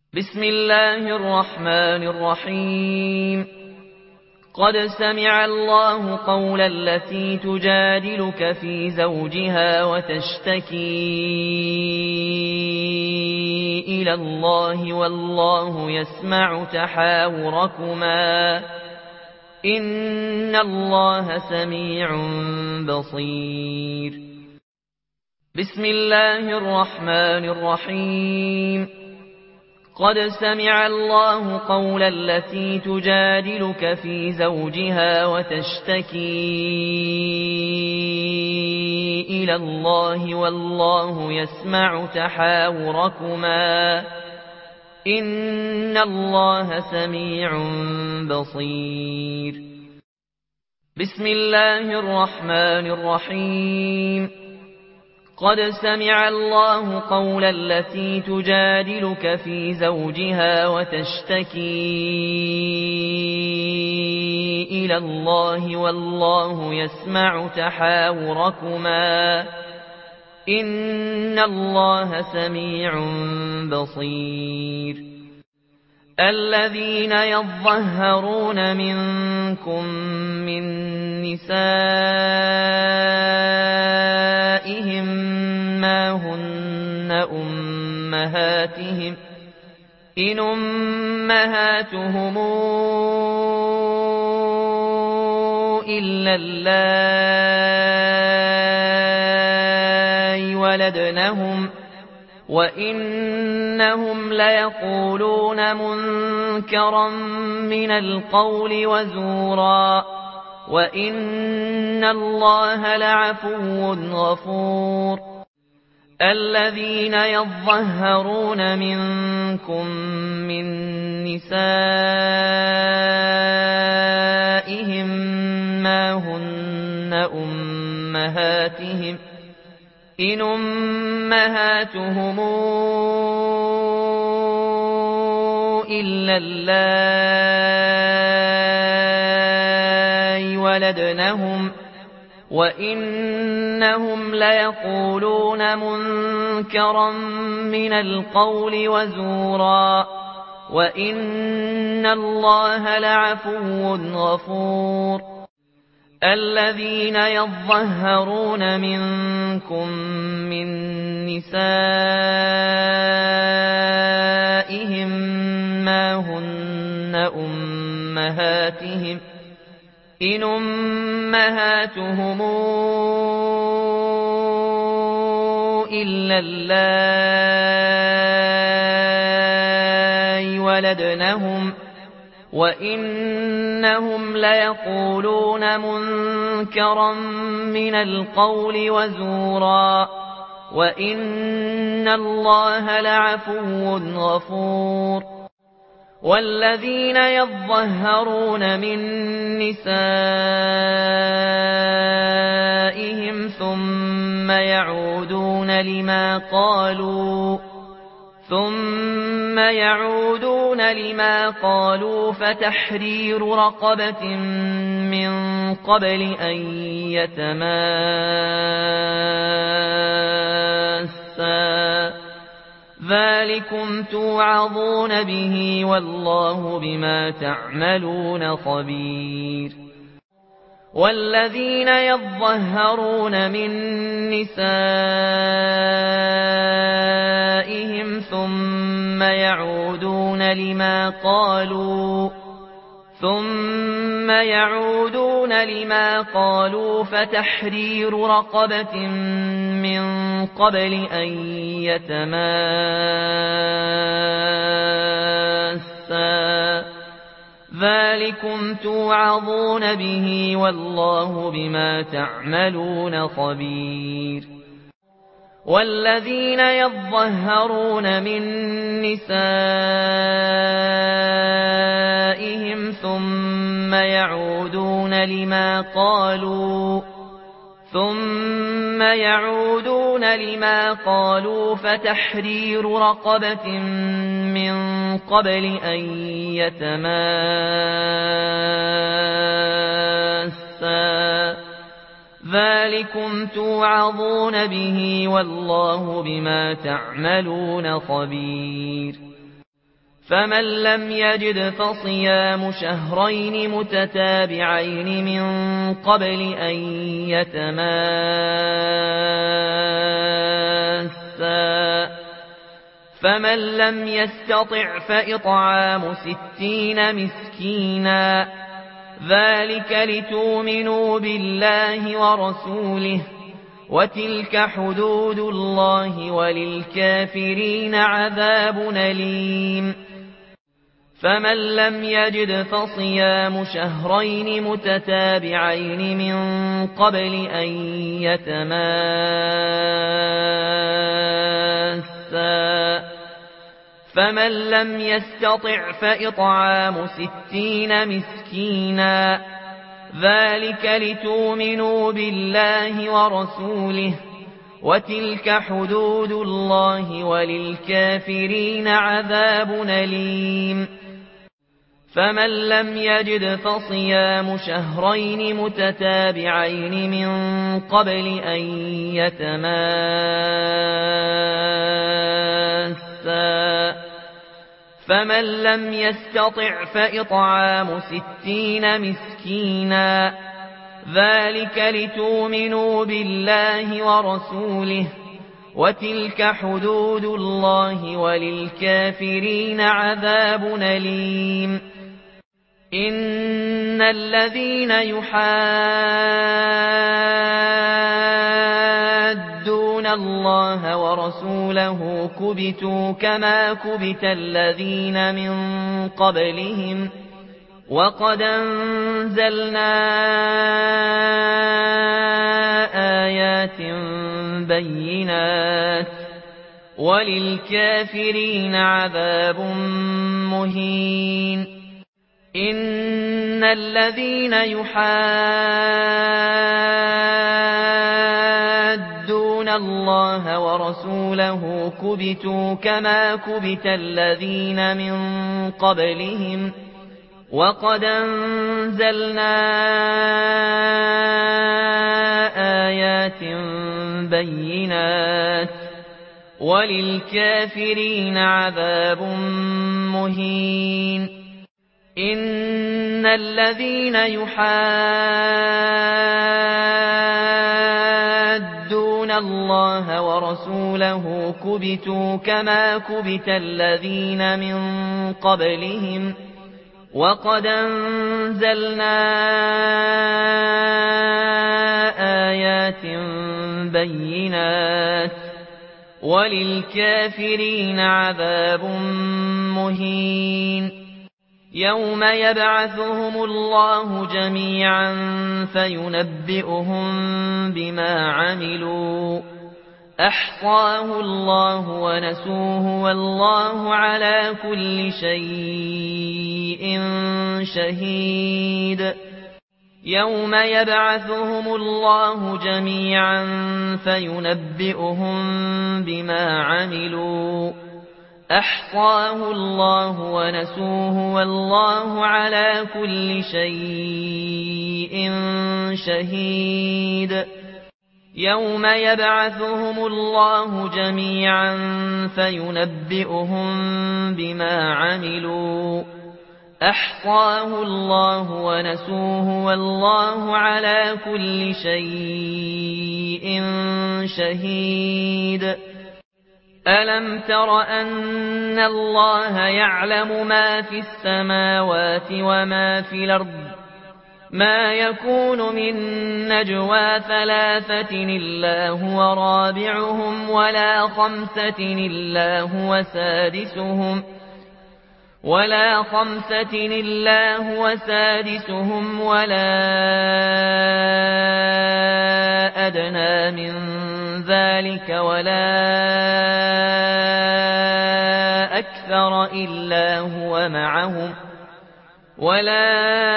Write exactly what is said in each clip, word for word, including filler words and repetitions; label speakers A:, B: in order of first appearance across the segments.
A: بسم الله الرحمن الرحيم. قد سمع الله قول التي تجادلك في زوجها وتشتكي إلى الله والله يسمع تحاوركما إن الله سميع بصير. بسم الله الرحمن الرحيم. قد سمع الله قول التي تجادلك في زوجها وتشتكي إلى الله والله يسمع تحاوركما إن الله سميع بصير. بسم الله الرحمن الرحيم. قد سمع الله قول التي تجادلك في زوجها وتشتكي إلى الله والله يسمع تحاوركما إن الله سميع بصير. الذين يظهرون منكم من نسائهم ما هن أمهاتهم إن أمهاتهم إلا اللائي ولدنهم وإنهم ليقولون منكرا من القول وزورا وإن الله لعفو غفور. الذين يظهرون منكم من نسائهم ما هن أمهاتهم إن أمهاتهم إلا اللائي ولدنهم وإنهم ليقولون منكرا من القول وزورا وإن الله لعفو غفور. الذين يظهرون منكم من نسائهم ما هن أمهاتهم إن أمهاتهم إلا اللائي ولدنهم وإنهم ليقولون منكرا من القول وزورا وإن الله لعفو غفور. والذين يظهرون من نسائهم ثم يعودون لما قالوا ثم يعودون لما قالوا فتحرير رقبة من قبل أن يتماسا ذلكم توعظون به والله بما تعملون خبير. والذين يظهرون من نسائهم ثم يعودون لما قالوا ثم يعودون لما قالوا فتحرير رقبة من قبل أن يتماسا ذلكم توعظون به والله بما تعملون خبير. والذين يظهرون من نسائهم ثم يعودون لما قالوا ثم يعودون لما قالوا فتحرير رقبة من قبل أن يتماسا ذلكم توعظون به والله بما تعملون خبير. فمن لم يجد فصيام شهرين متتابعين من قبل أن يتماسا فمن لم يستطع فإطعام ستين مسكينا ذلك لتؤمنوا بالله ورسوله وتلك حدود الله وللكافرين عذاب أليم فمن لم يجد فصيام شهرين متتابعين من قبل أن يتماسا فمن لم يستطع فإطعام ستين مسكينا ذلك لتؤمنوا بالله ورسوله وتلك حدود الله وللكافرين عذاب أليم فمن لم يجد فصيام شهرين متتابعين من قبل أن يتماسا فمن لم يستطع فإطعام ستين مسكينا ذلك لتؤمنوا بالله ورسوله وتلك حدود الله وللكافرين عذاب أليم إن الذين يحادون الله ورسوله كبتوا كما كبت الذين من قبلهم وقد أنزلنا آيات بينات وللكافرين عذاب مهين إن الذين يحادون الله ورسوله كبتوا كما كبت الذين من قبلهم وقد أنزلنا آيات بينات وللكافرين عذاب مهين إن الذين يحادون الله ورسوله كبتوا كما كبت الذين من قبلهم وقد أنزلنا آيات بينات وللكافرين عذاب مهين يوم يبعثهم الله جميعا فينبئهم بما عملوا أحصاه الله ونسوه والله على كل شيء شهيد يوم يبعثهم الله جميعا فينبئهم بما عملوا أحصاه الله ونسوه والله على كل شيء شهيد يوم يبعثهم الله جميعا فينبئهم بما عملوا أحصاه الله ونسوه والله على كل شيء شهيد ألم تر أن الله يعلم ما في السماوات وما في الأرض ما يكون من نجوى ثلاثة إلا هو رابعهم ولا خمسة إلا هو سادسهم ولا خمسة إلا هو سادسهم ولا أدنى من ذلك ولا أكثر إلا هو معهم ولا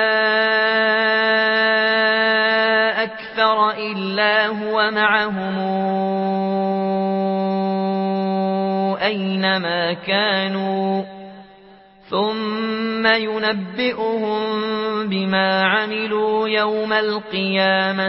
A: أكثر إلا هو معهم أينما كانوا ثم ينبئهم بما عملوا يوم القيامة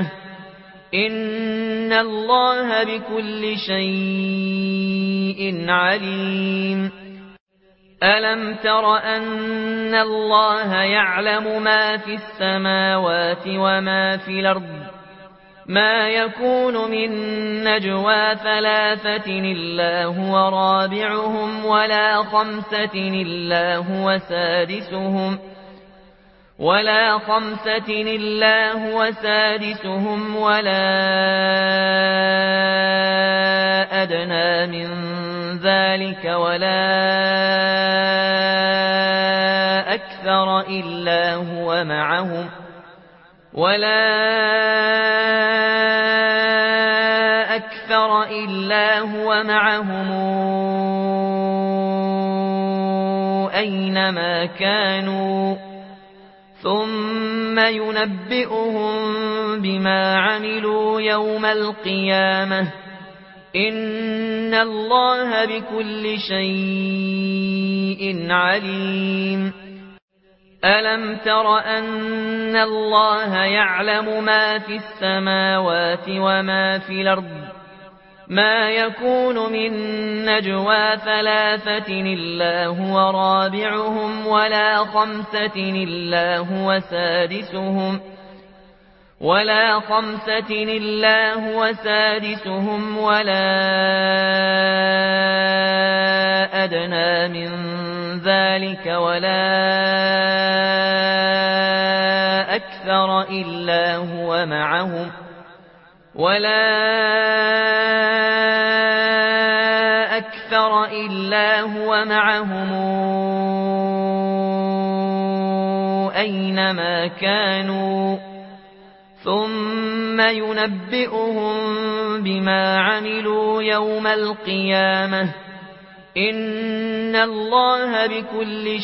A: إن الله بكل شيء عليم ألم تر أن الله يعلم ما في السماوات وما في الأرض ما يكون من نجوى ثلاثة إلا هو رابعهم ولا خمسة إلا هو سادسهم ولا خمسة إلا هو سادسهم ولا أدنى من ذلك ولا أكثر إلا هو معهم ولا أكثر إلا هو معهم أينما كانوا ثم ينبئهم بما عملوا يوم القيامة إن الله بكل شيء عليم ألم تر أن الله يعلم ما في السماوات وما في الأرض ما يكون من نجوى ثلاثة إلا هو رابعهم ولا خمسة إلا هو سادسهم ولا خمسة إلا هو سادسهم ولا أدنى من ذلك ولا أكثر إلا هو معهم ولا أكثر إلا هو معهم أينما كانوا ثم ينبئهم بما عملوا يوم القيامة إن الله بكل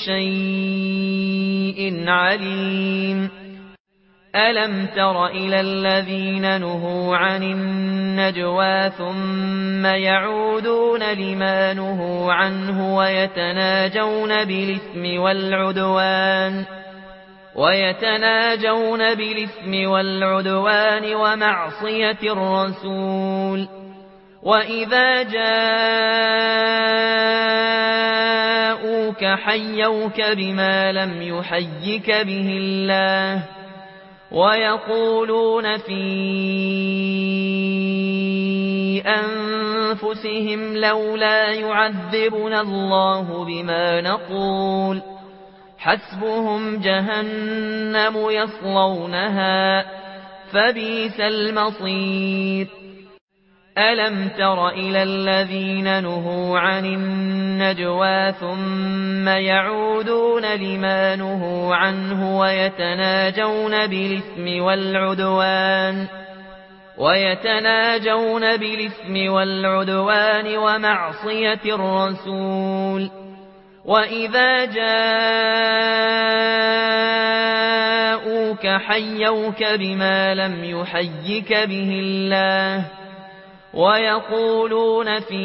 A: شيء عليم ألم تر إلى الذين نهوا عن النجوى ثم يعودون لما نهوا عنه ويتناجون بالإثم والعدوان ويتناجون بالإثم والعدوان ومعصية الرسول وإذا جاءوك حيوك بما لم يحيك به الله ويقولون في أنفسهم لولا يعذبنا الله بما نقول حسبهم جهنم يصلونها فبئس المصير ألم تر إلى الذين نهوا عن النجوى ثم يعودون لما نهوا عنه ويتناجون بالإثم والعدوان ويتناجون بالإثم والعدوان ومعصية الرسول وإذا جاءوك حيوك بما لم يحيك به الله ويقولون في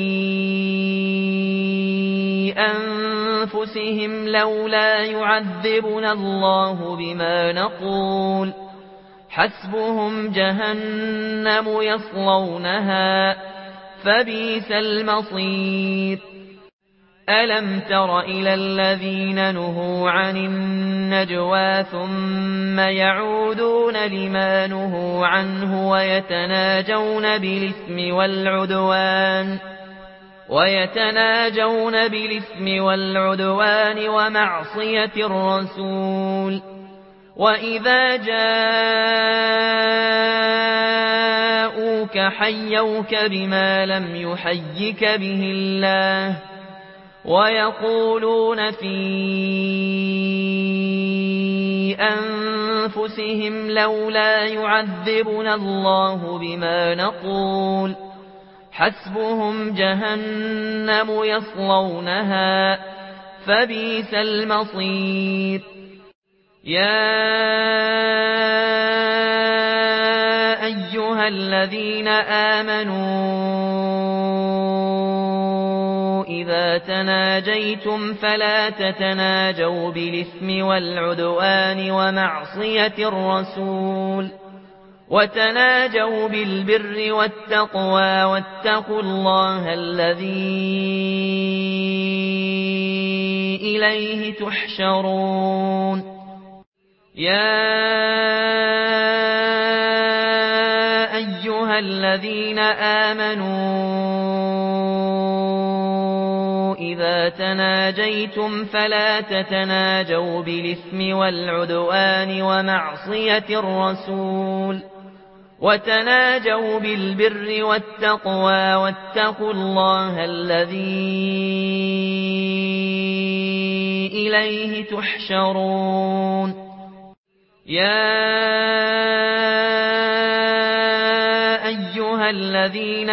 A: أنفسهم لولا يعذبنا الله بما نقول حسبهم جهنم يصلونها فبئس المصير ألم تر إلى الذين نهوا عن النجوى ثم يعودون لما نهوا عنه ويتناجون بالإثم والعدوان ويتناجون بالإثم والعدوان ومعصية الرسول وإذا جاءوك حيوك بما لم يحيك به الله ويقولون في أنفسهم لولا يعذبنا الله بما نقول حسبهم جهنم يصلونها فبئس المصير يا أيها الذين آمنوا إذا تناجيتم فلا تتناجوا بالإثم والعدوان ومعصية الرسول وتناجوا بالبر والتقوى واتقوا الله الذي إليه تحشرون يا أيها الذين آمنوا إذا تناجيتم فلا تتناجوا بالإثم والعدوان ومعصية الرسول وتناجوا بالبر والتقوى واتقوا الله الذي إليه تحشرون يا أيها الذين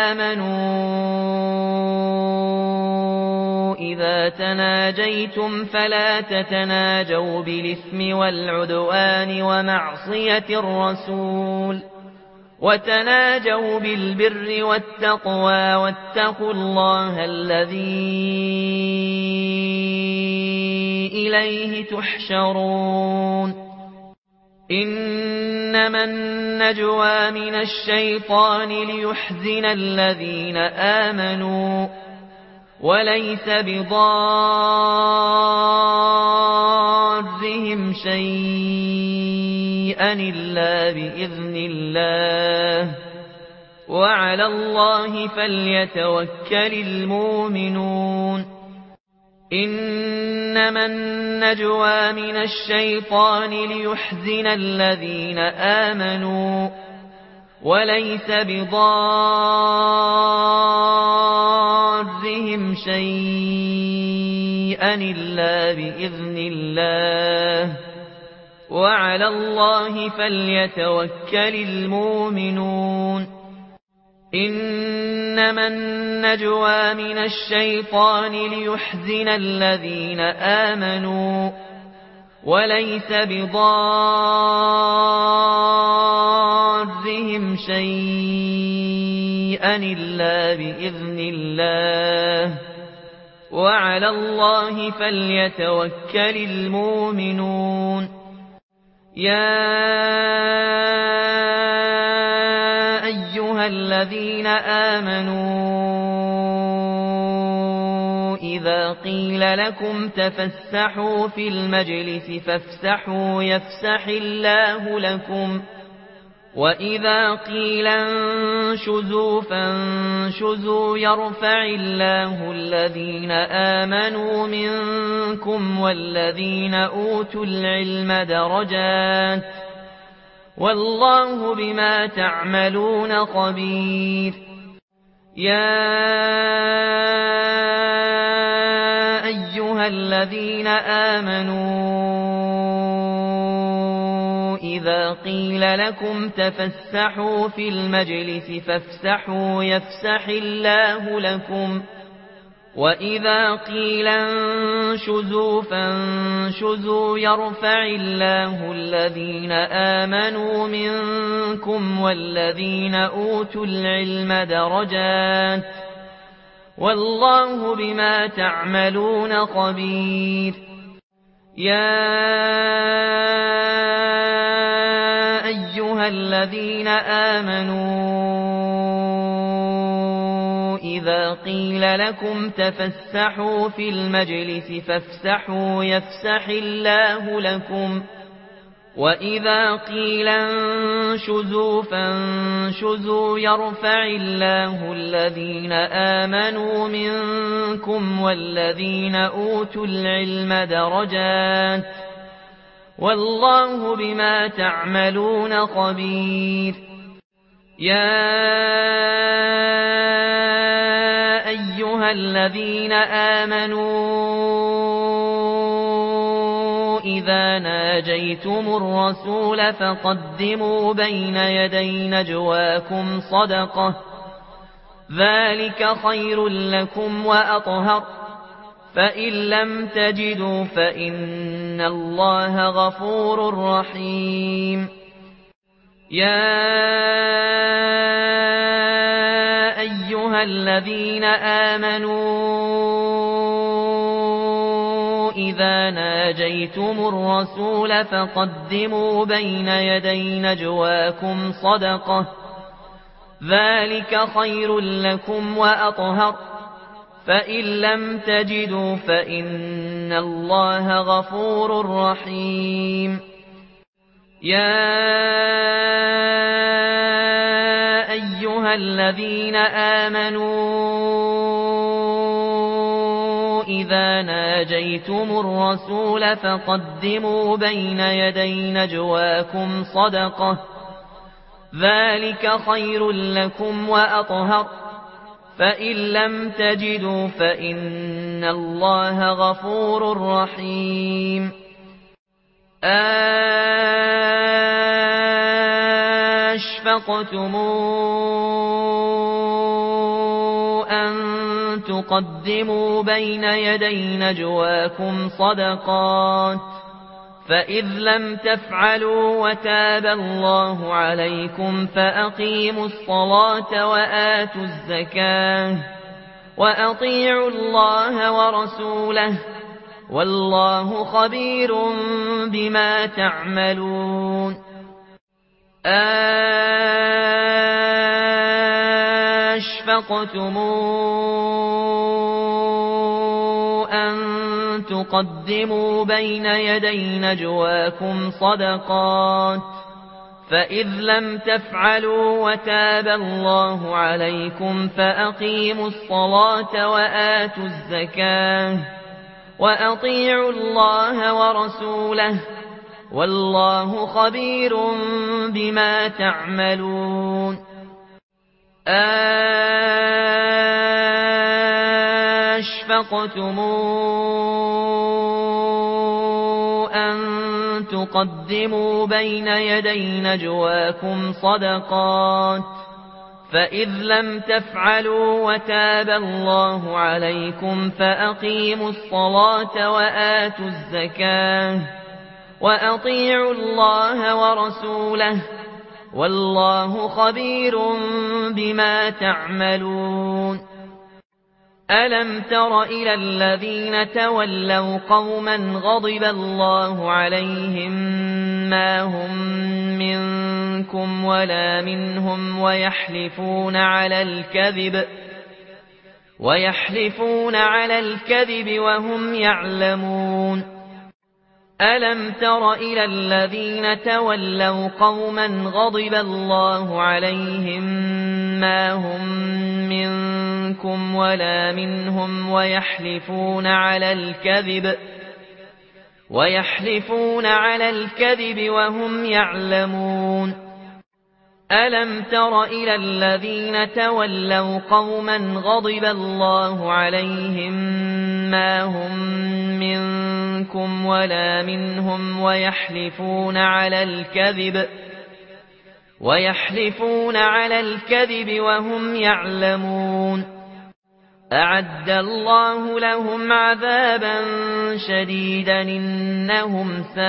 A: آمنوا إذا تناجيتم فلا تتناجوا بالإثم والعدوان ومعصية الرسول وتناجوا بالبر والتقوى واتقوا الله الذي إليه تحشرون إنما النجوى من الشيطان ليحزن الذين آمنوا وليس بضارهم شيئا إلا بإذن الله وعلى الله فليتوكل المؤمنون إنما النجوى من الشيطان ليحزن الذين آمنوا وليس بضارهم شيئا إلا بإذن الله وعلى الله فليتوكل المؤمنون إنما النجوى من الشيطان ليحزن الذين آمنوا وليس بضارهم شيئا إلا بإذن الله وعلى الله فليتوكل المؤمنون يا أيها الذين آمنوا إذا قيل لكم تفسحوا في المجلس فافسحوا يفسح الله لكم وإذا قيل انشزوا فانشزوا يرفع الله الذين آمنوا منكم والذين أوتوا العلم درجات والله بما تعملون خبير يا أيها الذين آمنوا إذا قيل لكم تفسحوا في المجلس فافسحوا يفسح الله لكم وإذا قيل انشزوا فانشزوا يرفع الله الذين آمنوا منكم والذين أوتوا العلم درجات والله بما تعملون خبير يا أيها الذين آمنوا إذا قيل لكم تفسحوا في المجلس فافسحوا يفسح الله لكم وإذا قيل انشزوا فانشزوا يرفع الله الذين آمنوا منكم والذين أوتوا العلم درجات والله بما تعملون خبير يا أيها الذين آمنوا إذا ناجيتم الرسول فقدموا بين يدي نجواكم صدقة ذلك خير لكم وأطهر فإن لم تجدوا فإن الله غفور رحيم يا أيها الذين آمنوا إذا ناجيتم الرسول فقدموا بين يدي نجواكم صدقة ذلك خير لكم وأطهر فإن لم تجدوا فإن الله غفور رحيم يا أيها الذين آمنوا إذا ناجيتم الرسول فقدموا بين يدي نجواكم صدقة ذلك خير لكم وأطهر فإن لم تجدوا فإن الله غفور رحيم أشفقتم أن تقدموا بين يدي نجواكم صدقات فإذ لم تفعلوا وتاب الله عليكم فأقيموا الصلاة وآتوا الزكاة وأطيعوا الله ورسوله والله خبير بما تعملون أشفقتم أن تقدموا بين يدي نجواكم صدقات فإذ لم تفعلوا وتاب الله عليكم فأقيموا الصلاة وآتوا الزكاة وأطيعوا الله ورسوله والله خبير بما تعملون أشفقتم أن تقدموا بين يدي نجواكم صدقات فإذ لم تفعلوا وتاب الله عليكم فأقيموا الصلاة وآتوا الزكاة وأطيعوا الله ورسوله والله خبير بما تعملون ألم تر إلى الذين تولوا قوما غضب الله عليهم ما هم منكم ولا منهم ويحلفون على الكذب ويحلفون على الكذب وهم يعلمون ألم تر إلى الذين تولوا قوما غضب الله عليهم ما هم منكم ولا منهم ويحلفون على الكذب ويحلفون على الكذب وهم يعلمون ألم تر إلى الذين تولوا قوما غضب الله عليهم ما هم منكم ولا منهم ويحلفون على الكذب ويحلفون على الكذب وهم يعلمون أعد الله لهم عذابا شديدا إنهم ساء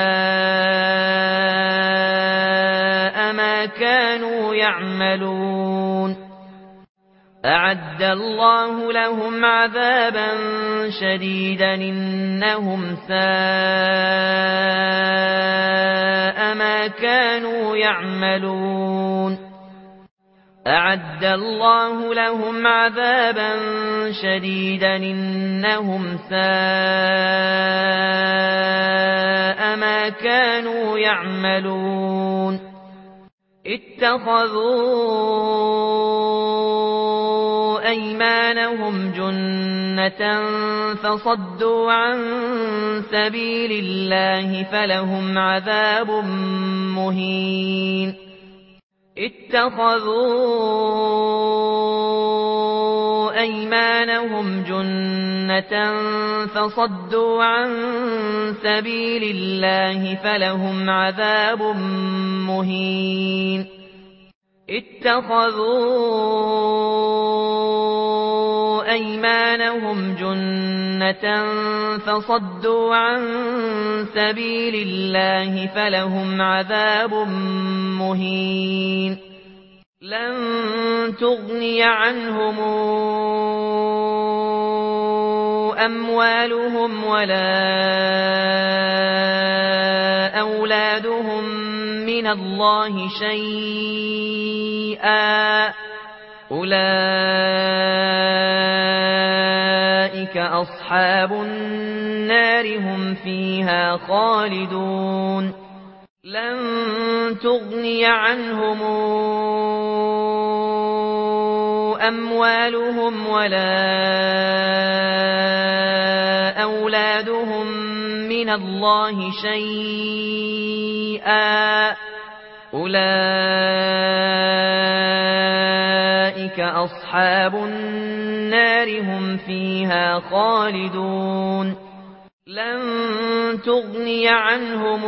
A: ما كانوا يعملون أعد الله لهم عذابا شديدا إنهم ساء ما كانوا يعملون أعد الله لهم عذابا شديدا إنهم ساء ما كانوا يعملون اتخذوا أيمانهم جنة فصدوا عن سبيل الله فلهم عذاب مهين اتخذوا أيمانهم جنة فصدوا عن سبيل الله فلهم عذاب مهين اتخذوا أيمانهم جنة فصدوا عن سبيل الله فلهم عذاب مهين لن تغني عنهم أموالهم ولا أولادهم من الله شيئا أولئك أصحاب النار هم فيها خالدون لن تغني عنهم أموالهم ولا أولادهم من الله شيئا أولئك أصحاب النار هم فيها خالدون لن تغني عنهم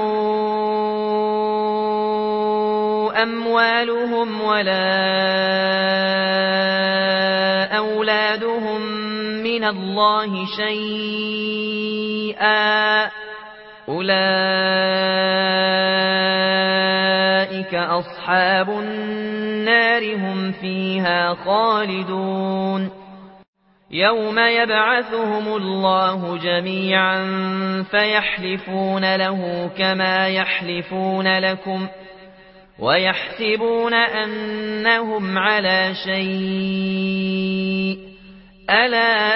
A: أموالهم ولا أولادهم من الله شيئا أولئك أصحاب النار هم فيها خالدون يوم يبعثهم الله جميعا فيحلفون له كما يحلفون لكم ويحسبون أنهم على شيء ألا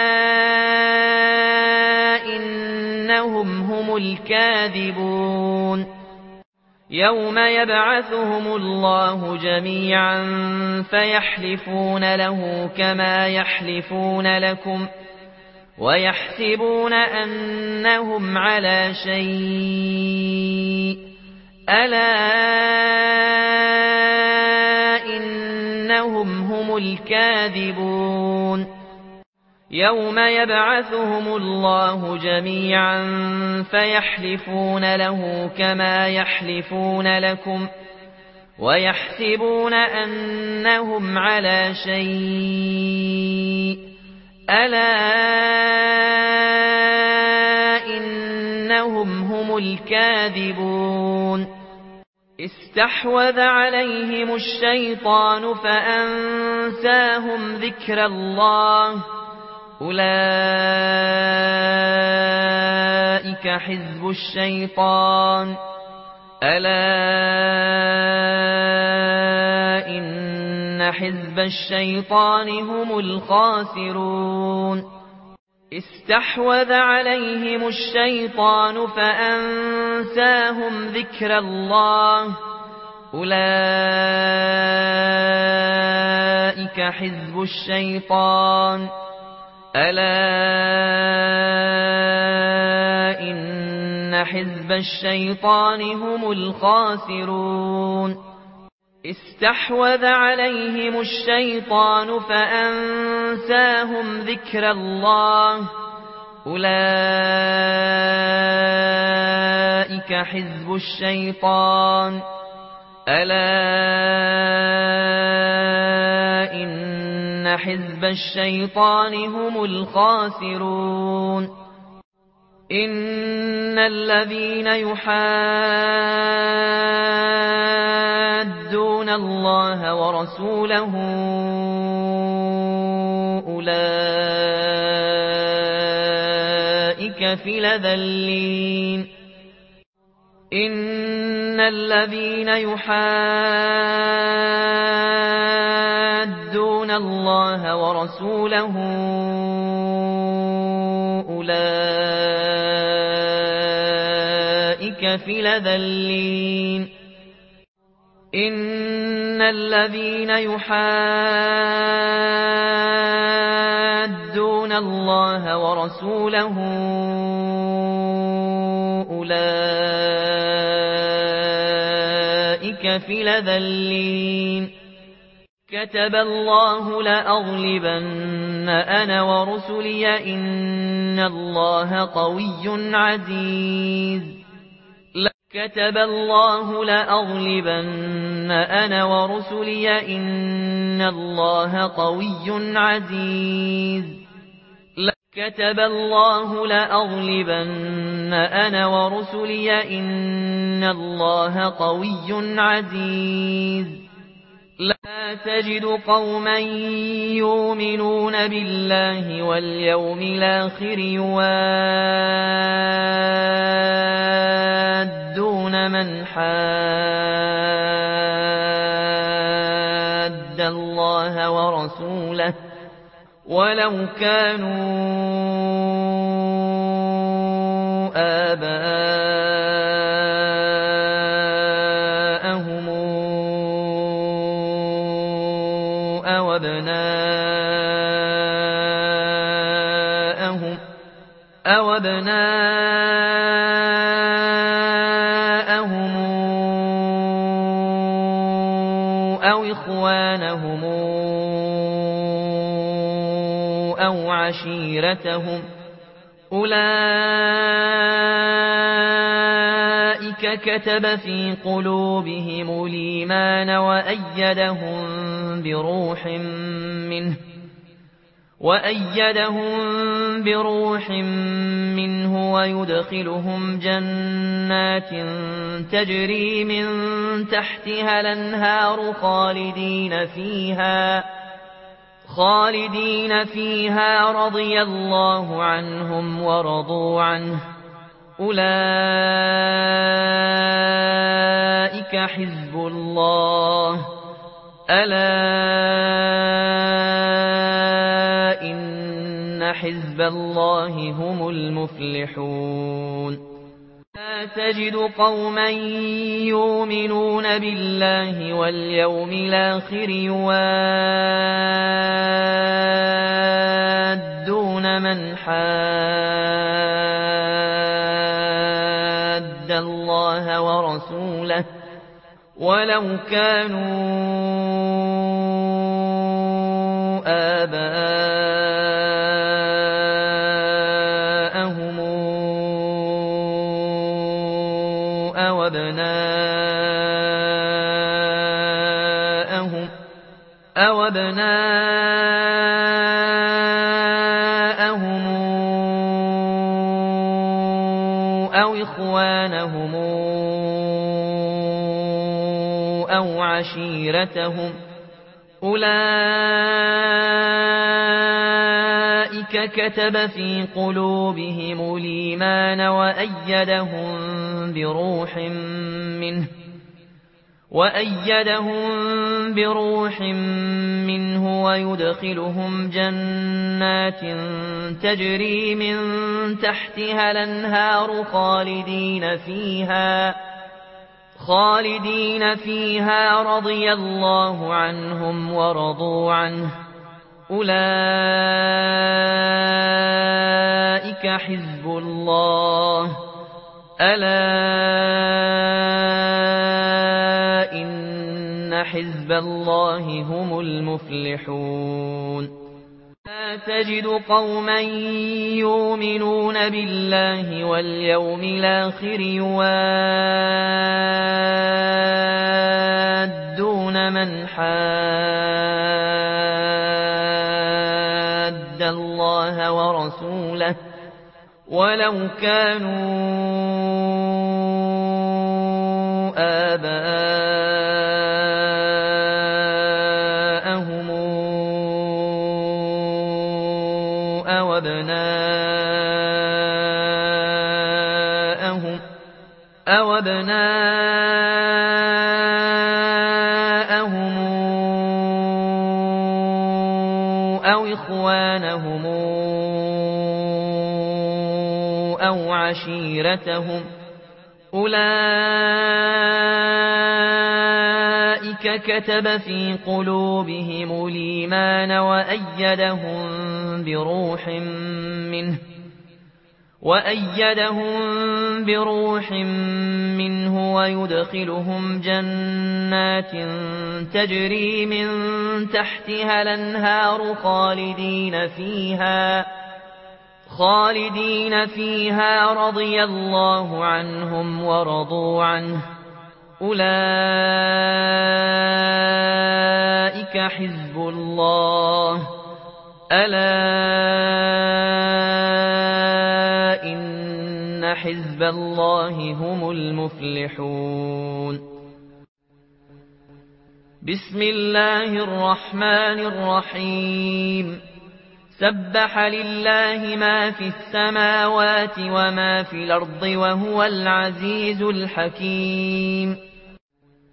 A: إنهم هم الكاذبون يوم يبعثهم الله جميعا فيحلفون له كما يحلفون لكم ويحسبون أنهم على شيء ألا إنهم هم الكاذبون يوم يبعثهم الله جميعا فيحلفون له كما يحلفون لكم ويحسبون أنهم على شيء ألا إنهم هم الكاذبون استحوذ عليهم الشيطان فأنساهم ذكر الله أولئك حزب الشيطان ألا إن حزب الشيطان هم الخاسرون استحوذ عليهم الشيطان فأنساهم ذكر الله أولئك حزب الشيطان ألا إن حزب الشيطان هم الخاسرون استحوذ عليهم الشيطان فأنساهم ذكر الله أولئك حزب الشيطان ألا إن حزب الشيطان هم الخاسرون إن الذين يحادون الله ورسوله أولئك في الأذلين إن الذين يحادون الله ورسوله أولئك في الأذلين إن الذين يحادون الله ورسوله أولئك في الأذلين كتب الله لأغلبن أنا ورسلي إن الله قوي عزيز كتب الله لأغلبن أنا ورسلي إن الله قوي عزيز كتب الله لأغلبن أنا ورسلي إن الله قوي عزيز لا تجد قوما يؤمنون بالله واليوم الآخر يوادون من حاد الله ورسوله ولو كانوا آباءهم أو أبناءهم أو أبناءهم أو إخوانهم أو عشيرتهم أولئك كتب في قلوبهم الإيمان وأيدهم بروح منه وأيدهم بروح منه ويدخلهم جنات تجري من تحتها الأنهار خالدين فيها خالدين فيها رضي الله عنهم ورضوا عنه أولئك حزب الله ألا إن حزب الله هم المفلحون لا تجد قوما يؤمنون بالله واليوم الآخر يوادون من حاد الله ورسوله ولو كانوا آباءهم أو أبناءهم أو أبناءهم أو إخوانهم أو عشيرتهم أولئك كتب في قلوبهم الإيمان وأيدهم بروح منه وأيدهم بروح منه ويدخلهم جنات تجري من تحتها الأنهار خالدين فيها خالدين فيها رضي الله عنهم ورضوا عنه أولئك حزب الله ألا إن حزب الله هم المفلحون لا تجد قوما يؤمنون بالله واليوم الآخر يوادون من حاد الله ورسوله ولو كانوا آباءهم أو أبناءهم أو أبناءهم أو إخوانهم أو عشيرتهم أولئك كتب في قلوبهم الإيمان وأيدهم بروح منه وأيدهم بروح منه ويدخلهم جنات تجري من تحتها الأنهار خالدين فيها خالدين فيها رضي الله عنهم ورضوا عنه أولئك حزب الله ألا إن حزب الله هم المفلحون بسم الله الرحمن الرحيم سبح لله ما في السماوات وما في الأرض وهو العزيز الحكيم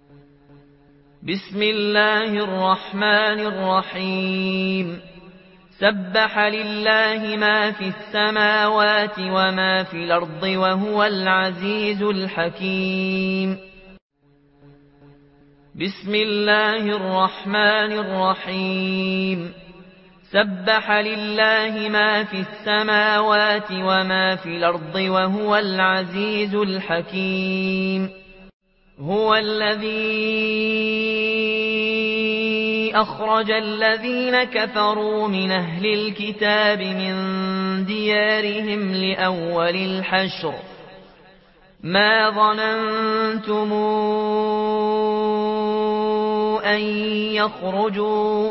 A: بسم الله الرحمن الرحيم سبح لله ما في السماوات وما في الأرض وهو العزيز الحكيم. بسم الله الرحمن الرحيم. سبح لله ما في السماوات وما في الأرض وهو العزيز الحكيم. هو الذي أخرج الذين كفروا من أهل الكتاب من ديارهم لأول الحشر ما ظننتم أن يخرجوا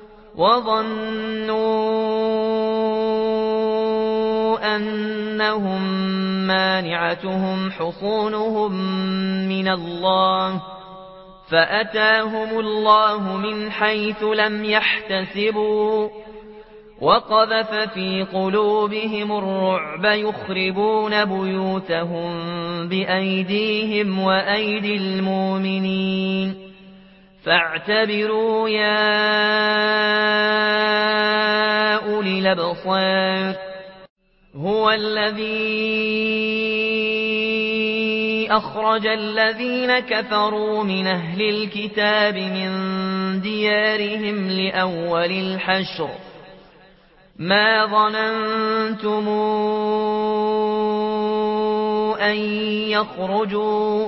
A: وظنوا أنهم مانعتهم حصونهم من الله فأتاهم الله من حيث لم يحتسبوا وقذف في قلوبهم الرعب يخربون بيوتهم بأيديهم وأيدي المؤمنين فاعتبروا يا أولي الأبصار. هو الذي أخرج الذين كفروا من أهل الكتاب من ديارهم لأول الحشر ما ظننتم أن يخرجوا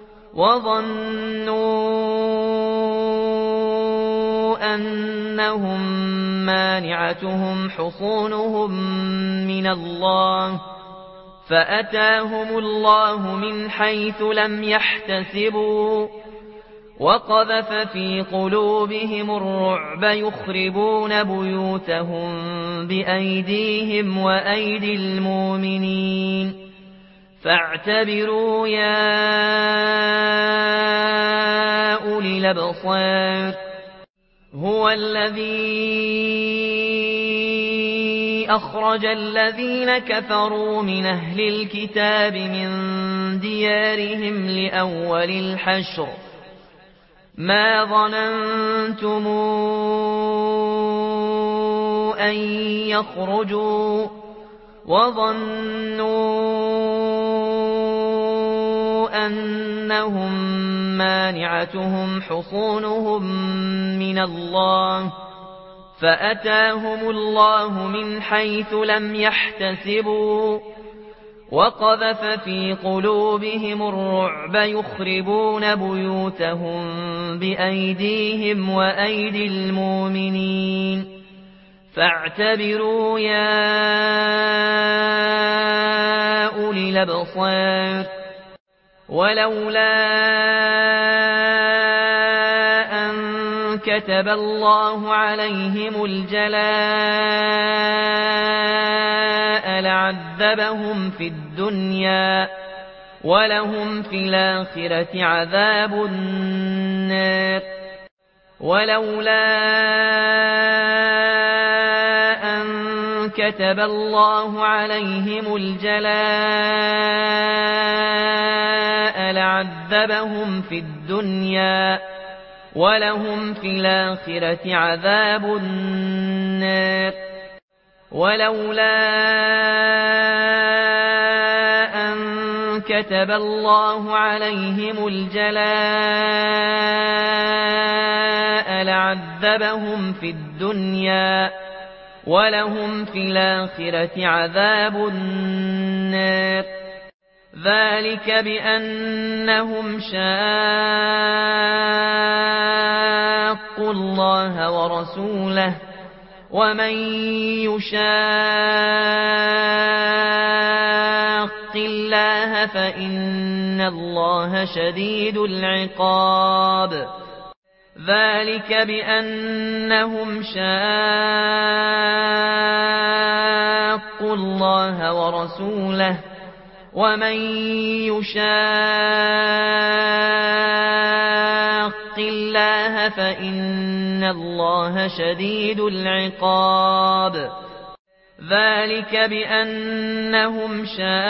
A: وظنوا أنهم مانعتهم حصونهم من الله فأتاهم الله من حيث لم يحتسبوا وقذف في قلوبهم الرعب يخربون بيوتهم بأيديهم وأيدي المؤمنين فاعتبروا يا أولي الأبصار. هو الذي أخرج الذين كفروا من أهل الكتاب من ديارهم لأول الحشر ما ظننتم أن يخرجوا وظنوا أنهم مانعتهم حصونهم من الله فأتاهم الله من حيث لم يحتسبوا وقذف في قلوبهم الرعب يخربون بيوتهم بأيديهم وأيدي المؤمنين فاعتبروا يا أولي الأبصار. ولولا أن كتب الله عليهم الجلاء لعذبهم في الدنيا ولهم في الآخرة عذاب النار. ولولا أن كتب الله عليهم الجلاء لعذبهم في الدنيا ولهم في الآخرة عذاب النار. ولولا أن كتب الله عليهم الجلاء لعذبهم في الدنيا ولهم في الآخرة عذاب النار. ذلك بأنهم شاقوا الله ورسوله ومن يشاق الله فإن الله شديد العقاب. ذلك بأنهم شاقوا الله ورسوله ومن يشاق الله فإن الله شديد العقاب. ذلك بأنهم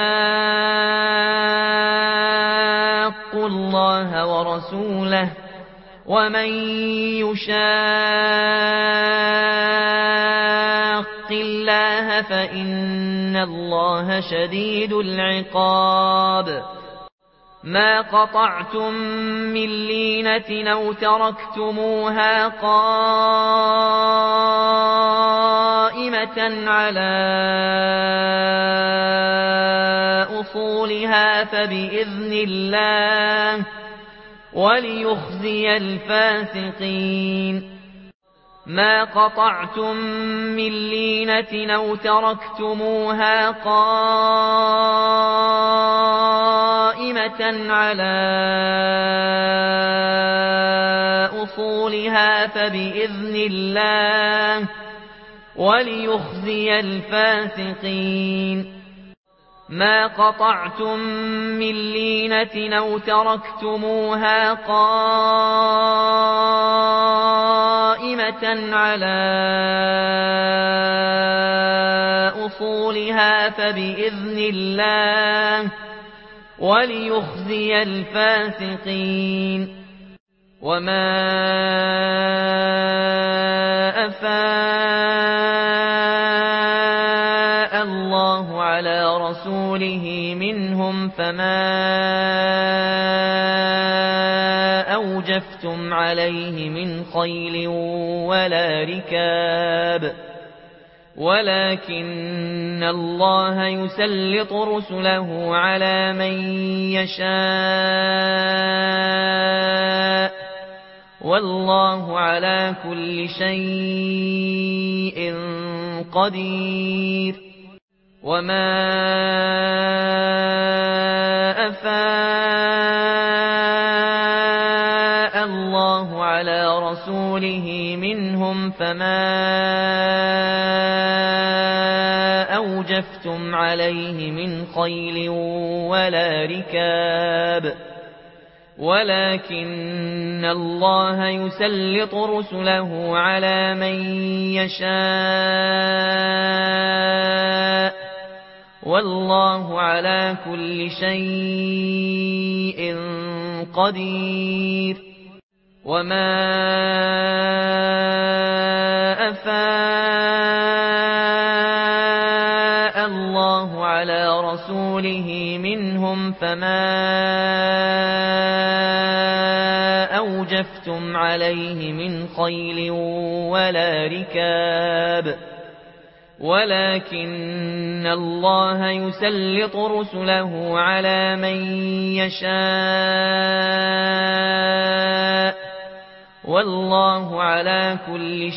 A: شاقوا الله ورسوله ومن يشاق واتق الله فإن الله شديد العقاب ما قطعتم من لينة أو تركتموها قائمة على أصولها فبإذن الله وليخزي الفاسقين ما قطعتم من لينة أو تركتموها قائمة على أصولها فبإذن الله وليخزي الفاسقين ما قطعتم من لينة أو تركتموها قائمة على أصولها فبإذن الله وليخزي الفاسقين وما أفاء الله على رسوله منهم فما أوجفتم عليه من خيل ولا ركاب ولكن الله يسلط رسله على من يشاء والله على كل شيء قدير وما أفاء الله على رسوله منهم فما أوجفتم عليه من خيل ولا ركاب ولكن الله يسلط رسله على من يشاء والله على كل شيء قدير وما أفاء الله على رسوله منهم فما أوجفتم عليه من خيل ولا ركاب ولكن الله يسلط رسله على من يشاء والله على كل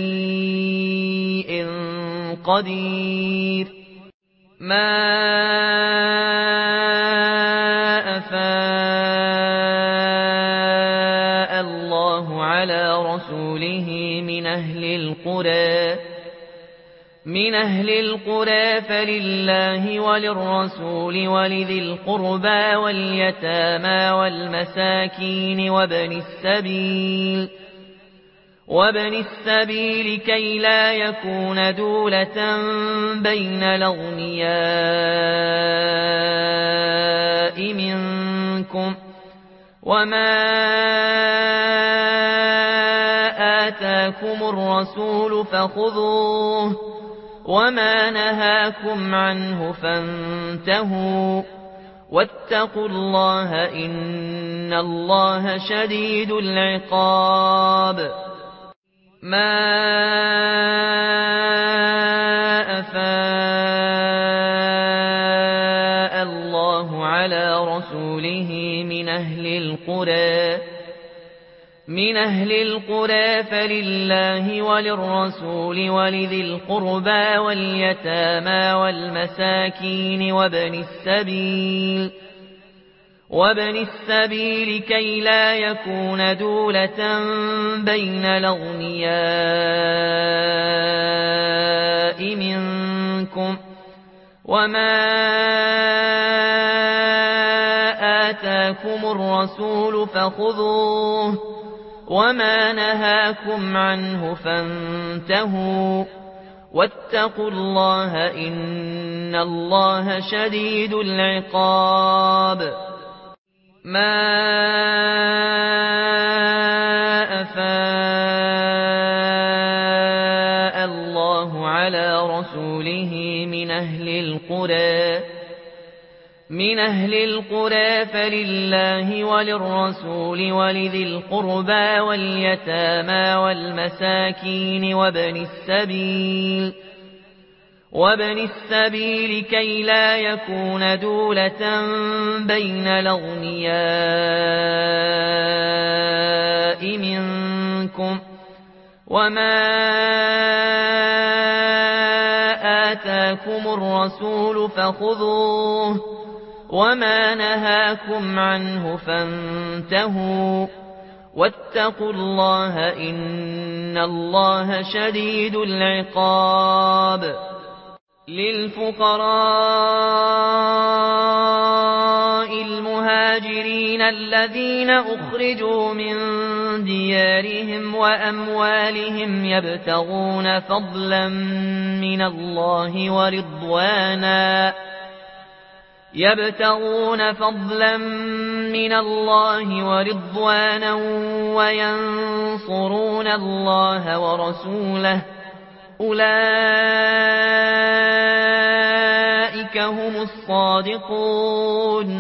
A: شيء قدير ما أفاء الله على رسوله من أهل القرى من أهل القرى فلله وللرسول ولذي القربى واليتامى والمساكين وابن السبيل وابن السبيل كي لا يكون دولة بين الأغنياء منكم وما آتاكم الرسول فخذوه وما نهاكم عنه فانتهوا واتقوا الله إن الله شديد العقاب ما أفاء الله على رسوله من أهل القرى من أهل القرى فلله وللرسول ولذي القربى واليتامى والمساكين وابن السبيل وابن السبيل كي لا يكون دولة بين الأغنياء منكم وما آتاكم الرسول فخذوه وما نهاكم عنه فانتهوا واتقوا الله إن الله شديد العقاب ما أفاء الله على القرى من أهل القرى فلله وللرسول ولذي القربى واليتامى والمساكين وابن السبيل وابن السبيل كي لا يكون دولة بين الأغنياء منكم وما آتاكم الرسول فخذوه وما نهاكم عنه فانتهوا واتقوا الله إن الله شديد العقاب للفقراء المهاجرين الذين أخرجوا من ديارهم وأموالهم يبتغون فضلا من الله ورضوانا يبتغون فضلا من الله ورضوانا وينصرون الله ورسوله أولئك هم الصادقون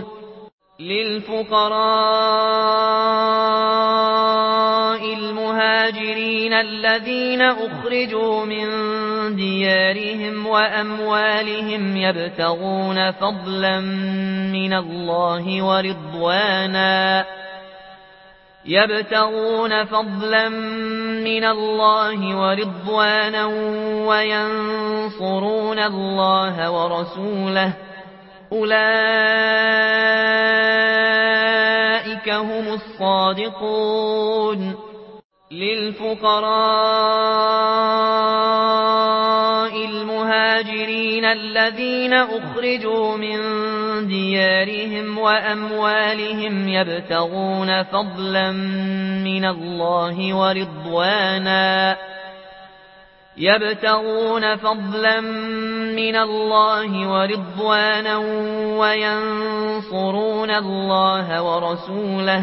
A: للفقراء المهاجرين الذين أخرجوا من ديارهم وأموالهم يبتغون فضلا من الله ورضوانا يبتغون فضلا من الله ورضوانا وينصرون الله ورسوله أولئك هم الصادقون للفقراء المهاجرين الذين أخرجوا من ديارهم وأموالهم يبتغون فضلا من الله ورضوانا يبتغون فضلا من الله ورضوانا وينصرون الله ورسوله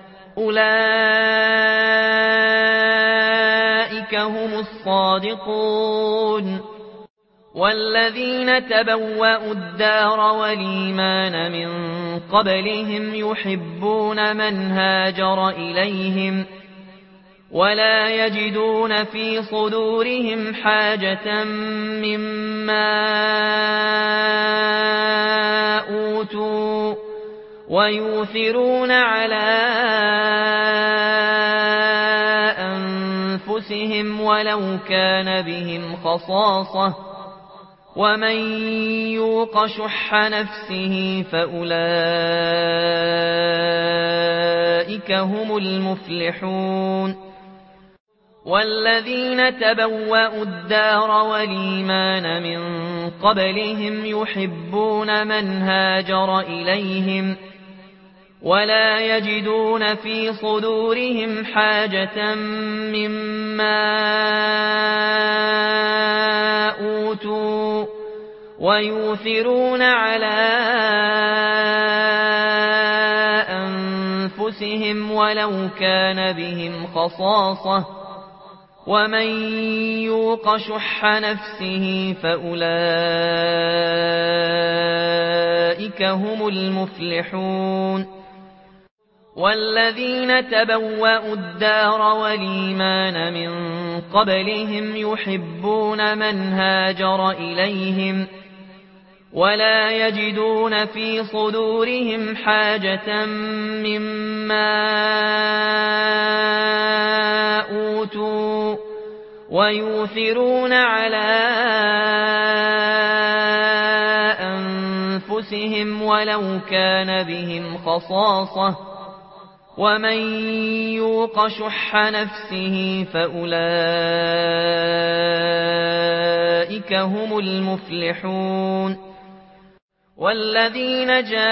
A: أولئك هم الصادقون والذين تبوأوا الدار والإيمان من قبلهم يحبون من هاجر إليهم ولا يجدون في صدورهم حاجة مما أوتوا ويؤثرون على أنفسهم ولو كان بهم خصاصة ومن يوق شح نفسه فأولئك هم المفلحون والذين تبوأوا الدار والإيمان من قبلهم يحبون من هاجر إليهم ولا يجدون في صدورهم حاجة مما أوتوا ويؤثرون على أنفسهم ولو كان بهم خصاصة ومن يوق شح نفسه فأولئك هم المفلحون والذين تبوأوا الدار والإيمان من قبلهم يحبون من هاجر إليهم ولا يجدون في صدورهم حاجة مما أوتوا ويؤثرون على أنفسهم ولو كان بهم خصاصة ومن يوق شح نفسه فأولئك هم المفلحون والذين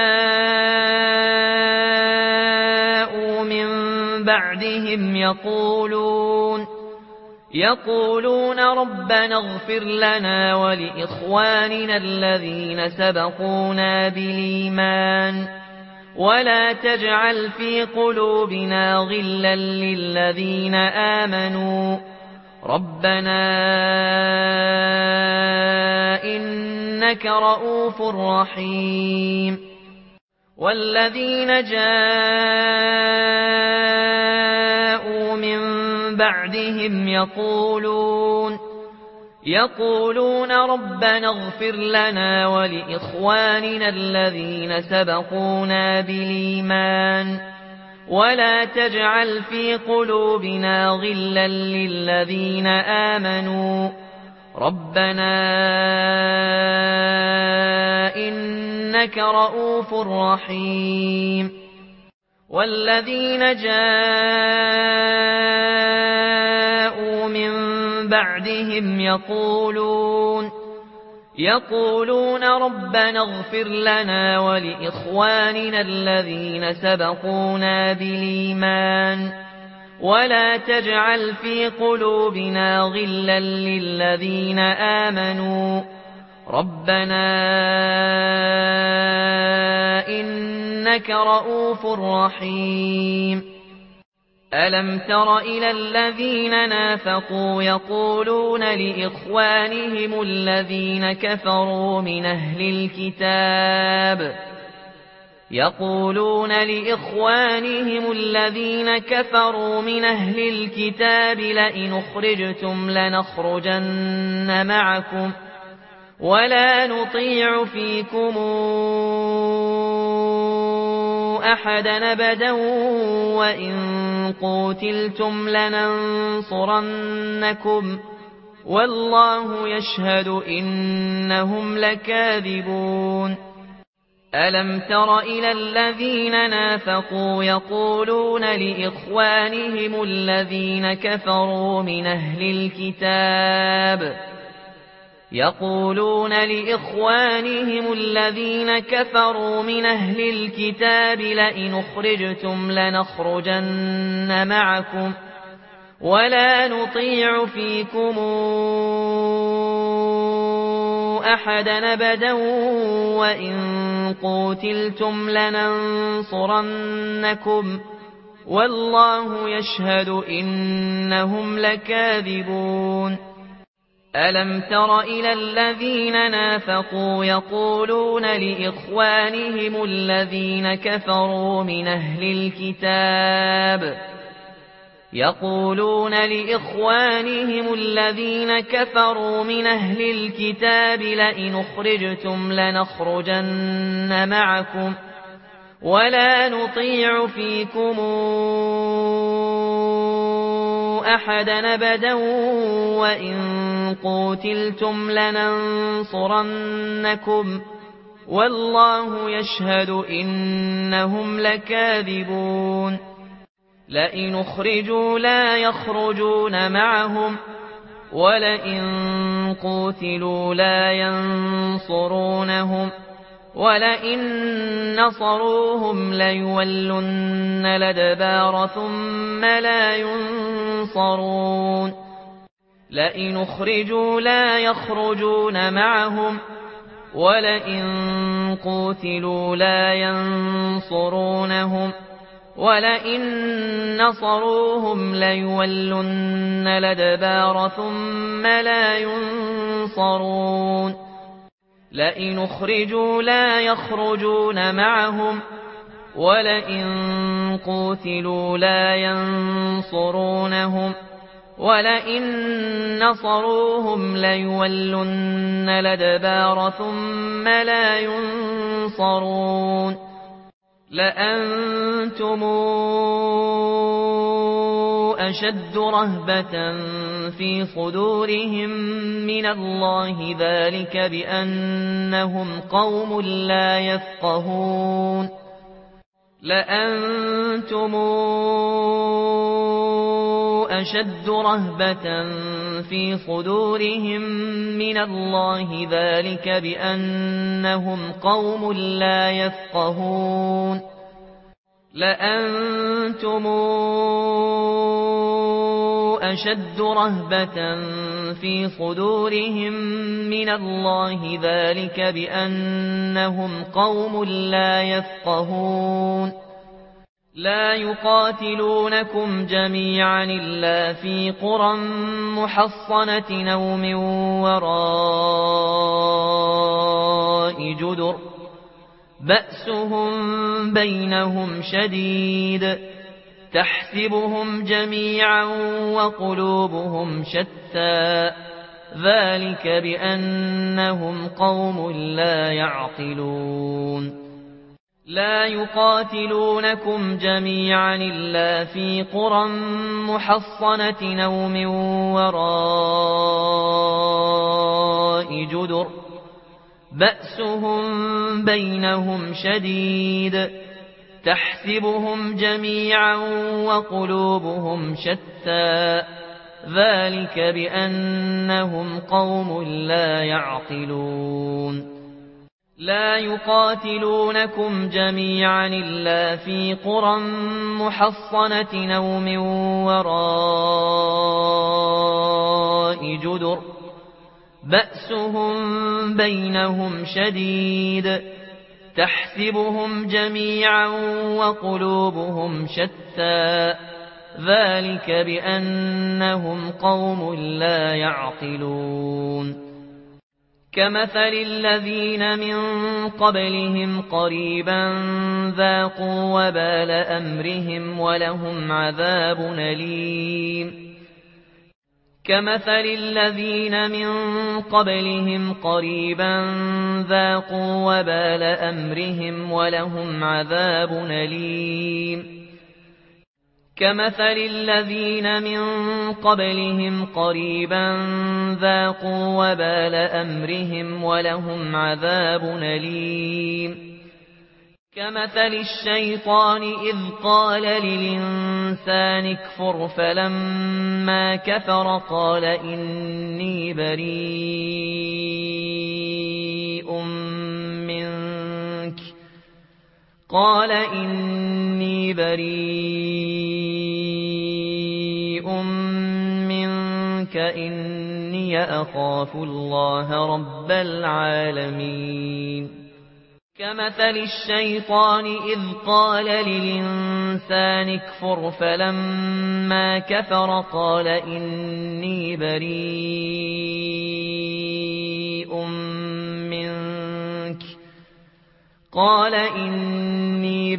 A: جاءوا من بعدهم يقولون يقولون ربنا اغفر لنا ولإخواننا الذين سبقونا بالإيمان ولا تجعل في قلوبنا غلا للذين آمنوا ربنا إن إنك رؤوف رحيم والذين جاءوا من بعدهم يقولون يقولون ربنا اغفر لنا ولإخواننا الذين سبقونا بالإيمان ولا تجعل في قلوبنا غلا للذين آمنوا ربنا إنك رؤوف رحيم والذين جاءوا من بعدهم يقولون يقولون ربنا اغفر لنا ولإخواننا الذين سبقونا بالإيمان ولا تجعل في قلوبنا غلا للذين آمنوا ربنا إنك رؤوف رحيم ألم تر إلى الذين نافقوا يقولون لإخوانهم الذين كفروا من أهل الكتاب يقولون لإخوانهم الذين كفروا من أهل الكتاب لئن أخرجتم لنخرجن معكم ولا نطيع فيكم أحدا أبدا وإن قوتلتم لننصرنكم والله يشهد إنهم لكاذبون ألم تر إلى الذين نافقوا يقولون لإخوانهم الذين كفروا من أهل الكتاب يقولون لإخوانهم الذين كفروا من أهل الكتاب لئن أخرجتم لنخرجن معكم ولا نطيع فيكم أحدا أبدا وإن قوتلتم لننصرنكم والله يشهد إنهم لكاذبون ألم تر إلى الذين نافقوا يقولون لإخوانهم الذين كفروا من أهل الكتاب يقولون لإخوانهم الذين كفروا من أهل الكتاب لئن أخرجتم لنخرجن معكم ولا نطيع فيكم أحدا أبدا وإن قوتلتم لننصرنكم والله يشهد إنهم لكاذبون لئن أخرجوا لا يخرجون معهم ولئن قوتلوا لا ينصرونهم ولئن نصروهم ليولن الأدبار ثم لا ينصرون لئن أخرجوا لا يخرجون معهم ولئن قوتلوا لا ينصرونهم ولئن نصروهم ليولن الأدبار ثم لا ينصرون لئن أخرجوا لا يخرجون معهم ولئن قوتلوا لا ينصرونهم ولئن نصروهم ليولن الأدبار ثم لا ينصرون لأنتم أشد رهبة في صدورهم من الله ذلك بأنهم قوم لا يفقهون لأنتم أشد رهبة في صدورهم من الله ذلك بأنهم قوم لا يفقهون لأنتم أشد رهبة في صدورهم من الله ذلك بأنهم قوم لا يفقهون لا يقاتلونكم جميعا إلا في قرى محصنة أو من وراء جدر بأسهم بينهم شديد تحسبهم جميعا وقلوبهم شتى ذلك بأنهم قوم لا يعقلون لا يقاتلونكم جميعا إلا في قرى محصنة أو من وراء جدر بأسهم بينهم شديد تحسبهم جميعا وقلوبهم شتى ذلك بأنهم قوم لا يعقلون لا يقاتلونكم جميعا إلا في قرى محصنة أو من وراء جدر بأسهم بينهم شديد تحسبهم جميعا وقلوبهم شتى ذلك بأنهم قوم لا يعقلون كمثل الذين من قبلهم قريبا ذاقوا وبال أمرهم ولهم عذاب أليم كمثل الذين من قبلهم قريبا ذاقوا وبال أمرهم ولهم عذاب أليم كمثل الذين من قبلهم قريبا ذاقوا وبال أمرهم ولهم عذاب أليم كمثل الشيطان إذ قال للإنسان اكفر فلما كفر قال إني بريء منك قال إني بريء منك إني أخاف الله رب العالمين كمثل الشيطان إذ قال للإنسان اكفر فلما كفر قال إني بريء منك قال إني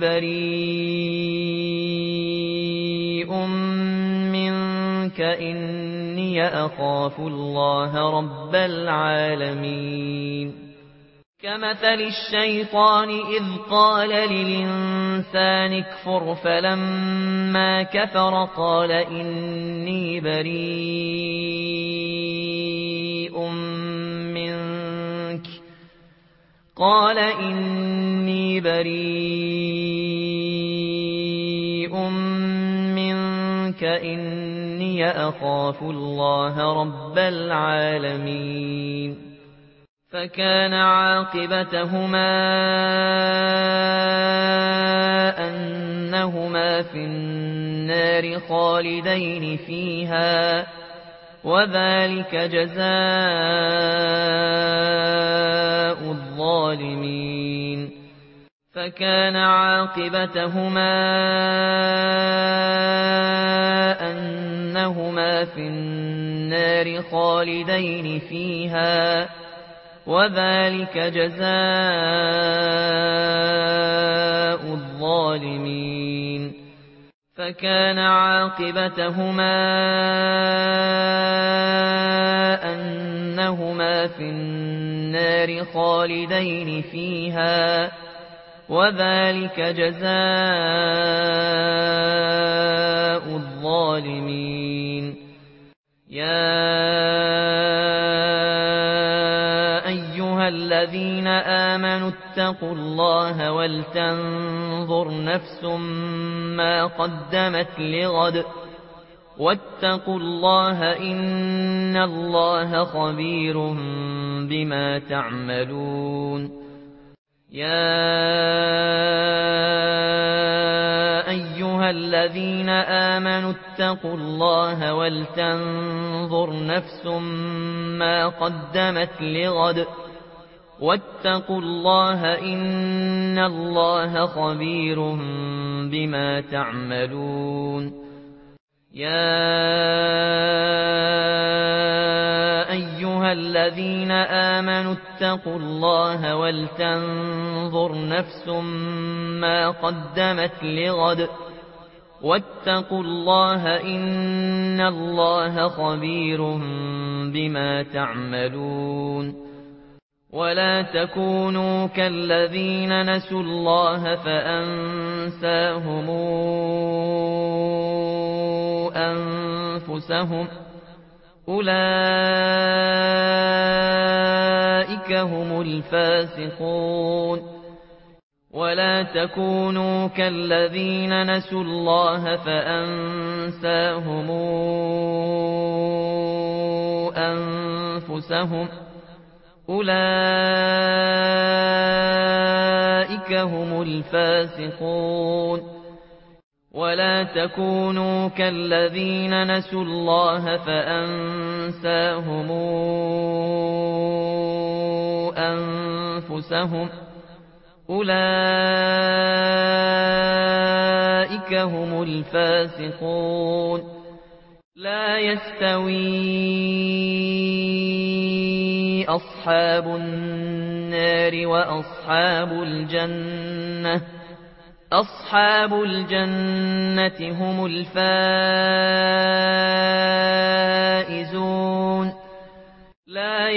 A: بريء منك إني أخاف الله رب العالمين كمثل الشيطان إذ قال للإنسان اكفر فلما كفر قال إني بريء منك قال إني بريء منك إني أخاف الله رب العالمين فكان عاقبتهما أنهما في النار خالدين فيها وذلك جزاء الظالمين فكان عاقبتهما أنهما في النار خالدين فيها وذلك جزاء الظالمين فكان عاقبتهما أنهما في النار خالدين فيها وذلك جزاء الظالمين يا الذين آمنوا اتقوا الله ولتنظر نفس ما قدمت لغد واتقوا الله إن الله خبير بما تعملون يا أيها الذين آمنوا اتقوا الله ولتنظر نفس ما قدمت لغد واتقوا الله إن الله خبير بما تعملون يا أيها الذين آمنوا اتقوا الله ولتنظر نفس ما قدمت لغد واتقوا الله إن الله خبير بما تعملون ولا تكونوا كالذين نسوا الله فأنساهم أنفسهم أولئك هم الفاسقون ولا تكونوا كالذين نسوا الله فأنساهم أنفسهم أولئك هم الفاسقون ولا تكونوا كالذين نسوا الله فأنساهم أنفسهم أولئك هم الفاسقون لا يستوي أصحاب النار وأصحاب الجنة أصحاب الجنة هم الفائزون لا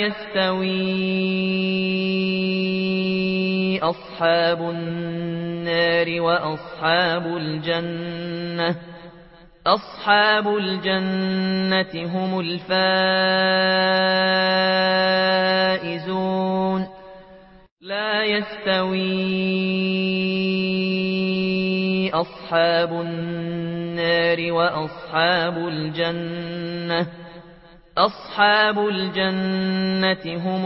A: يستوي أصحاب النار وأصحاب الجنة أصحاب الجنة هم الفائزون لا يستوي أصحاب النار وأصحاب الجنة أصحاب الجنة هم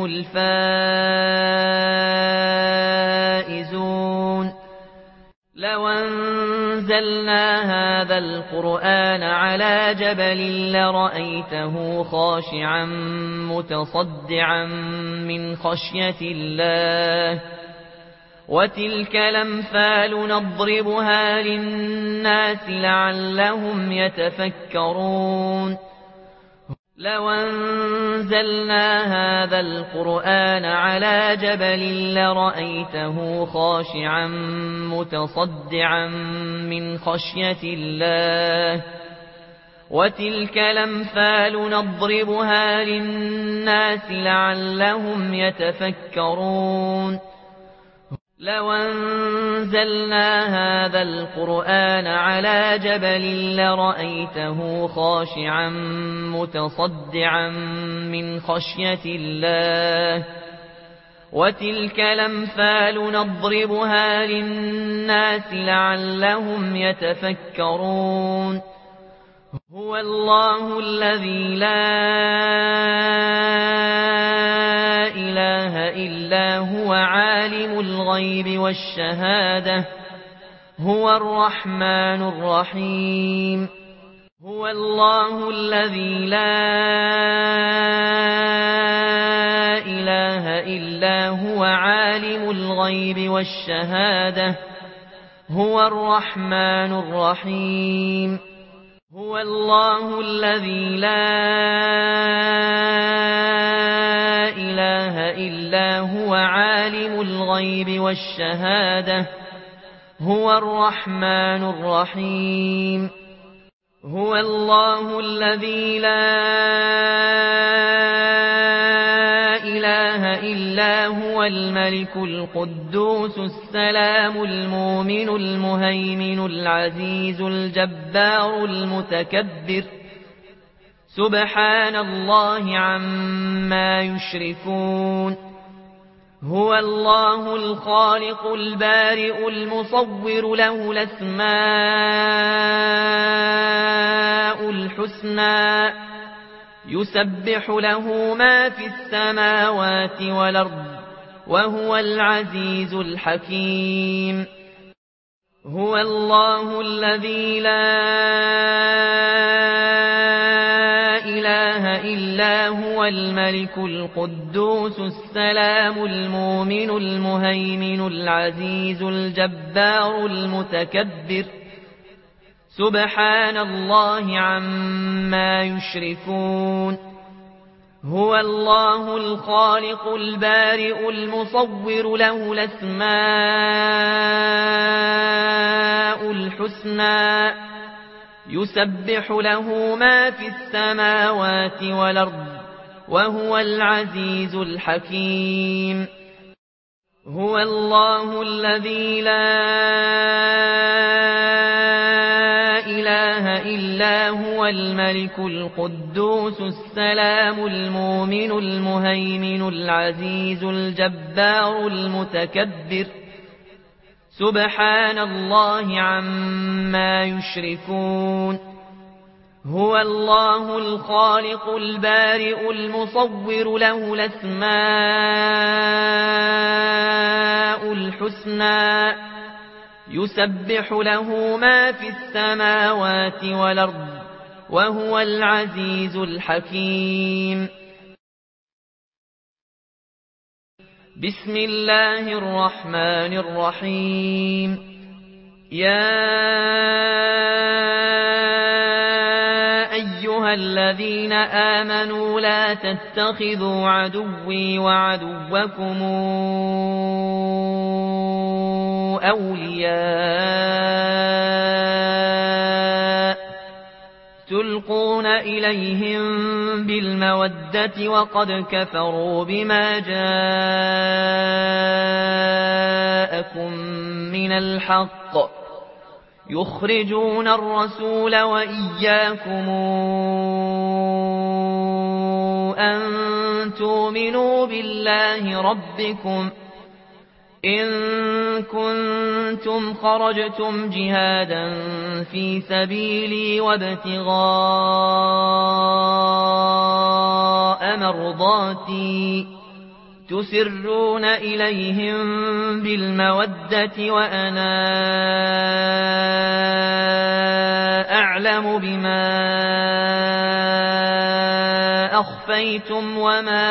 A: الفائزون لو أنزلنا هذا القرآن على جبل لرأيته خاشعا متصدعا من خشية الله وتلك الأمثال نضربها للناس لعلهم يتفكرون لو أنزلنا هذا القرآن على جبل لرأيته خاشعا متصدعا من خشية الله وتلك الأمثال نضربها للناس لعلهم يتفكرون لو أنزلنا هذا القرآن على جبل لرأيته خاشعا متصدعا من خشية الله وتلك الأمثال نضربها للناس لعلهم يتفكرون هو الله الذي لا إله إلا هو عالم الغيب والشهادة هو الرحمن الرحيم هو الله الذي لا إله إلا هو عالم الغيب والشهادة هو الرحمن الرحيم هو الله الذي لا إله إلا هو عالم الغيب والشهادة هو الرحمن الرحيم هو الله الذي لا إله إلا هو الملك القدوس السلام المؤمن المهيمن العزيز الجبار المتكبر سبحان الله عما يشركون هو الله الخالق البارئ المصور له الأسماء الحسنى يسبح له ما في السماوات والأرض وهو العزيز الحكيم هو الله الذي لا إله إلا هو الملك القدوس السلام المؤمن المهيمن العزيز الجبار المتكبر سبحان الله عما يشركون هو الله الخالق البارئ المصور له الأسماء الحسنى يسبح له ما في السماوات والأرض وهو العزيز الحكيم هو الله الذي لا إله إلا هو الملك القدوس السلام المؤمن المهيمن العزيز الجبار المتكبر سبحان الله عما يشركون هو الله الخالق البارئ المصور له الأسماء الحسنى يسبح له ما في السماوات والأرض وهو العزيز الحكيم بسم الله الرحمن الرحيم يا أيها الذين آمنوا لا تتخذوا عدوي وعدوكم أولياء تلقون إليهم بالمودة وقد كفروا بما جاءكم من الحق يخرجون الرسول وإياكم أن تؤمنوا بالله ربكم إن كنتم خرجتم جهادا في سبيلي وابتغاء مرضاتي تسرون إليهم بالمودة وأنا أعلم بما أخفيتم وما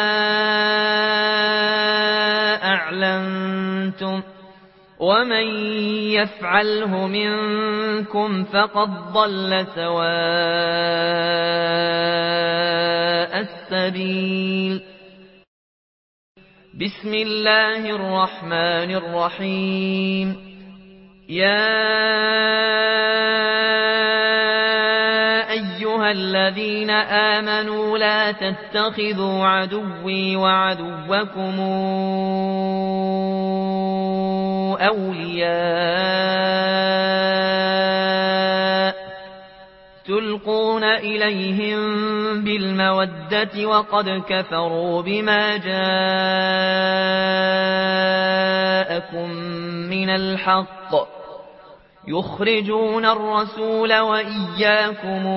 A: أعلنتم ومن يفعله منكم فقد ضل سواء السبيل بسم الله الرحمن الرحيم يا أيها الذين آمنوا لا تتخذوا عدوي وعدوكم أولياء تلقون إليهم بالمودة وقد كفروا بما جاءكم من الحق يخرجون الرسول وإياكم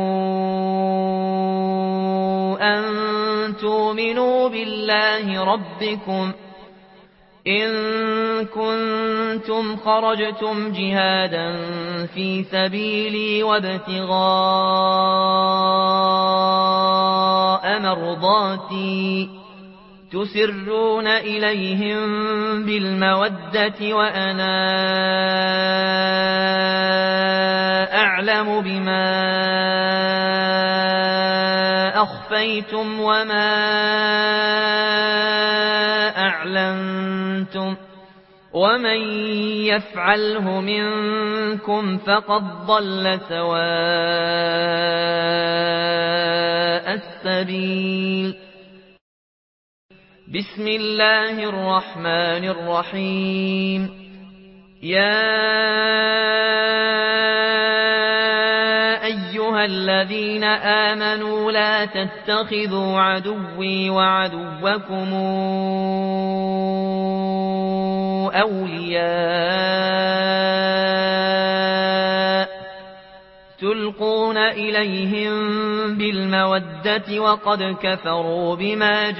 A: أن تؤمنوا بالله ربكم إن كنتم خرجتم جهادا في سبيلي وابتغاء مرضاتي تسرون إليهم بالمودة وأنا أعلم بما أخفيتم وما أعلنتم ومن يفعله منكم فقد ضل سواء السبيل بسم الله الرحمن الرحيم يا أيها الذين آمنوا لا تتخذوا عدوي وعدوكم أولياء تلقون إليهم بالمودة وقد كفروا بما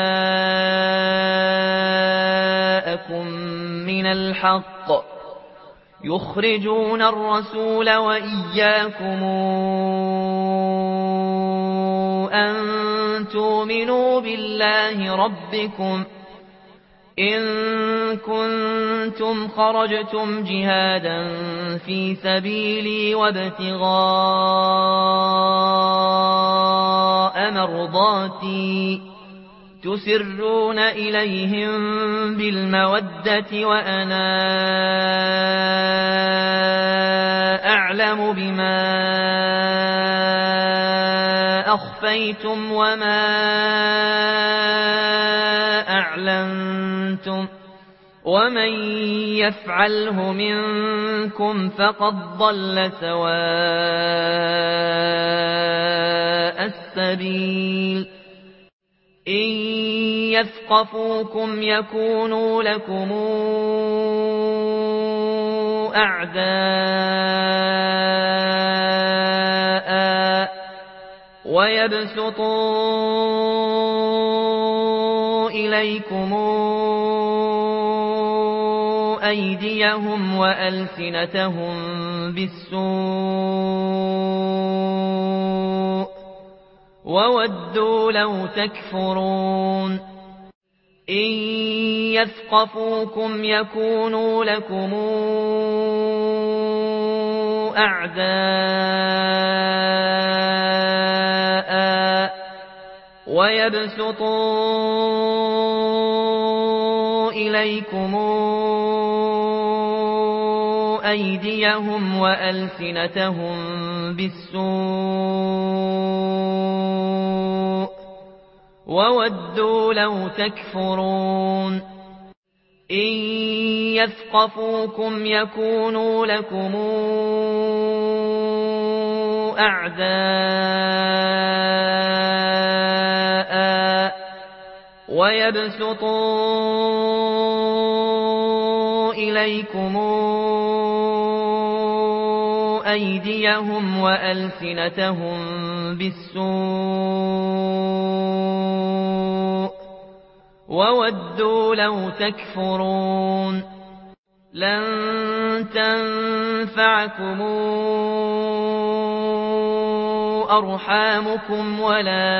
A: جاءكم من الحق يخرجون الرسول وإياكم أن تؤمنوا بالله ربكم إن كنتم خرجتم جهادا في سبيلي وابتغاء مرضاتي تسرون إليهم بالمودة وأنا أعلم بما أخفيتم وما أعلنتم ومن يفعله منكم فقد ضل سواء السبيل إن يثقفوكم يكونوا لكم أعداء ويبسطوا إليكم أيديهم وألسنتهم بالسوء وودوا لو تكفرون إن يثقفوكم يكونوا لكم أعداء ويبسطوا إليكم أيديهم وألسنتهم بالسوء وودوا لو تكفرون إن يثقفوكم يكونوا لكم أعداء ويبسطوا إليكم أيديهم وألسنتهم بالسوء وودوا لو تكفرون لن تنفعكم أرحامكم ولا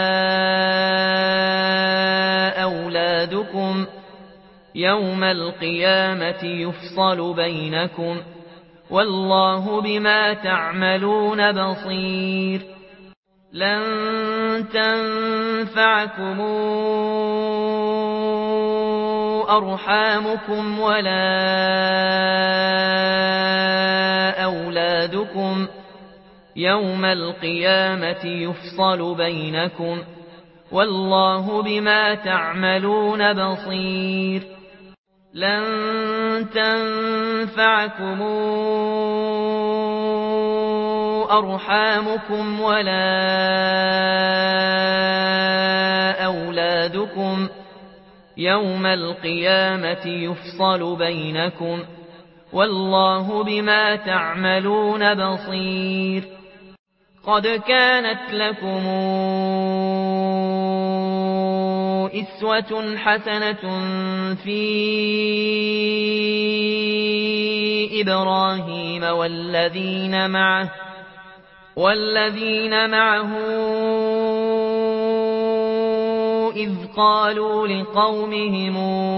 A: أولادكم يوم القيامة يفصل بينكم والله بما تعملون بصير لن تنفعكم أرحامكم ولا أولادكم يوم القيامة يفصل بينكم والله بما تعملون بصير لن تنفعكم أرحامكم ولا أولادكم يوم القيامة يفصل بينكم والله بما تعملون بصير قد كانت لكم أسوة حسنة في إبراهيم والذين معه والذين معه إذ قالوا لقومهم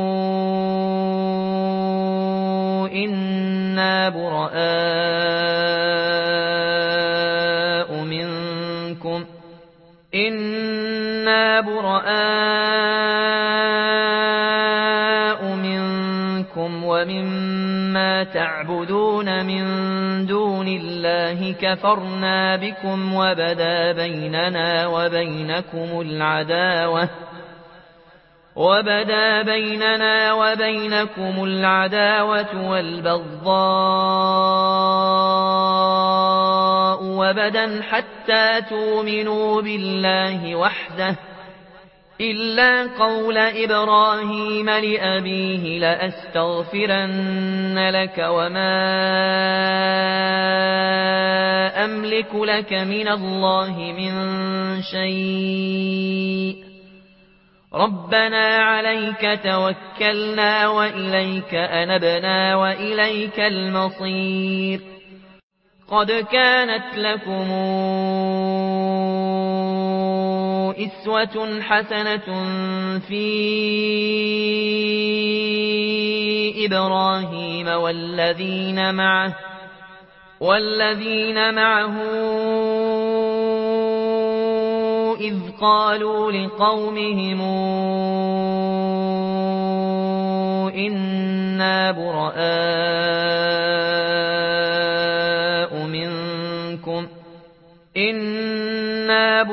A: إنا براء منكم إنا براء منكم ومما تعبدون من دون الله كفرنا بكم وبدا بيننا وبينكم العداوة وبدا بيننا وبينكم العداوة والبغضاء وبدا حتى تؤمنوا بالله وحده إلا قول إبراهيم لأبيه لأستغفرن لك وما أملك لك من الله من شيء ربنا عليك توكلنا وإليك أنبنا وإليك المصير قد كانت لكم أسوة حسنة في إبراهيم والذين معه والذين معه إذ قالوا لقومهم إنا براء منكم إنا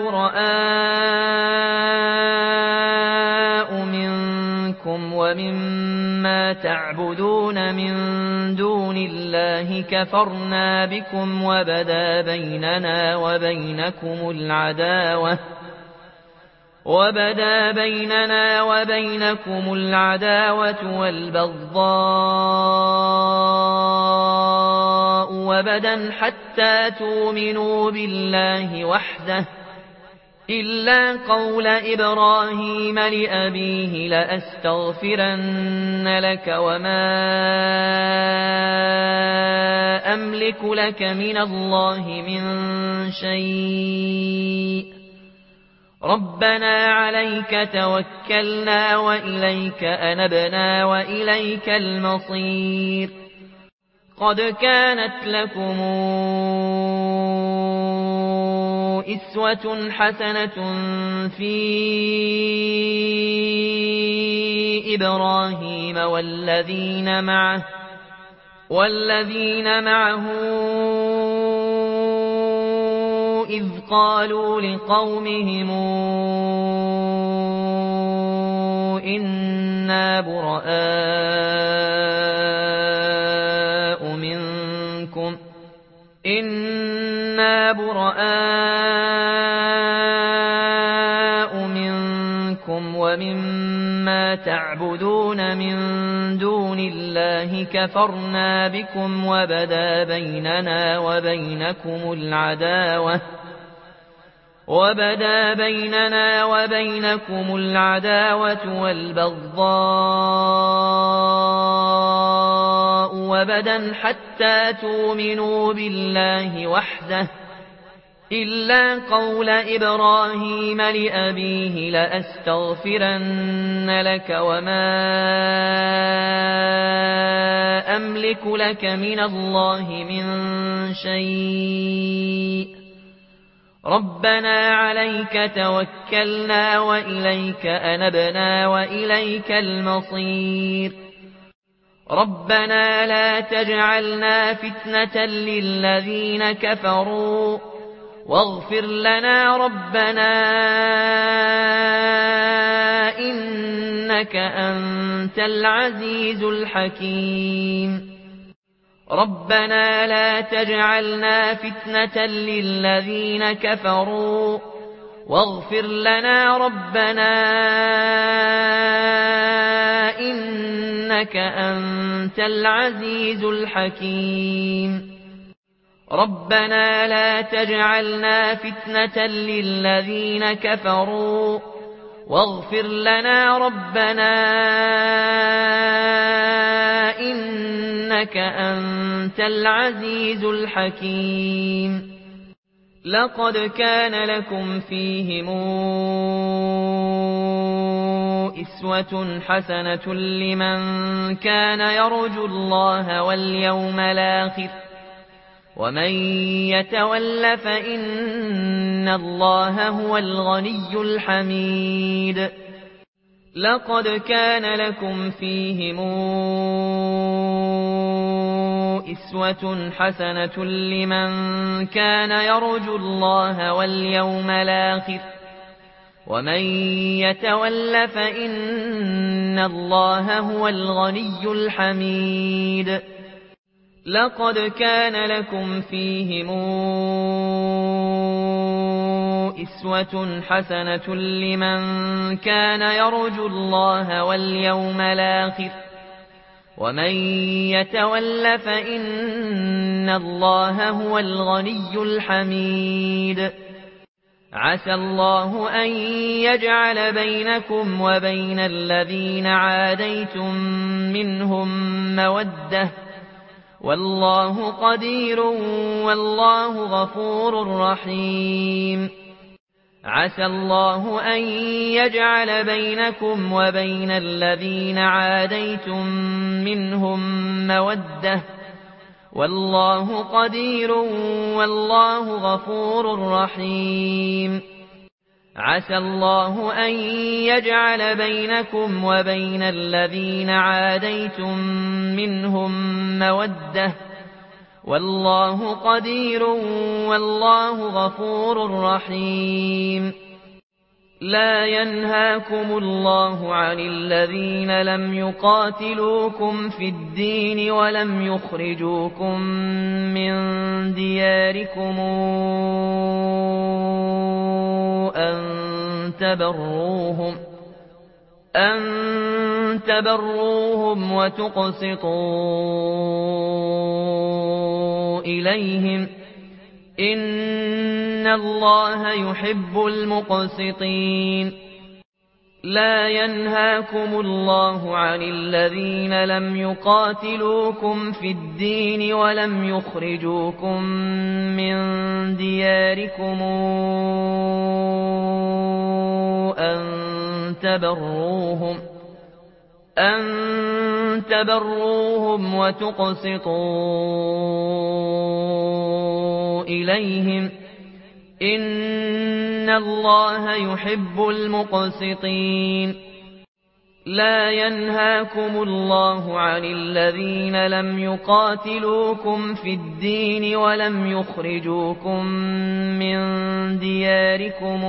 A: براء منكم ومما تعبدون من دون الله كفرنا بكم وبدا بيننا وبينكم العداوة وبدا بيننا وبينكم العداوة والبغضاء وبدا حتى تؤمنوا بالله وحده إلا قول إبراهيم لأبيه لأستغفرن لك وما أملك لك من الله من شيء ربنا عليك توكلنا وإليك أنبنا وإليك المصير قد كانت لكم أسوة حسنة في إبراهيم والذين معه والذين معه إذ قالوا لقومهم إنا براء منكم إنا براء منكم ومما تعبدون من دون الله كفرنا بكم وبدا بيننا وبينكم العداوة وبدا بيننا وبينكم العداوة والبغضاء وبدا حتى تؤمنوا بالله وحده إلا قول إبراهيم لأبيه لأستغفرن لك وما أملك لك من الله من شيء ربنا عليك توكلنا وإليك أنبنا وإليك المصير ربنا لا تجعلنا فتنة للذين كفروا واغفر لنا ربنا إنك أنت العزيز الحكيم ربنا لا تجعلنا فتنة للذين كفروا واغفر لنا ربنا إنك أنت العزيز الحكيم ربنا لا تجعلنا فتنة للذين كفروا واغفر لنا ربنا إنك أنت العزيز الحكيم لقد كان لكم فيهم أسوة حسنة لمن كان يرجو الله واليوم الآخر ومن يتول فإن الله هو الغني الحميد لقد كان لكم فيهم أسوة حسنة لمن كان يرجو الله واليوم الآخر ومن يتول فإن الله هو الغني الحميد لقد كان لكم فيهم أسوة حسنة لمن كان يرجو الله واليوم الآخر ومن يتول فإن الله هو الغني الحميد عسى الله أن يجعل بينكم وبين الذين عاديتم منهم مودة والله قدير والله غفور رحيم عسى الله أن يجعل بينكم وبين الذين عاديتم منهم مودة والله قدير والله غفور رحيم عسى الله أن يجعل بينكم وبين الذين عاديتم منهم مودة والله قدير والله غفور رحيم لا ينهاكم الله عن الذين لم يقاتلوكم في الدين ولم يخرجوكم من دياركم أن تبروهم أن تبروهم وتقسطوا إليهم إن الله يحب المقسطين لا ينهاكم الله عن الذين لم يقاتلوكم في الدين ولم يخرجوكم من دياركم أن تبروهم أن تبروهم وتقسطوا إليهم إن الله يحب المقسطين لا ينهاكم الله عن الذين لم يقاتلوكم في الدين ولم يخرجوكم من دياركم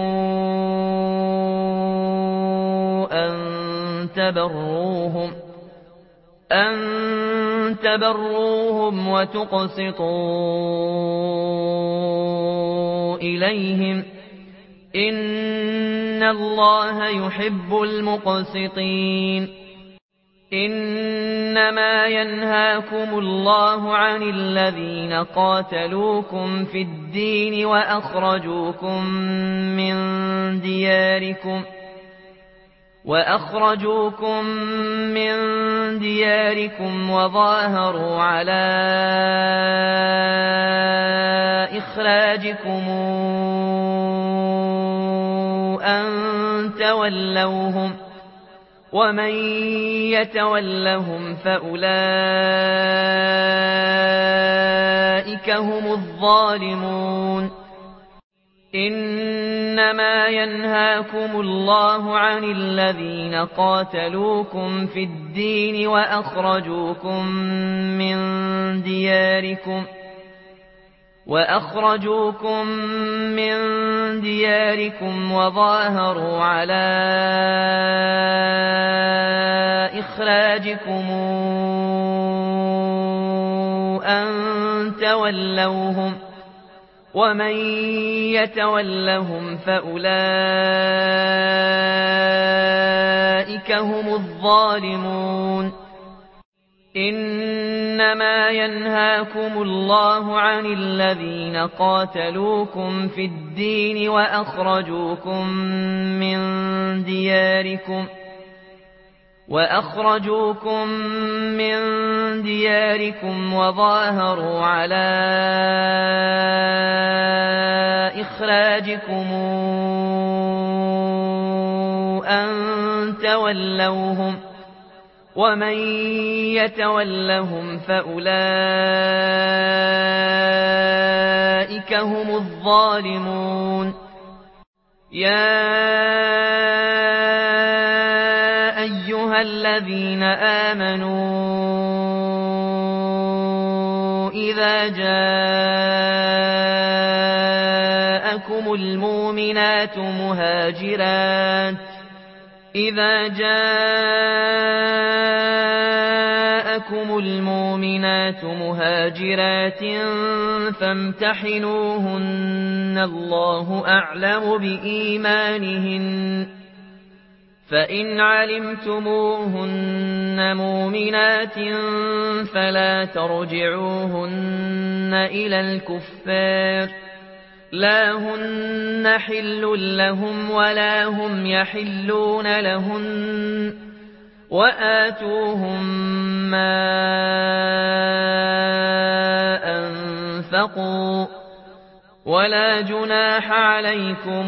A: أن تبروهم أن تبروهم وتقسطوا إليهم إن الله يحب المقسطين إنما ينهاكم الله عن الذين قاتلوكم في الدين وأخرجوكم من دياركم وأخرجوكم من دياركم وظاهروا على إخراجكم أن تولوهم ومن يتولهم فأولئك هم الظالمون إنما ينهاكم الله عن الذين قاتلوكم في الدين وأخرجوكم من دياركم وأخرجوكم من دياركم وظاهروا على إخراجكم أن تولوهم ومن يتولهم فأولئك هم الظالمون إنما ينهاكم الله عن الذين قاتلوكم في الدين وأخرجوكم من دياركم وأخرجوكم من دياركم وظاهروا على إخراجكم أن تولوهم ومن يتولهم فأولئك هم الظالمون يا أيها الذين آمنوا إذا جاءكم المؤمنات مهاجرات إذا جاءكم المؤمنات مهاجرات فامتحنوهن الله أعلم بإيمانهن فإن علمتموهن مؤمنات فلا ترجعوهن إلى الكفار لا هن حل لهم ولا هم يحلون لهن وآتوهم ما أنفقوا ولا جناح عليكم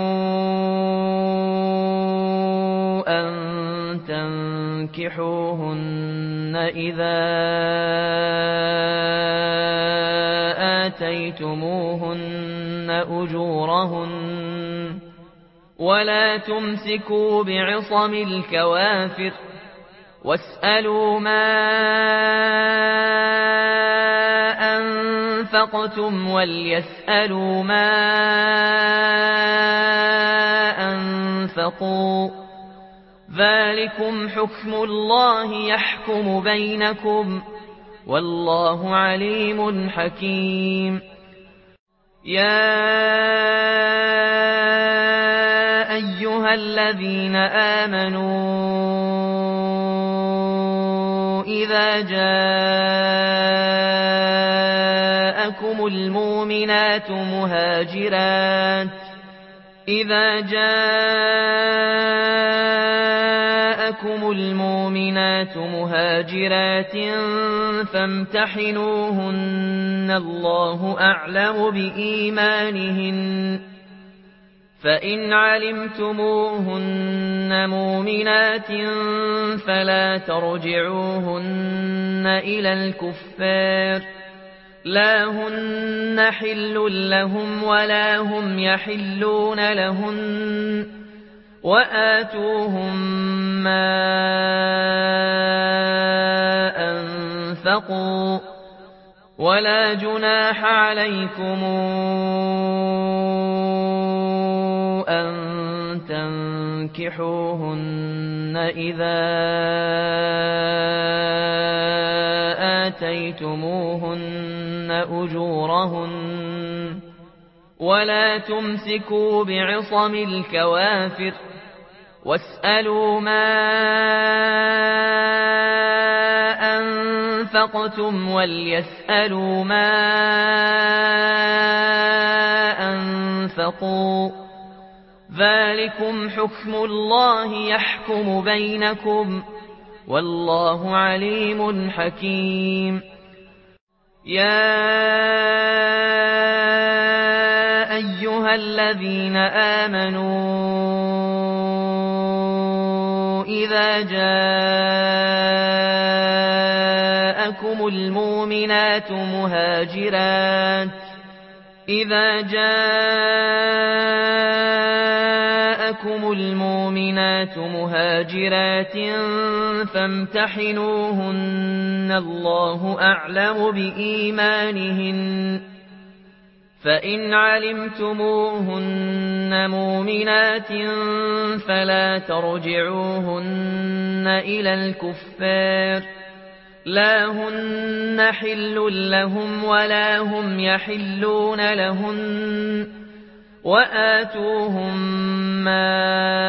A: أن تنكحوهن إذا آتيتموهن أجورهن ولا تمسكوا بعصم الكوافر واسألوا ما أنفقتم وليسألوا ما أنفقوا ذلكم حكم الله يحكم بينكم والله عليم حكيم. يا أيها الذين آمنوا إذا جاءكم المؤمنات مهاجرات إذا جاءكم المؤمنات مهاجرات فامتحنوهن الله أعلم بإيمانهن فإن علمتموهن مؤمنات فلا ترجعوهن إلى الكفار لا هن حل لهم ولا هم يحلون لهن وآتوهم ما أنفقوا ولا جناح عليكم أن تنكحوهن إذا آتيتموهن أجورهن ولا تمسكوا بعصم الكوافر واسألوا ما أنفقتم وليسألوا ما أنفقوا ذلكم حكم الله يحكم بينكم والله عليم حكيم. يا أيها الذين آمنوا إذا جاءكم المؤمنات مهاجرات إذا جاءكم المؤمنات مهاجرات فامتحنوهن الله أعلم بإيمانهن فإن علمتموهن مؤمنات فلا ترجعوهن إلى الكفار لا هن حل لهم ولا هم يحلون لهن وآتوهم ما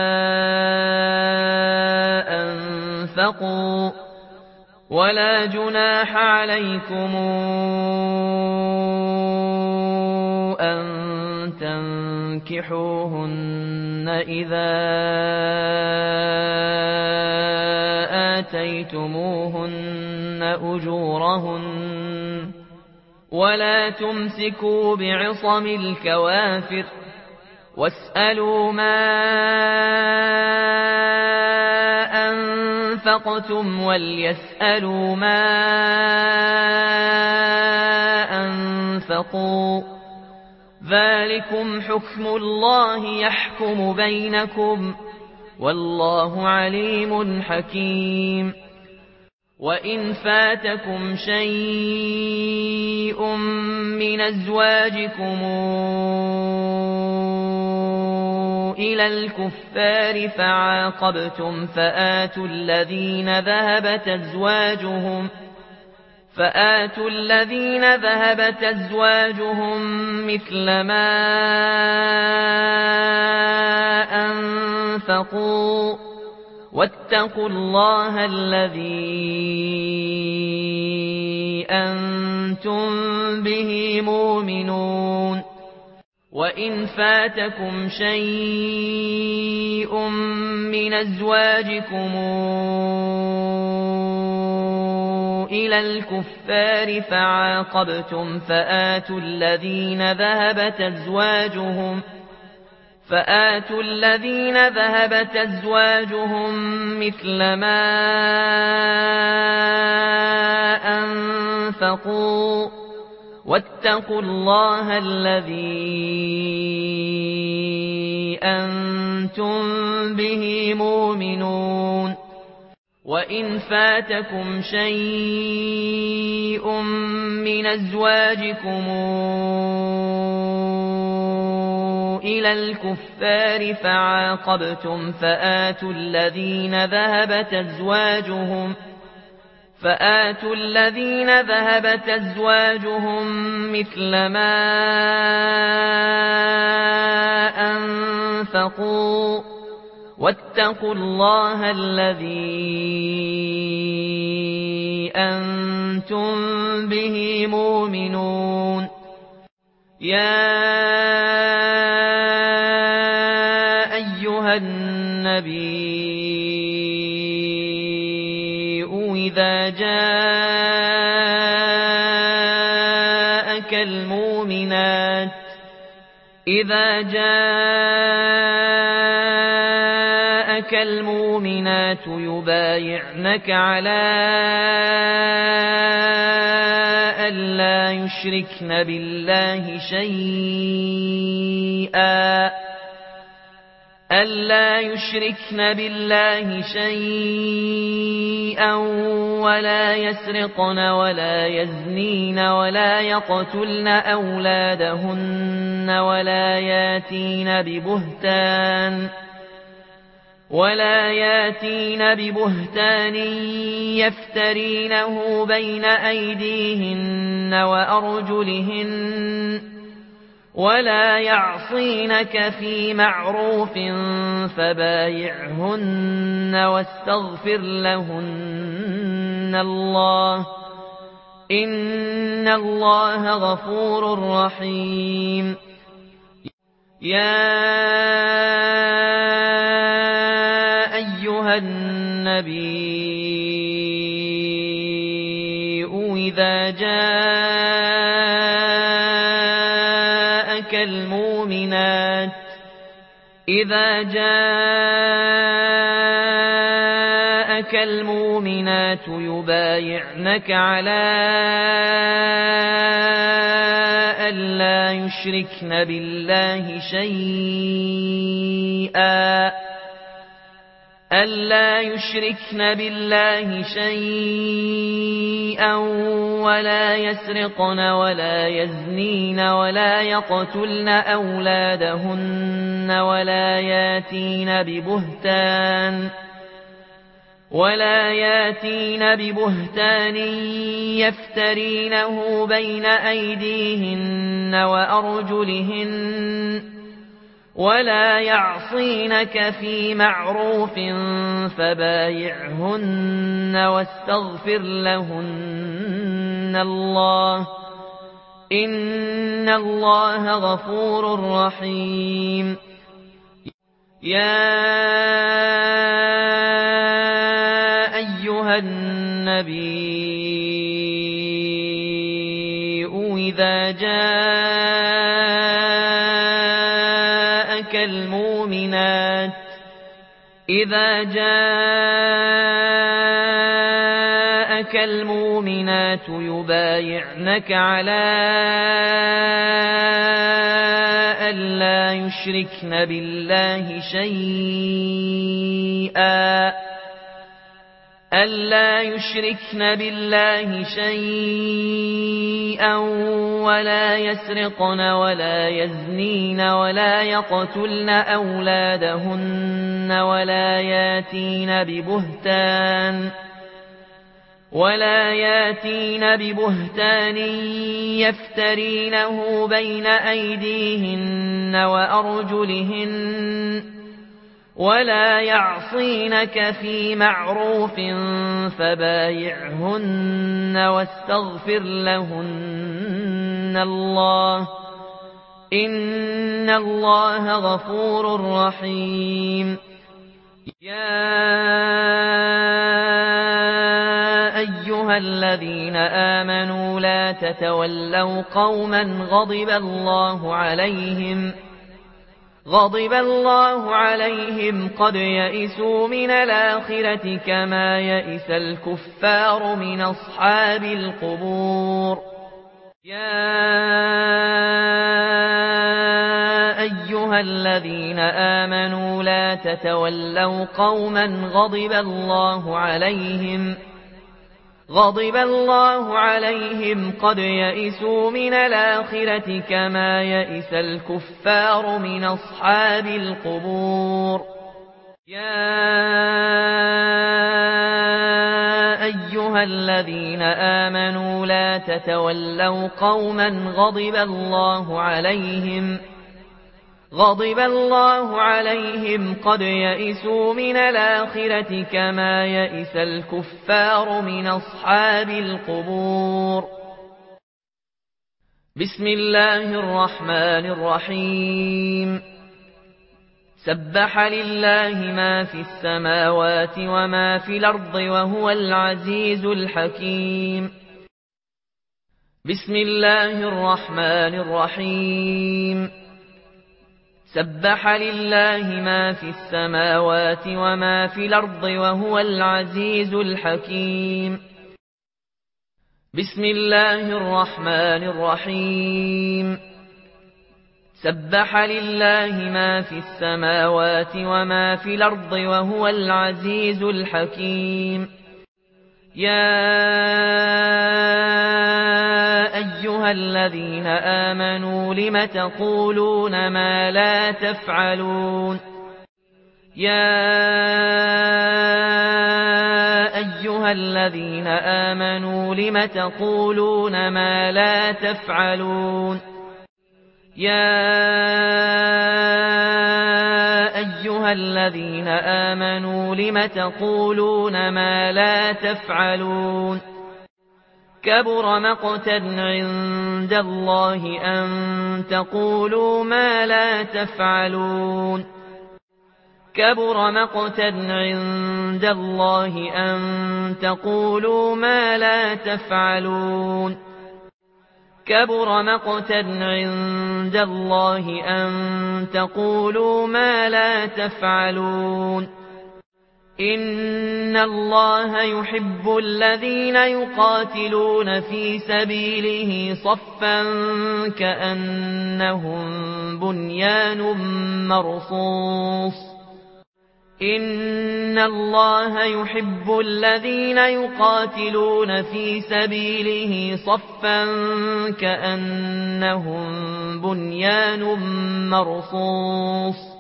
A: أنفقوا ولا جناح عليكم أن تنكحوهن إذا آتيتموهن أجورهن ولا تمسكوا بعصم الكوافر واسألوا ما أنفقتم وليسألوا ما أنفقوا ذلكم حكم الله يحكم بينكم والله عليم حكيم. وإن فاتكم شيء من أزواجكم إلى الكفار فعاقبتم فآتوا الذين ذهبت أزواجهم فآتوا الذين ذهبت أزواجهم مثل ما أنفقوا واتقوا الله الذي أنتم به مؤمنون. وإن فاتكم شيء من أزواجكم إلى الكفار فعاقبتم فآتوا الذين ذهبت أزواجهم فآتوا الذين ذهبت أزواجهم مثل ما أنفقوا واتقوا الله الذي أنتم به مؤمنون وإن فاتكم شيء من أزواجكم إلى الكفار فعاقبتم فآتوا الذين ذهبت أزواجهم فآتوا الذين ذهبت أزواجهم مثل ما أنفقوا واتقوا الله الذي أنتم به مؤمنون يا أيها النبي إذا جاءك المؤمنات إذا جاءك المؤمنات يبايعنك على ألا يشركن بالله شيئا ألا يشركن بالله شيئا ولا يسرقن ولا يزنين ولا يقتلن أولادهن ولا ياتين ببهتان ولا ياتين ببهتان يفترينه بين أيديهن وأرجلهن ولا يعصينك في معروف فبايعهن واستغفر لهن الله إن الله غفور رحيم يا أيها النبي إذا جاءك المؤمنات إذا جاءك المؤمنات يبايعنك على ألا يشركن بالله شيئا ألا يشركن بالله شيئا ولا يسرقن ولا يزنين ولا يقتلن أولادهن ولا ياتين ببهتان ولا ياتين ببهتان يفترينه بين أيديهن وأرجلهن ولا يعصينك في معروف فبايعهن واستغفر لهن الله إن الله غفور رحيم يا أيها النبي إذا جاءك المؤمنات إذا جاءك المؤمنات يبايعنك على ألا يشركن بالله شيئا ألا يشركن بالله شيئا ولا يسرقن ولا يزنين ولا يقتلن أولادهن ولا ياتين ببهتان ولا ياتين ببهتان يفترينه بين أيديهن وأرجلهن ولا يعصينك في معروف فبايعهن واستغفر لهن الله إن الله غفور رحيم يا أيها أيها الذين آمنوا لا تتولوا قوما غضب الله عليهم غضب الله عليهم قد يئسوا من الآخرة كما يئس الكفار من أصحاب القبور يا أيها الذين آمنوا لا تتولوا قوما غضب الله عليهم غضب الله عليهم قد يئسوا من الآخرة كما يئس الكفار من أصحاب القبور يا أيها الذين آمنوا لا تتولوا قوما غضب الله عليهم غضب الله عليهم قد يئسوا من الآخرة كما يئس الكفار من أصحاب القبور بسم الله الرحمن الرحيم سبح لله ما في السماوات وما في الأرض وهو العزيز الحكيم بسم الله الرحمن الرحيم سبح لله ما في السماوات وما في الأرض وهو العزيز الحكيم بسم الله الرحمن الرحيم سبح لله ما في السماوات وما في الأرض وهو العزيز الحكيم يا أيها الذين آمنوا لم تقولون ما لا تفعلون يا أيها الذين آمنوا لم تقولون ما لا تفعلون يا أيها الذين آمنوا لم تقولون ما لا تفعلون كبر مقتا عند الله أن تقولوا ما لا تفعلون كبر مقتا عند الله أن تقولوا ما لا تفعلون كبر مقتا عند الله أن تقولوا ما لا تفعلون إن الله يحب الذين يقاتلون في سبيله صفا كأنهم بنيان مرصوص إن الله يحب الذين يقاتلون في سبيله صفا كأنهم بنيان مرصوص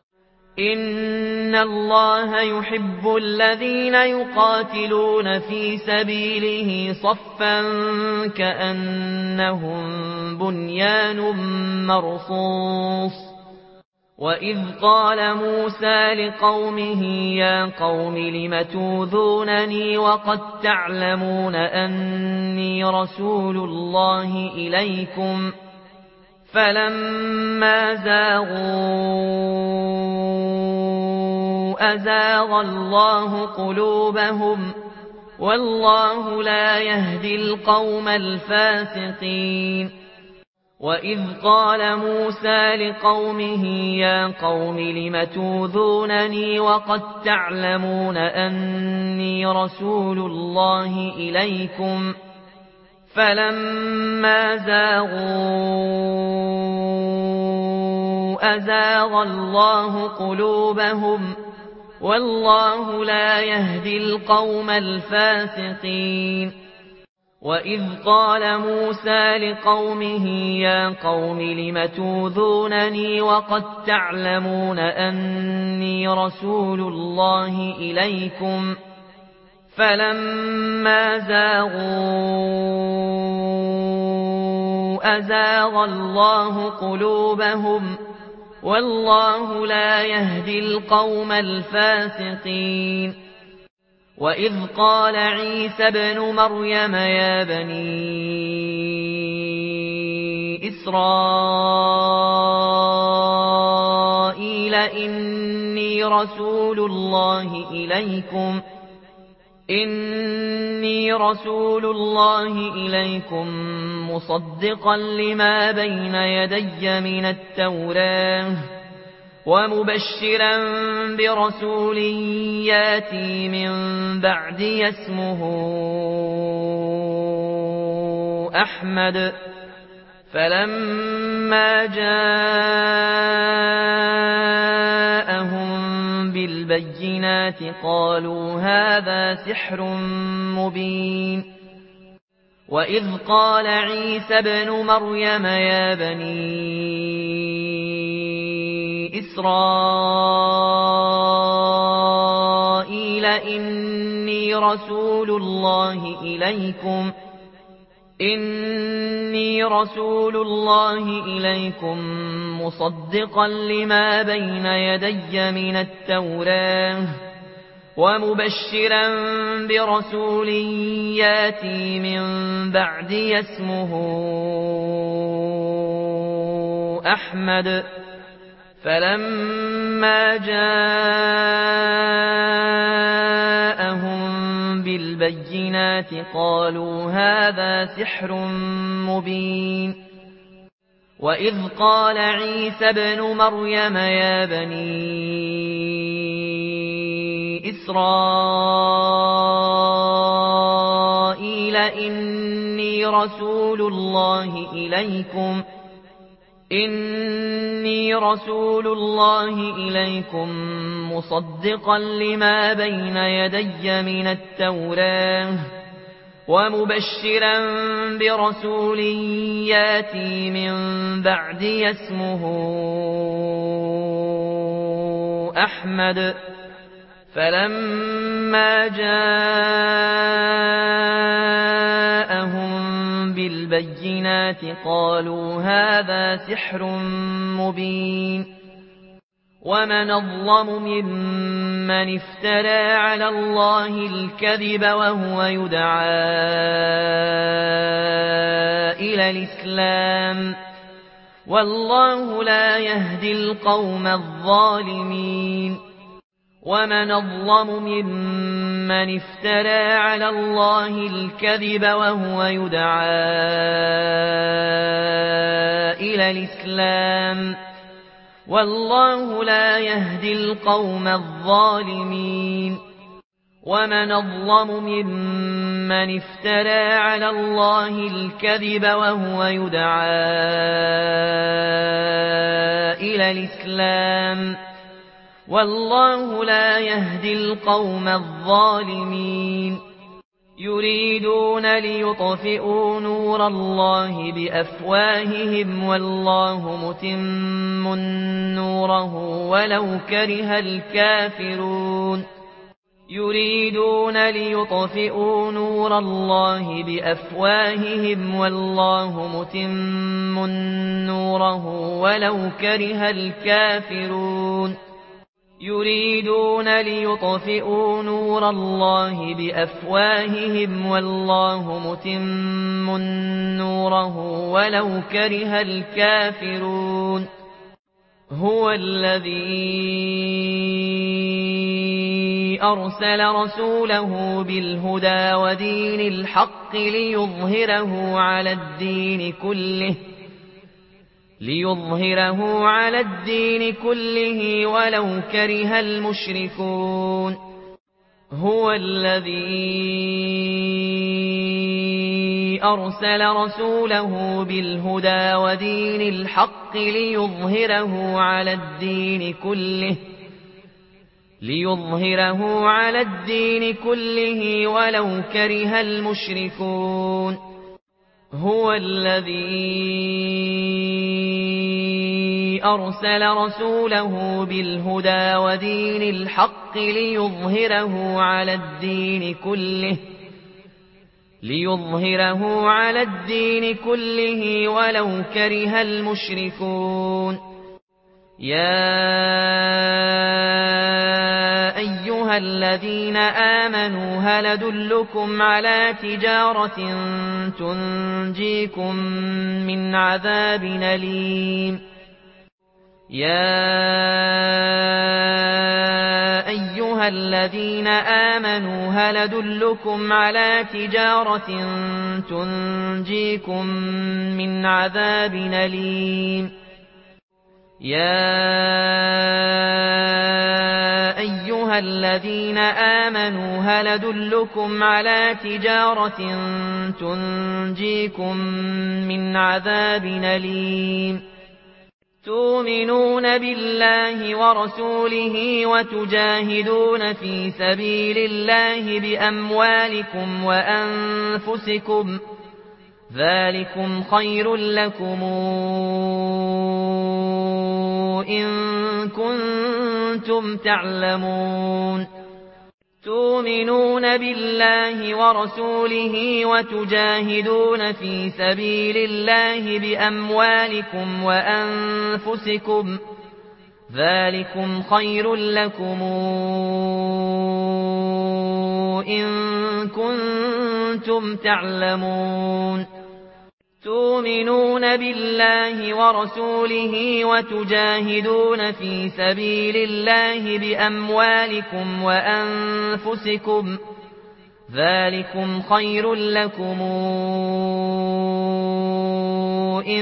A: إن الله يحب الذين يقاتلون في سبيله صفا كأنهم بنيان مرصوص وإذ قال موسى لقومه يا قوم لم توذونني وقد تعلمون أني رسول الله إليكم فلما زاغوا أزاغ الله قلوبهم والله لا يهدي القوم الفاسقين وإذ قال موسى لقومه يا قوم لم توذونني وقد تعلمون أني رسول الله إليكم فلما زاغوا أزاغ الله قلوبهم والله لا يهدي القوم الفاسقين وإذ قال موسى لقومه يا قوم لم توذونني وقد تعلمون أني رسول الله إليكم فلما زاغوا أزاغ الله قلوبهم والله لا يهدي القوم الفاسقين وإذ قال عيسى ابن مريم يا بني إسرائيل إني رسول الله إليكم إني رسول الله إليكم مصدقا لما بين يدي من التوراة ومبشرا برسول ياتي من بعدي اسمه أحمد فلما جاءهم بالبينات قالوا هذا سحر مبين وإذ قال عيسى ابن مريم يا بني إسرائيل إني رسول الله إليكم إني رسول الله إليكم مصدقا لما بين يدي من التوراة ومبشرا برسول ياتي من بعدي اسمه أحمد فلما جاءهم بالبينات قالوا هذا سحر مبين وإذ قال عيسى ابن مريم يا بني إسرائيل إني رسول الله إليكم إني رسول الله إليكم مصدقا لما بين يدي من التوراة ومبشرا برسول ياتي من بعدي اسمه أحمد فلما جاءهم بالبينات قالوا هذا سحر مبين ومن أظلم ممن افترى على الله الكذب وهو يدعى إلى الإسلام والله لا يهدي القوم الظالمين ومن أظلم ممن افترى على الله الكذب وهو يدعى إلى الإسلام والله لا يهدي القوم الظالمين ومن أظلم ممن افترى على الله الكذب وهو يدعى إلى الإسلام والله لا يهدي القوم الظالمين يريدون ليطفئوا نور الله بأفواههم والله متم نوره ولو كره الكافرون يريدون ليطفئوا نور الله بأفواههم والله متم نوره ولو كره الكافرون يريدون ليطفئوا نور الله بأفواههم والله متم نوره ولو كره الكافرون هو الذي أرسل رسوله بالهدى ودين الحق ليظهره على الدين كله ليظهره على الدين كله ولو كره المشركون هو الذي أرسل رسوله بالهدى ودين الحق ليظهره على الدين كله ليظهره على الدين كله ولو كره المشركون هو الذي أرسل رسوله بالهدى ودين الحق ليظهره على الدين كله ليظهره على الدين كله ولو كره المشركون يا أيها الذين آمنوا هل أدلكم على تجارة تنجيكم من عذاب أليم يا أيها الذين آمنوا هل أدلكم على تجارة تنجيكم من عذاب أليم يا أيها الذين آمنوا هل أدلكم على تجارة تنجيكم من عذاب أليم تؤمنون بالله ورسوله وتجاهدون في سبيل الله بأموالكم وأنفسكم ذلكم خير لكم إن كنتم تعلمون تؤمنون بالله ورسوله وتجاهدون في سبيل الله بأموالكم وأنفسكم ذلكم خير لكم إن كنتم تعلمون تؤمنون بالله ورسوله وتجاهدون في سبيل الله بأموالكم وأنفسكم ذلكم خير لكم إن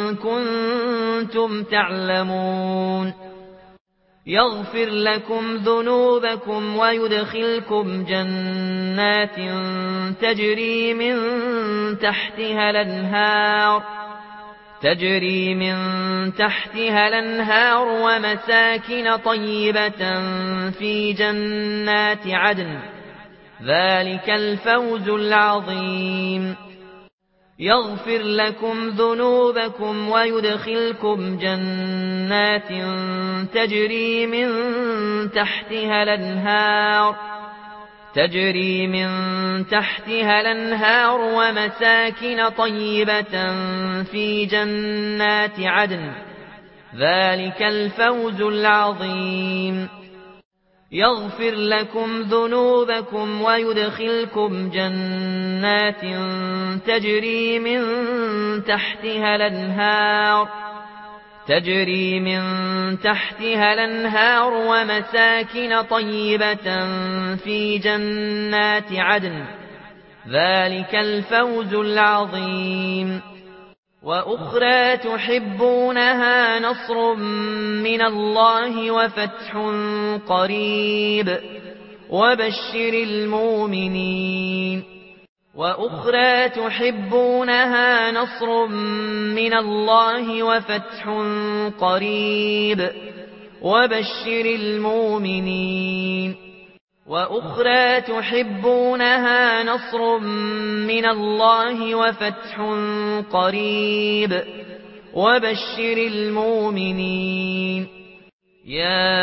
A: كنتم تعلمون يغفر لكم ذنوبكم ويدخلكم جنات تجري من تحتها الأنهار تجري من تحتها الأنهار ومساكن طيبة في جنات عدن ذلك الفوز العظيم يغفر لكم ذنوبكم ويدخلكم جنات تجري من تحتها الأنهار تجري من تحتها الأنهار ومساكن طيبة في جنات عدن ذلك الفوز العظيم يغفر لكم ذنوبكم ويدخلكم جنات تجري من تحتها الأنهار تجري من تحتها الأنهار ومساكن طيبة في جنات عدن ذلك الفوز العظيم وأخرى تحبونها نصر من الله وفتح قريب وبشر المؤمنين وأخرى تحبونها نصر من الله وفتح قريب وبشر المؤمنين وأخرى تحبونها نصر من الله وفتح قريب وبشر المؤمنين يا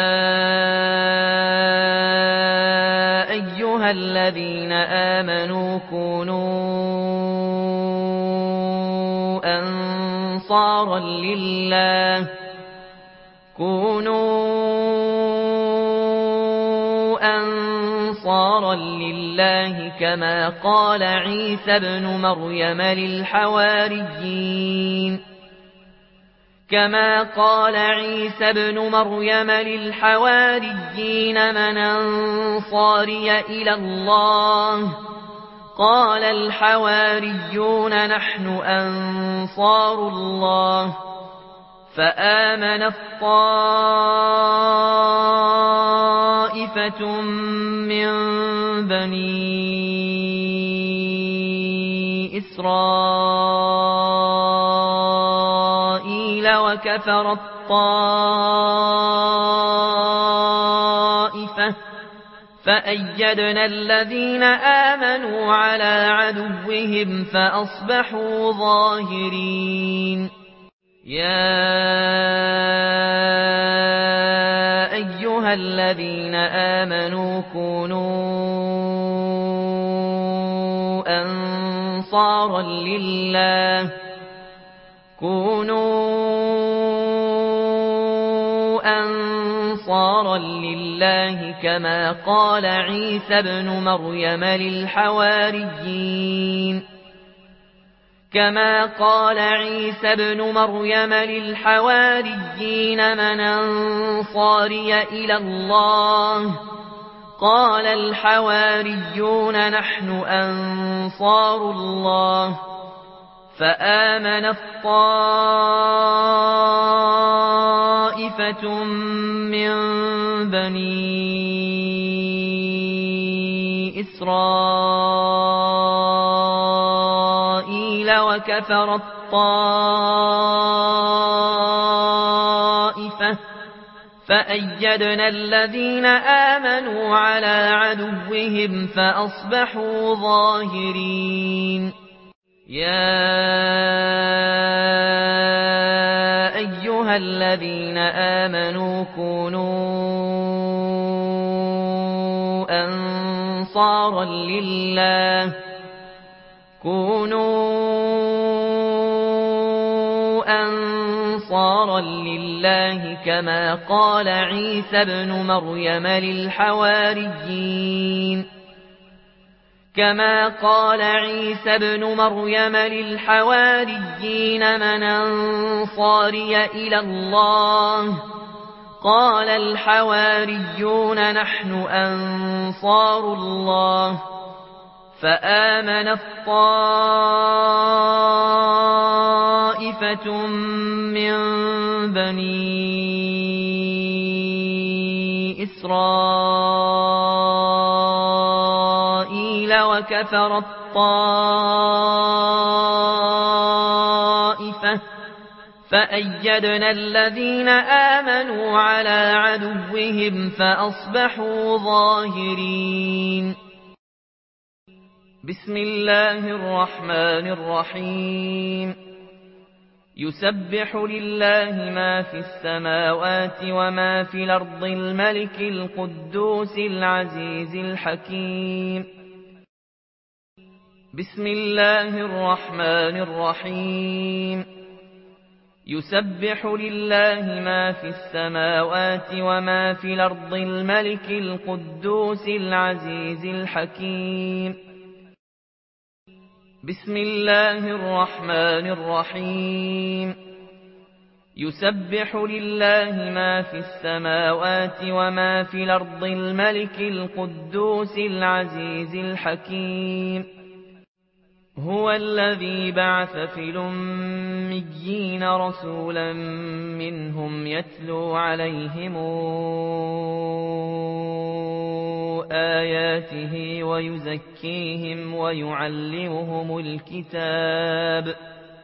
A: أيها الذين آمنوا كونوا أنصارا لله كونوا أنصارا لله كما قال عيسى ابن مريم للحواريين كما قال عيسى ابن مريم للحواريين من أنصاري إلى الله قال الحواريون نحن أنصار الله فآمنت طائفة من بني إسرائيل وكفرت طائفة فأيدنا الذين آمنوا على عدوهم فأصبحوا ظاهرين يا أيها الذين آمنوا كونوا أنصارا لله كونوا أنصارا لله كما قال عيسى ابن مريم للحواريين كما قال عيسى ابن مريم للحواريين من أنصاري إلى الله قال الحواريون نحن أنصار الله فآمنت طائفة من بني إسرائيل وكفرت طائفة فأيدنا الذين آمنوا على عدوهم فأصبحوا ظاهرين يا أيها الذين آمنوا كونوا أنصارا لله كونوا أنصارا لله كما قال عيسى ابن مريم للحواريين كما قال عيسى ابن مريم للحواريين من أنصاري إلى الله قال الحواريون نحن أنصار الله فآمنت طائفة من بني إسرائيل وكفرت طائفة فأيدنا الذين آمنوا على عدوهم فأصبحوا ظاهرين بسم الله الرحمن الرحيم يسبح لله ما في السماوات وما في الأرض الملك القدوس العزيز الحكيم بسم الله الرحمن الرحيم يسبح لله ما في السماوات وما في الأرض الملك القدوس العزيز الحكيم بسم الله الرحمن الرحيم يسبح لله ما في السماوات وما في الأرض الملك القدوس العزيز الحكيم هو الذي بعث في الأميين رسولا منهم يتلو عليهم آياته ويزكيهم ويعلمهم الكتاب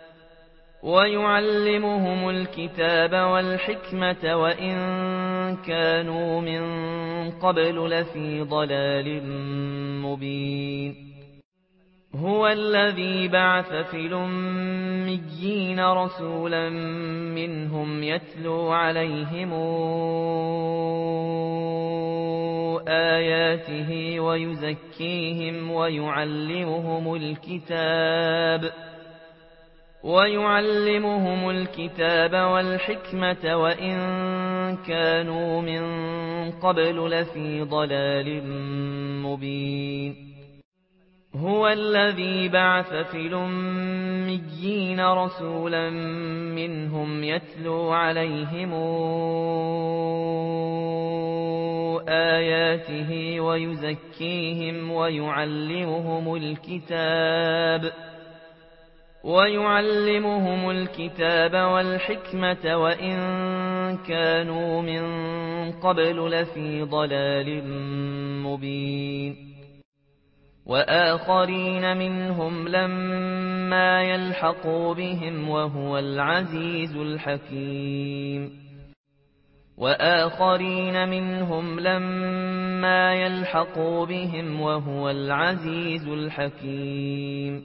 A: ويعلمهم الكتاب والحكمة وإن كانوا من قبل لفي ضلال مبين هو الذي بعث في الأميين رسولا منهم يتلو عليهم آياته ويزكيهم ويعلمهم الكتاب ويعلمهم الكتاب والحكمة وإن كانوا من قبل لفي ضلال مبين هو الذي بعث في الأميين رسولا منهم يتلو عليهم آياته ويزكيهم ويعلمهم الكتاب ويعلمهم الكتاب والحكمة وإن كانوا من قبل لفي ضلال مبين وآخرين منهم لما يلحقوا بهم وهو العزيز الحكيم وآخرين منهم لما يلحقوا بهم وهو العزيز الحكيم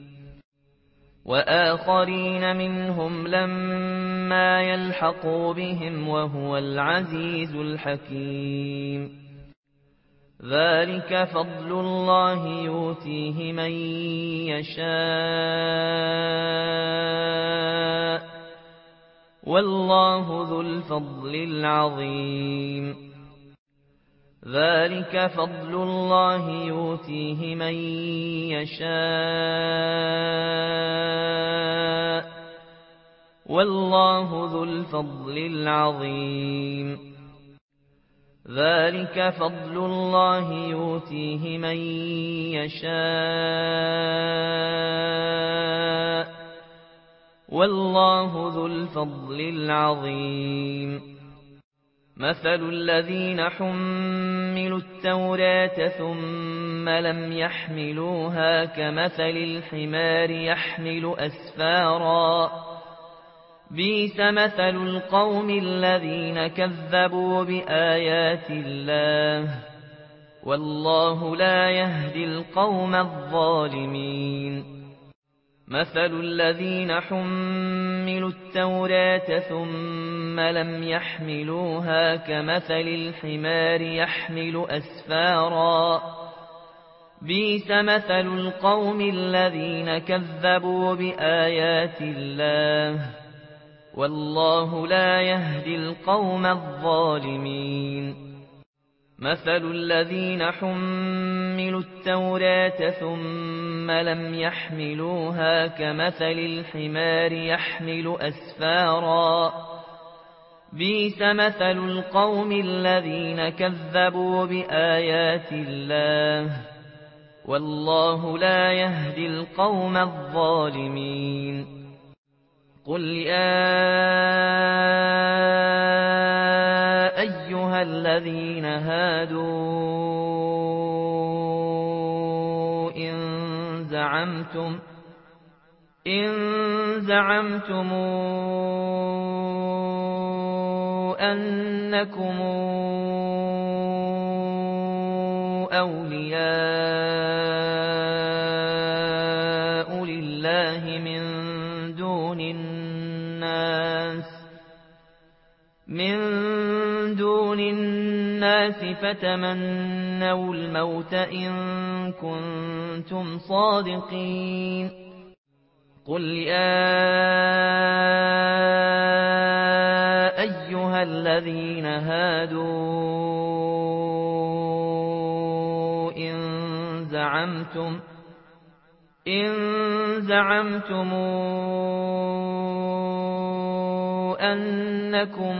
A: وآخرين منهم لما يلحقوا بهم وهو العزيز الحكيم ذلك فضل الله يؤتيه من يشاء والله ذو الفضل العظيم ذلك فضل الله يؤتيه من يشاء والله ذو الفضل العظيم ذلك فضل الله يؤتيه من يشاء والله ذو الفضل العظيم مثل الذين حملوا التوراة ثم لم يحملوها كمثل الحمار يحمل أسفارا بئس مثل القوم الذين كذبوا بآيات الله والله لا يهدي القوم الظالمين مثل الذين حملوا التوراة ثم لم يحملوها كمثل الحمار يحمل أسفارا بئس مثل القوم الذين كذبوا بآيات الله والله لا يهدي القوم الظالمين مثل الذين حملوا التوراة ثم لم يحملوها كمثل الحمار يحمل أسفارا بئس مثل القوم الذين كذبوا بآيات الله والله لا يهدي القوم الظالمين قل يا أيها الذين هادوا إن زعمتم إن زعمتم أنكم أولياء لله من دون الناس من دون الناس فتمنوا الموت إن كنتم صادقين قل يا أيها الذين هادوا إن زعمتم إن زعمتم أنكم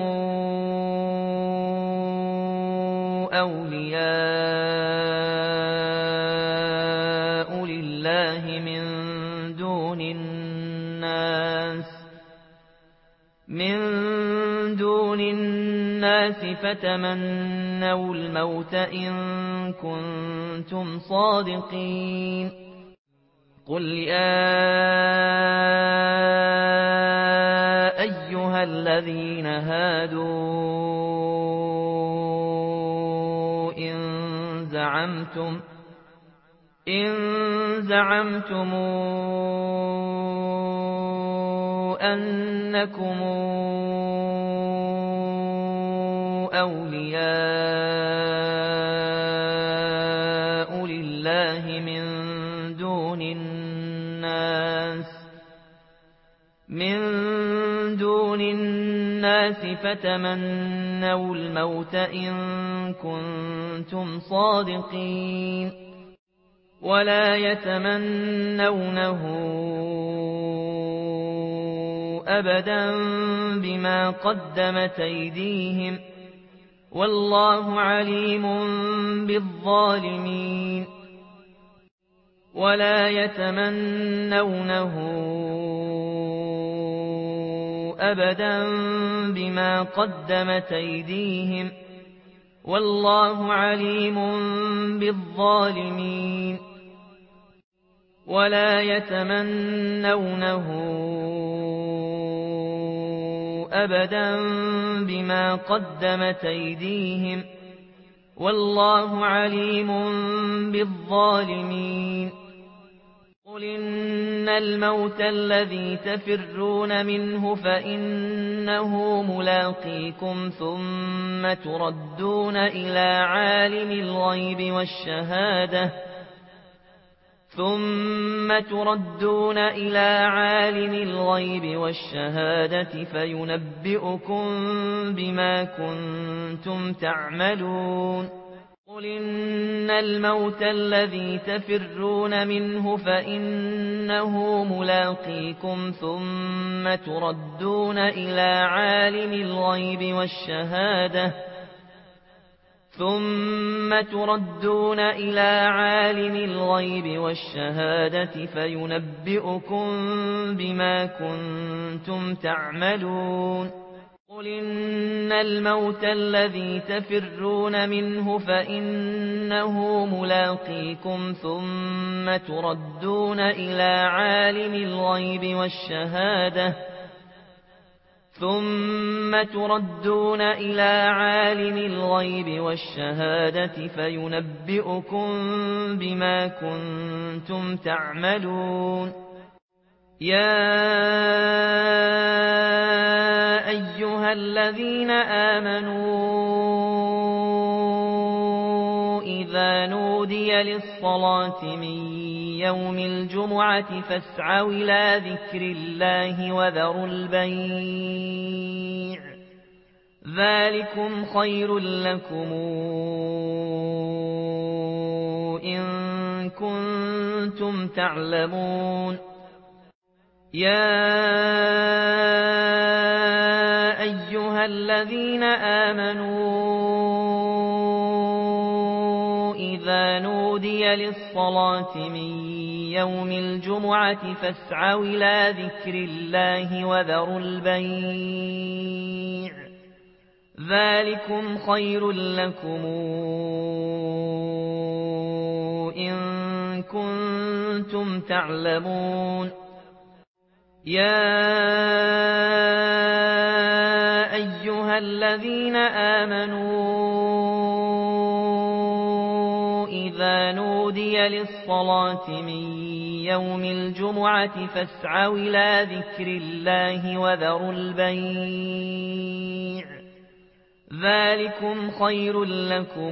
A: أولياء لله من دون الناس من دون الناس فتمنوا الموت إن كنتم صادقين قل يا أيها الذين هادوا إن زعمتم إن زعمتم أنكم أولياء لله من دون الناس من دون الناس فتمنوا الموت إن كنتم صادقين ولا يتمنونه أبدا بما قدمت أيديهم والله عليم بالظالمين ولا يتمنونه أبدا بما قدمت أيديهم والله عليم بالظالمين ولا يتمنونه أبدا بما قدمت أيديهم والله عليم بالظالمين قل إن الموت الذي تفرون منه فإنه ملاقيكم ثم تردون إلى عالم الغيب والشهادة ثم تردون إلى عالم الغيب والشهادة فينبئكم بما كنتم تعملون قل إن الموت الذي تفرون منه فإنه ملاقيكم ثم تردون إلى عالم الغيب والشهادة ثم تردون إلى عالم الغيب والشهادة فينبئكم بما كنتم تعملون قل إن الموت الذي تفرون منه فإنه ملاقيكم ثم تردون إلى عالم الغيب والشهادة ثم تردون إلى عالم الغيب والشهادة فينبئكم بما كنتم تعملون يا أيها الذين آمنوا إذا نودي للصلاة من يوم الجمعة فاسعوا إلى ذكر الله وذروا البيع ذلكم خير لكم إن كنتم تعلمون يا أيها الذين آمنوا إذا نودي للصلاة من يوم الجمعة فاسعوا إلى ذكر الله وذروا البيع ذلكم خير لكم إن كنتم تعلمون يا أيها الذين آمنوا إذا نودي للصلاة من يوم الجمعة فاسعوا إلى ذكر الله وذروا البيع ذلكم خير لكم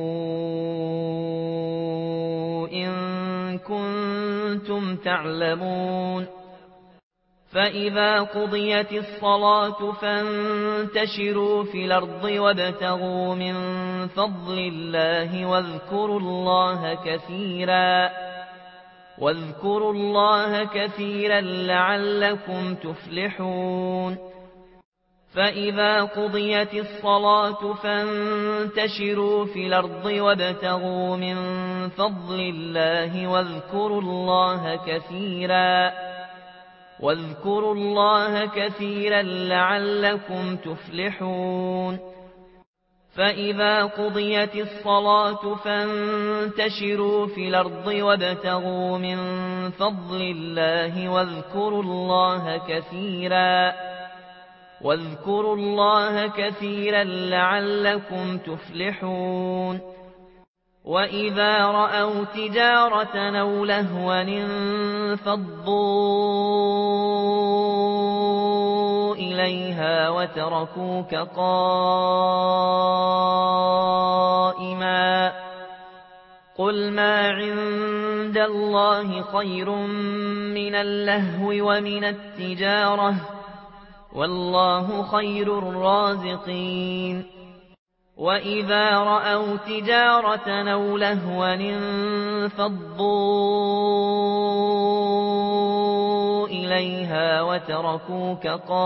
A: إن كنتم تعلمون فإذا قضيت الصلاة فانتشروا في الأرض وابتغوا من فضل الله واذكروا الله كثيرا واذكروا الله كثيرا لعلكم تفلحون فإذا قضيت الصلاة فانتشروا في الأرض وابتغوا من فضل الله واذكروا الله كثيرا واذكروا الله كثيرا لعلكم تفلحون فإذا قضيت الصلاة فانتشروا في الأرض وابتغوا من فضل الله واذكروا الله كثيرا واذكروا الله كثيرا لعلكم تفلحون وإذا رأوا تجارة أو لهوا انفضوا إليها وتركوك قائما قل ما عند الله خير من اللهو ومن التجارة والله خير الرازقين وإذا رأوا تجارة أو لهوا انفضوا إليها وتركوك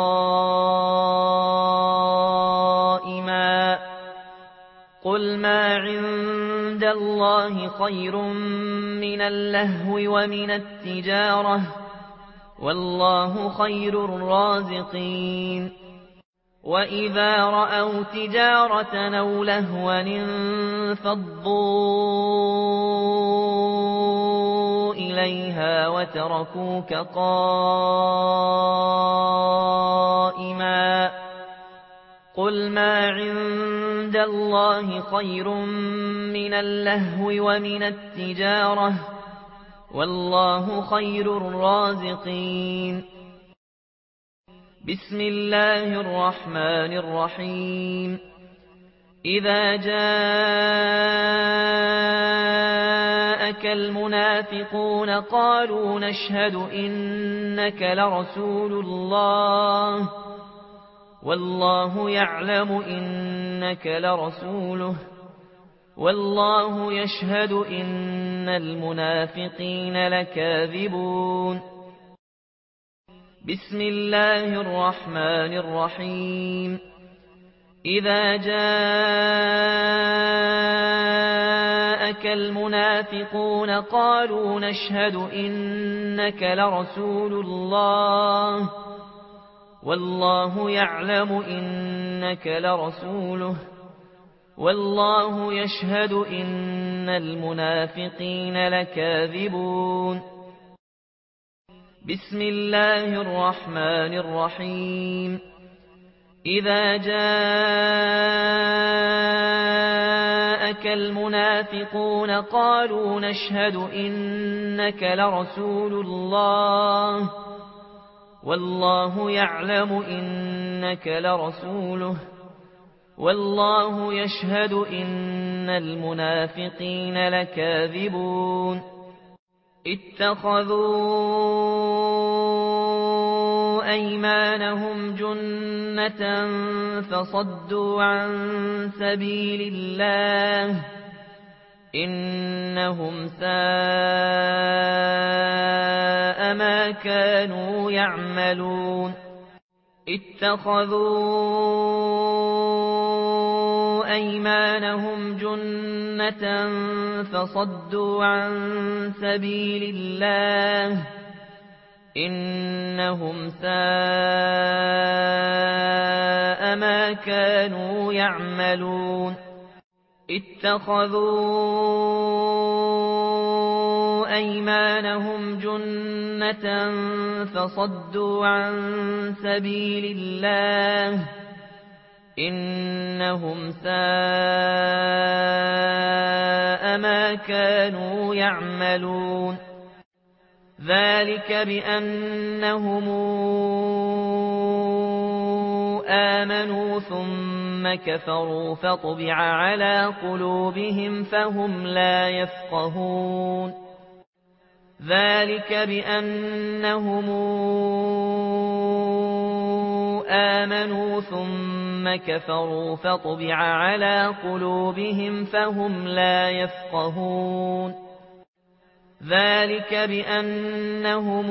A: قائما قل ما عند الله خير من اللهو ومن التجارة والله خير الرازقين وإذا رأوا تجارة أو لهوا انفضوا إليها وتركوك قائما قل ما عند الله خير من اللهو ومن التجارة والله خير الرازقين بسم الله الرحمن الرحيم إذا جاءك المنافقون قالوا نشهد إنك لرسول الله والله يعلم إنك لرسوله والله يشهد إن المنافقين لكاذبون بسم الله الرحمن الرحيم إذا جاءك المنافقون قالوا نشهد إنك لرسول الله والله يعلم إنك لرسوله والله يشهد إن المنافقين لكاذبون. بسم الله الرحمن الرحيم. إذا جاءك المنافقون قالوا نشهد إنك لرسول الله والله يعلم إنك لرسوله والله يشهد إن المنافقين لكاذبون. اتخذوا أيمانهم جنة فصدوا عن سبيل الله إنهم ساء ما كانوا يعملون. اتخذوا أيمانهم جنة فصدوا عن سبيل الله إنهم ساء ما كانوا يعملون. اتخذوا أيمانهم جنة فصدوا عن سبيل الله إنهم ساء ما كانوا يعملون. ذلك بأنهم آمنوا ثم كفروا فطبع على قلوبهم فهم لا يفقهون. ذلك بأنهم آمنوا ثم كفروا فطبع على قلوبهم فهم لا يفقهون. ذلك بأنهم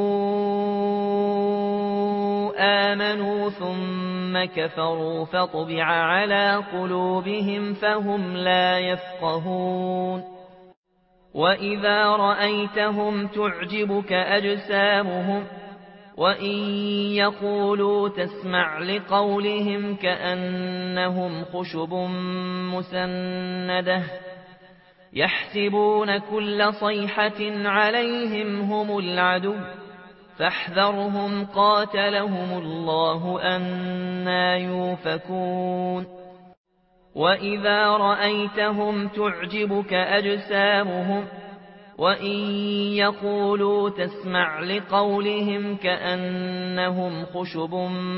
A: آمنوا ثم كفروا فطبع على قلوبهم فهم لا يفقهون. وإذا رأيتهم تعجبك أجسامهم وإن يقولوا تسمع لقولهم كأنهم خشب مسندة يحسبون كل صيحة عليهم هم العدو فاحذرهم قاتلهم الله أنى يؤفكون. وإذا رأيتهم تعجبك أجسامهم وإن يقولوا تسمع لقولهم كأنهم خشب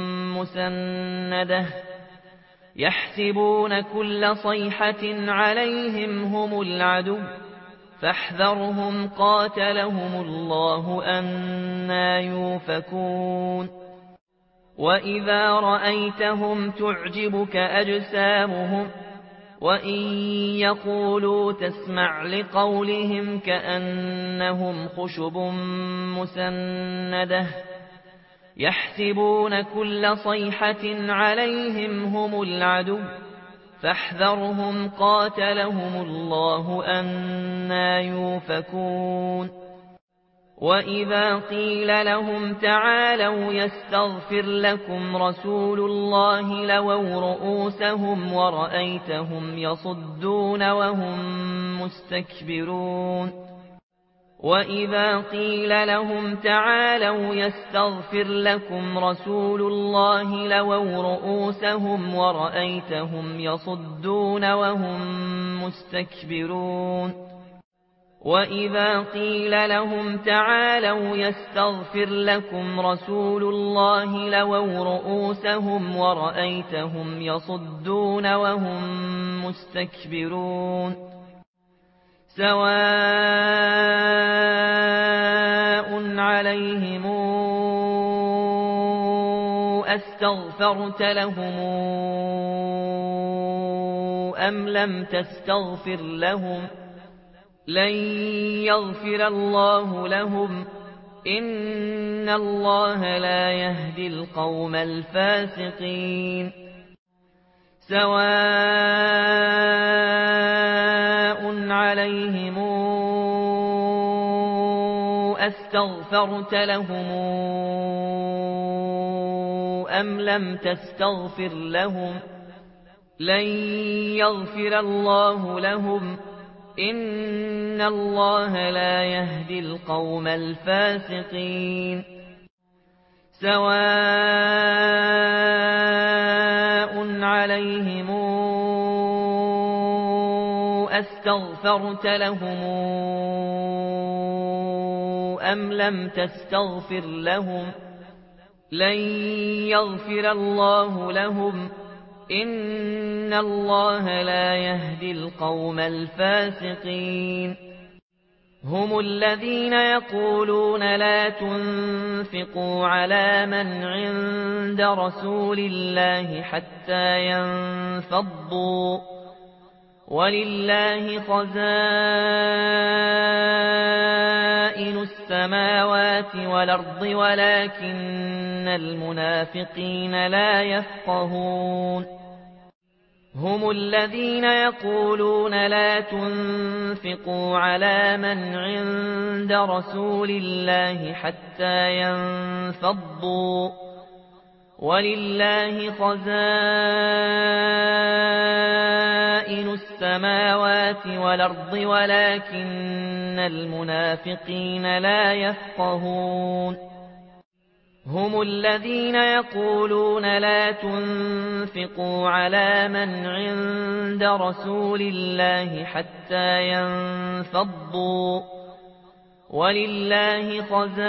A: مسندة يحسبون كل صيحة عليهم هم العدو فاحذرهم قاتلهم الله أنى يؤفكون. وإذا رأيتهم تعجبك أجسامهم وإن يقولوا تسمع لقولهم كأنهم خشب مسندة يحسبون كل صيحة عليهم هم العدو فاحذرهم قاتلهم الله أنى يؤفكون. وإذا قيل لهم تعالوا يستغفر لكم رسول الله لووا رؤوسهم ورأيتهم يصدون وهم مستكبرون. وإذا قيل لهم تعالوا يستغفر لكم رسول الله لووا رؤوسهم ورأيتهم يصدون وهم مستكبرون. وإذا قيل لهم تعالوا يستغفر لكم رسول الله لووا رؤوسهم ورأيتهم يصدون وهم مستكبرون. سواء عليهم أستغفرت لهم أم لم تستغفر لهم لن يغفر الله لهم إن الله لا يهدي القوم الفاسقين. سواء عليهم أستغفرت لهم أم لم تستغفر لهم لن يغفر الله لهم إن الله لا يهدي القوم الفاسقين سواء عليهم أستغفرت لهم أم لم تستغفر لهم لن يغفر الله لهم إن الله لا يهدي القوم الفاسقين هم الذين يقولون لا تنفقوا على من عند رسول الله حتى ينفضوا ولله خزائن السماوات والأرض ولكن المنافقين لا يفقهون هم الذين يقولون لا تنفقوا على من عند رسول الله حتى ينفضوا ولله خزائن السماوات والأرض ولكن المنافقين لا يفقهون هم الذين يقولون لا تنفقوا على من عند رسول الله حتى ينفضوا ولله خزائن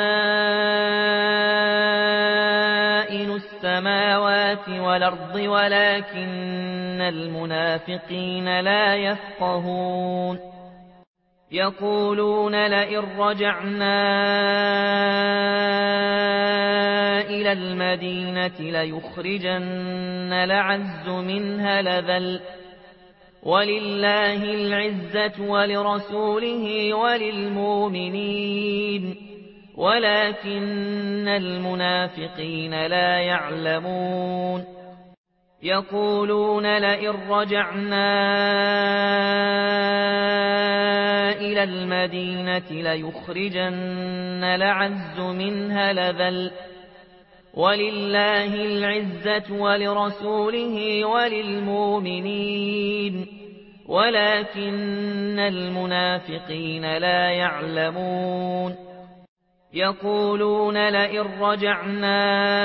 A: السماوات والأرض ولكن المنافقين لا يفقهون يقولون لئن رجعنا إلى المدينة ليخرجن الأعز منها الأذل ولله العزة ولرسوله وللمؤمنين ولكن المنافقين لا يعلمون يقولون لئن رجعنا إلى المدينة ليخرجن الأعز منها الأذل ولله العزة ولرسوله وللمؤمنين ولكن المنافقين لا يعلمون يقولون لئن رجعنا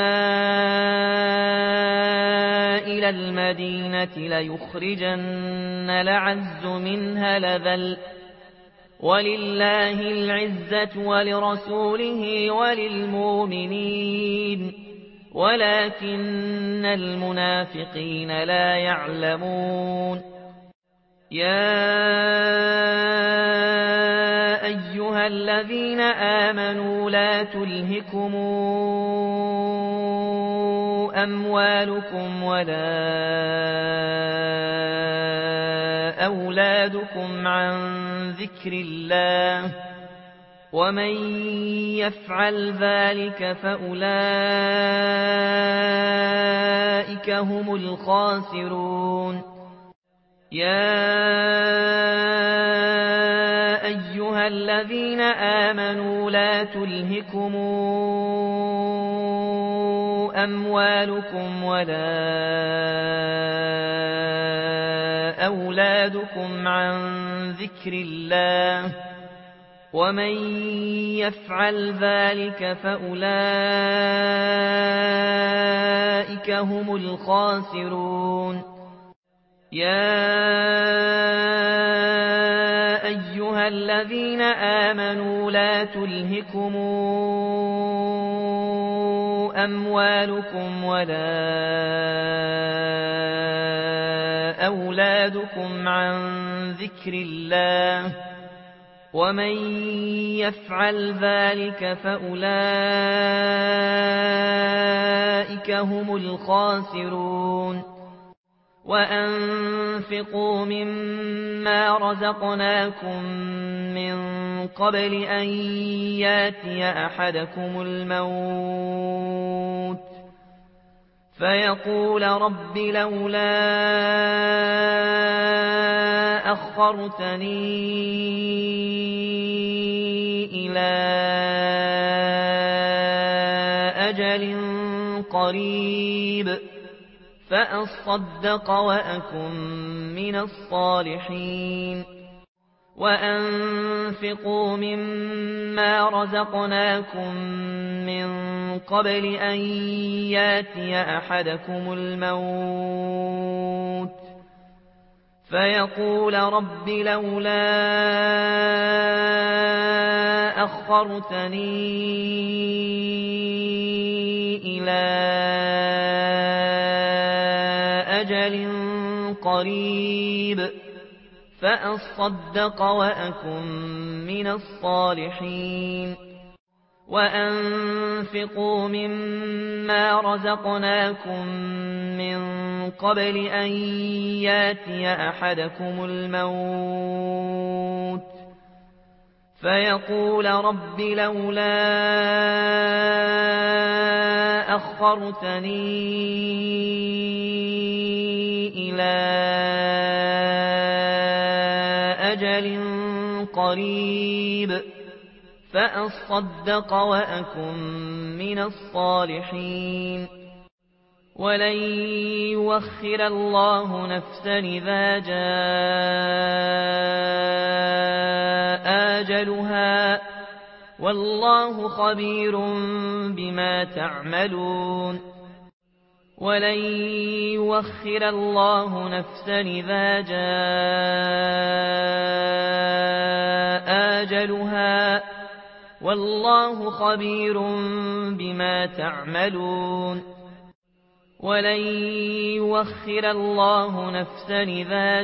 A: إلى المدينة ليخرجن الأعز منها الأذل ولله العزة ولرسوله وللمؤمنين ولكن المنافقين لا يعلمون يا أيها الذين آمنوا لا تلهكم أموالكم ولا أولادكم عن ذكر الله ومن يفعل ذلك فأولئك هم الخاسرون يا أيها الذين آمنوا لا تلهكم أموالكم ولا أولادكم عن ذكر الله ومن يفعل ذلك فأولئك هم الخاسرون يا أيها الذين آمنوا لا تلهكم أموالكم ولا أولادكم عن ذكر الله ومن يفعل ذلك فأولئك هم الخاسرون وأنفقوا مما رزقناكم من قبل أن ياتي أحدكم الموت فيقول رب لولا أخرتني إلى أجل قريب فأصدق وأكن من الصالحين وأنفقوا مما رزقناكم من قبل أن ياتي أحدكم الموت فيقول رب لولا أخرتني إلى أجل قريب فأصدق وأكن من الصالحين وأنفقوا مما رزقناكم من قبل أن ياتي أحدكم الموت فيقول رب لولا أخرتني إلى أجل قريب فأصدق وأكن من الصالحين ولن يؤخر الله نفسا إذا جاء أجلها والله خبير بما تعملون ولن يؤخر الله نفسا إذا جاء أجلها والله خبير بما تعملون ولن يؤخر الله نفسا إذا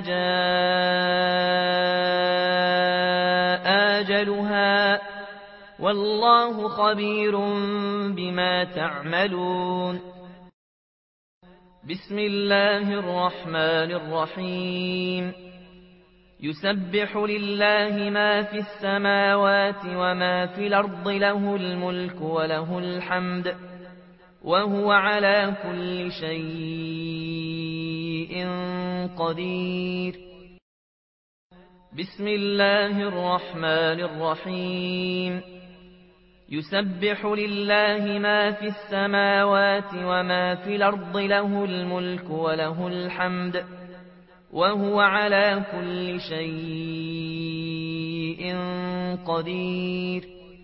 A: جاء أجلها والله خبير بما تعملون بسم الله الرحمن الرحيم يسبح لله ما في السماوات وما في الأرض له الملك وله الحمد وهو على كل شيء قدير بسم الله الرحمن الرحيم يسبح لله ما في السماوات وما في الأرض له الملك وله الحمد وهو على كل شيء قدير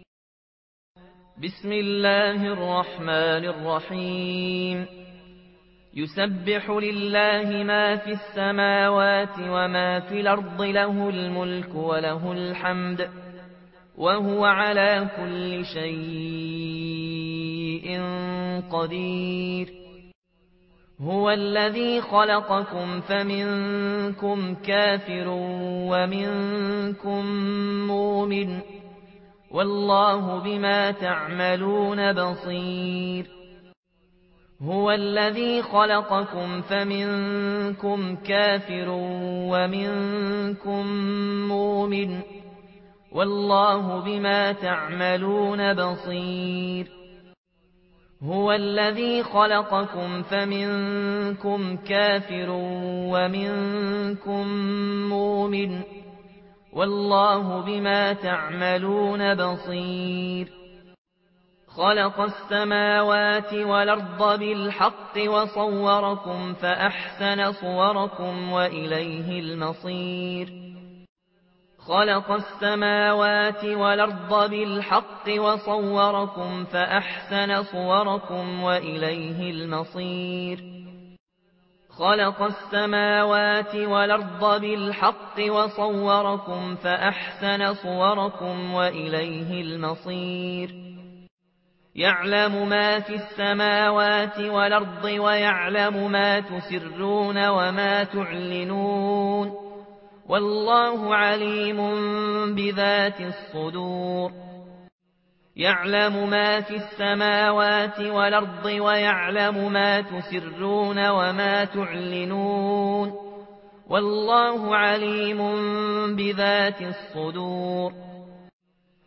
A: بسم الله الرحمن الرحيم يسبح لله ما في السماوات وما في الأرض له الملك وله الحمد وهو على كل شيء قدير هو الذي خلقكم فمنكم كافر ومنكم مؤمن والله بما تعملون بصير هو الذي خلقكم فمنكم كافر ومنكم مؤمن والله بما تعملون بصير هو الذي خلقكم فمنكم كافر ومنكم مؤمن والله بما تعملون بصير خلق السماوات والأرض بالحق وصوركم فأحسن صوركم وإليه المصير خلق السماوات والأرض بالحق وصوركم فأحسن صوركم وإليه المصير خلق السماوات والأرض بالحق وصوركم فأحسن صوركم وإليه المصير يعلم ما في السماوات والأرض ويعلم ما تسرون وما تعلنون والله عليم بذات الصدور يعلم ما في السماوات والأرض ويعلم ما تسرون وما تعلنون والله عليم بذات الصدور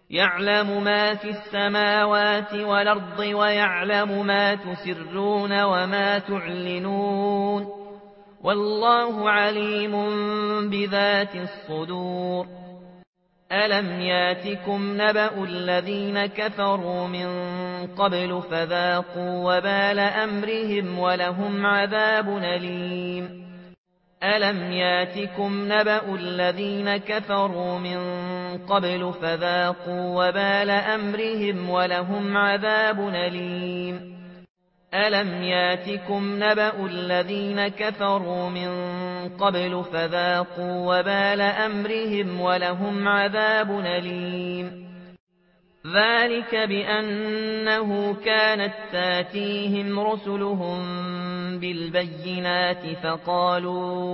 A: يعلم ما في السماوات والأرض ويعلم ما تسرون وما تعلنون والله عليم بذات الصدور ألم ياتكم نبأ الذين كفروا من قبل فذاقوا وبال أمرهم ولهم عذاب أليم ألم ياتكم نبأ الذين كفروا من قبل فذاقوا وبال أمرهم ولهم عذاب أليم ألم ياتكم نبأ الذين كفروا من قبل فذاقوا وبال أمرهم ولهم عذاب أليم ذلك بأنه كانت تاتيهم رسلهم بالبينات فقالوا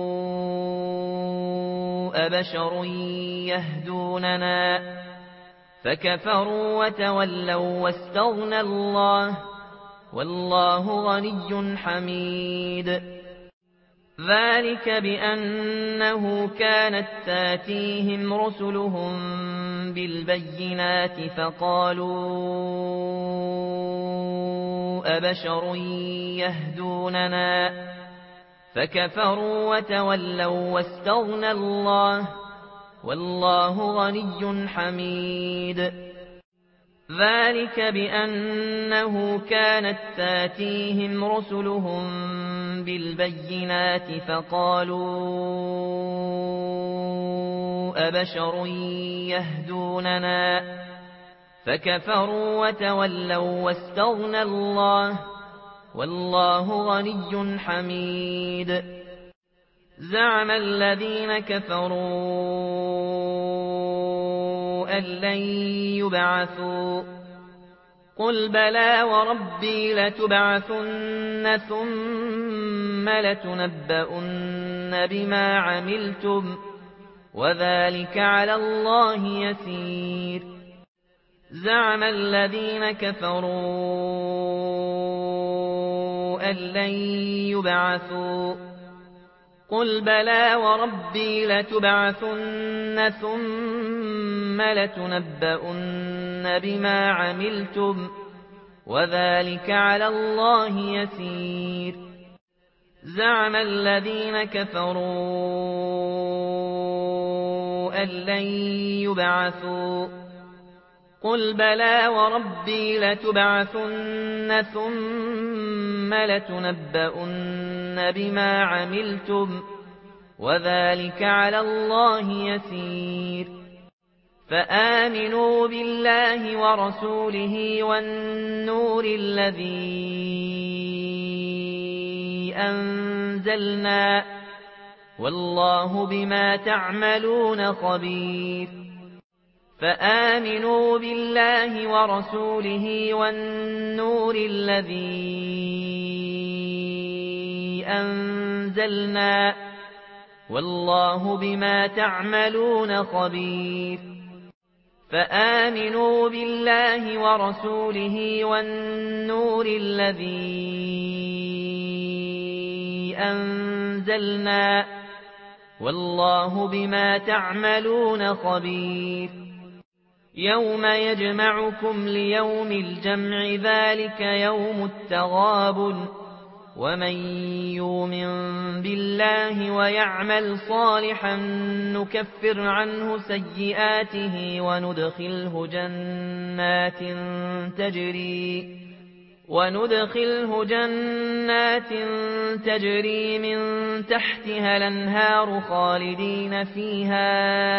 A: أبشر يهدوننا فكفروا وتولوا واستغنى الله والله غني حميد ذلك بأنه كانت تاتيهم رسلهم بالبينات فقالوا أبشر يهدوننا فكفروا وتولوا واستغنى الله والله غني حميد ذلك بأنه كانت تاتيهم رسلهم بالبينات فقالوا أبشر يهدوننا فكفروا وتولوا واستغنى الله والله غني حميد زعم الذين كفروا أن لن يبعثوا قل بلى وربي لتبعثن ثم لتنبؤن بما عملتم وذلك على الله يسير زعم الذين كفروا أن لن يبعثوا قل بلى وربي لتبعثن ثم لتنبؤن بما عملتم وذلك على الله يسير زعم الذين كفروا أن لن يبعثوا قل بلى وربي لتبعثن ثم لتنبؤن بما عملتم وذلك على الله يسير فآمنوا بالله ورسوله والنور الذي أنزلنا والله بما تعملون خبير فآمنوا بالله ورسوله والنور الذي أنزلنا والله بما تعملون خبير فآمنوا بالله ورسوله والنور الذي أنزلنا والله بما تعملون خبير يوم يجمعكم ليوم الجمع ذلك يوم التغابن ومن يؤمن بالله ويعمل صالحا نكفر عنه سيئاته وندخله جنات تجري وندخله جنات تجري من تحتها الأنهار خالدين فيها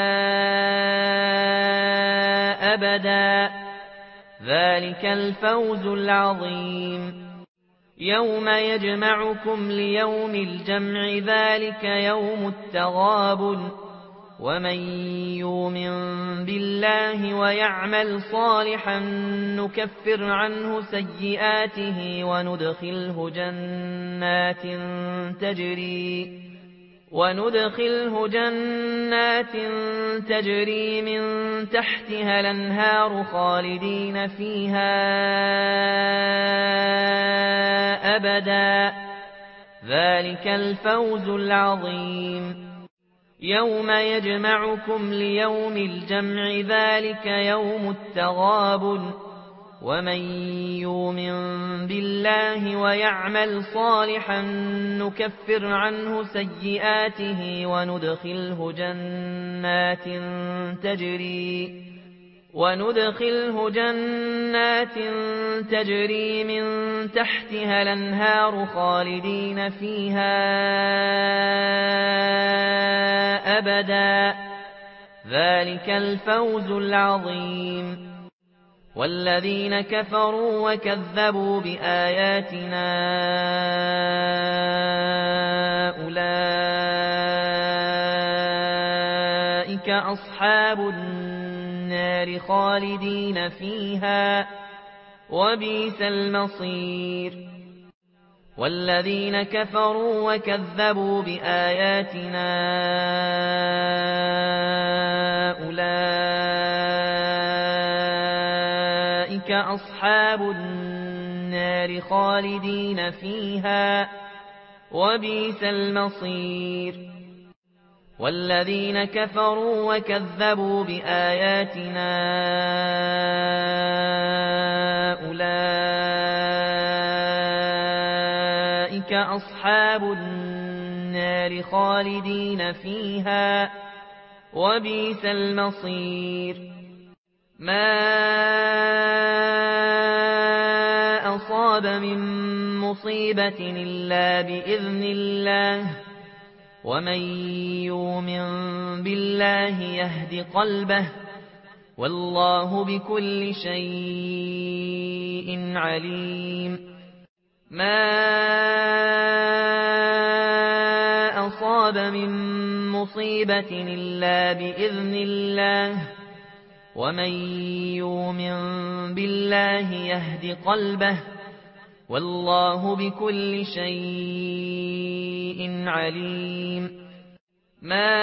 A: أبدا ذلك الفوز العظيم يوم يجمعكم ليوم الجمع ذلك يوم التغابن ومن يؤمن بالله ويعمل صالحا نكفر عنه سيئاته وندخله جنات تجري وندخله جنات تجري من تحتها الأنهار خالدين فيها أبدا ذلك الفوز العظيم يوم يجمعكم ليوم الجمع ذلك يوم التغابن ومن يؤمن بالله ويعمل صالحا نكفر عنه سيئاته وندخله جنات تجري وندخله جنات تجري من تحتها الأنهار خالدين فيها أبدا ذلك الفوز العظيم والذين كفروا وكذبوا بآياتنا أولئك أصحاب النار خالدين فيها وبئس المصير والذين كفروا وكذبوا بآياتنا أولئك أصحاب النار خالدين فيها وبئس المصير والذين كفروا وكذبوا بآياتنا أولئك أصحاب النار خالدين فيها وبئس المصير ما أصاب من مصيبة إلا بإذن الله ومن يؤمن بالله يهد قلبه والله بكل شيء عليم ما أصاب من مصيبة إلا بإذن الله ومن يؤمن بالله يهد قلبه والله بكل شيء عليم ما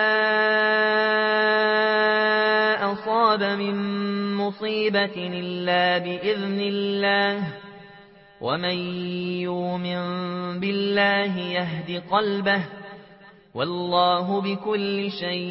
A: أصاب من مصيبة إلا بإذن الله ومن يؤمن بالله يهد قلبه والله بكل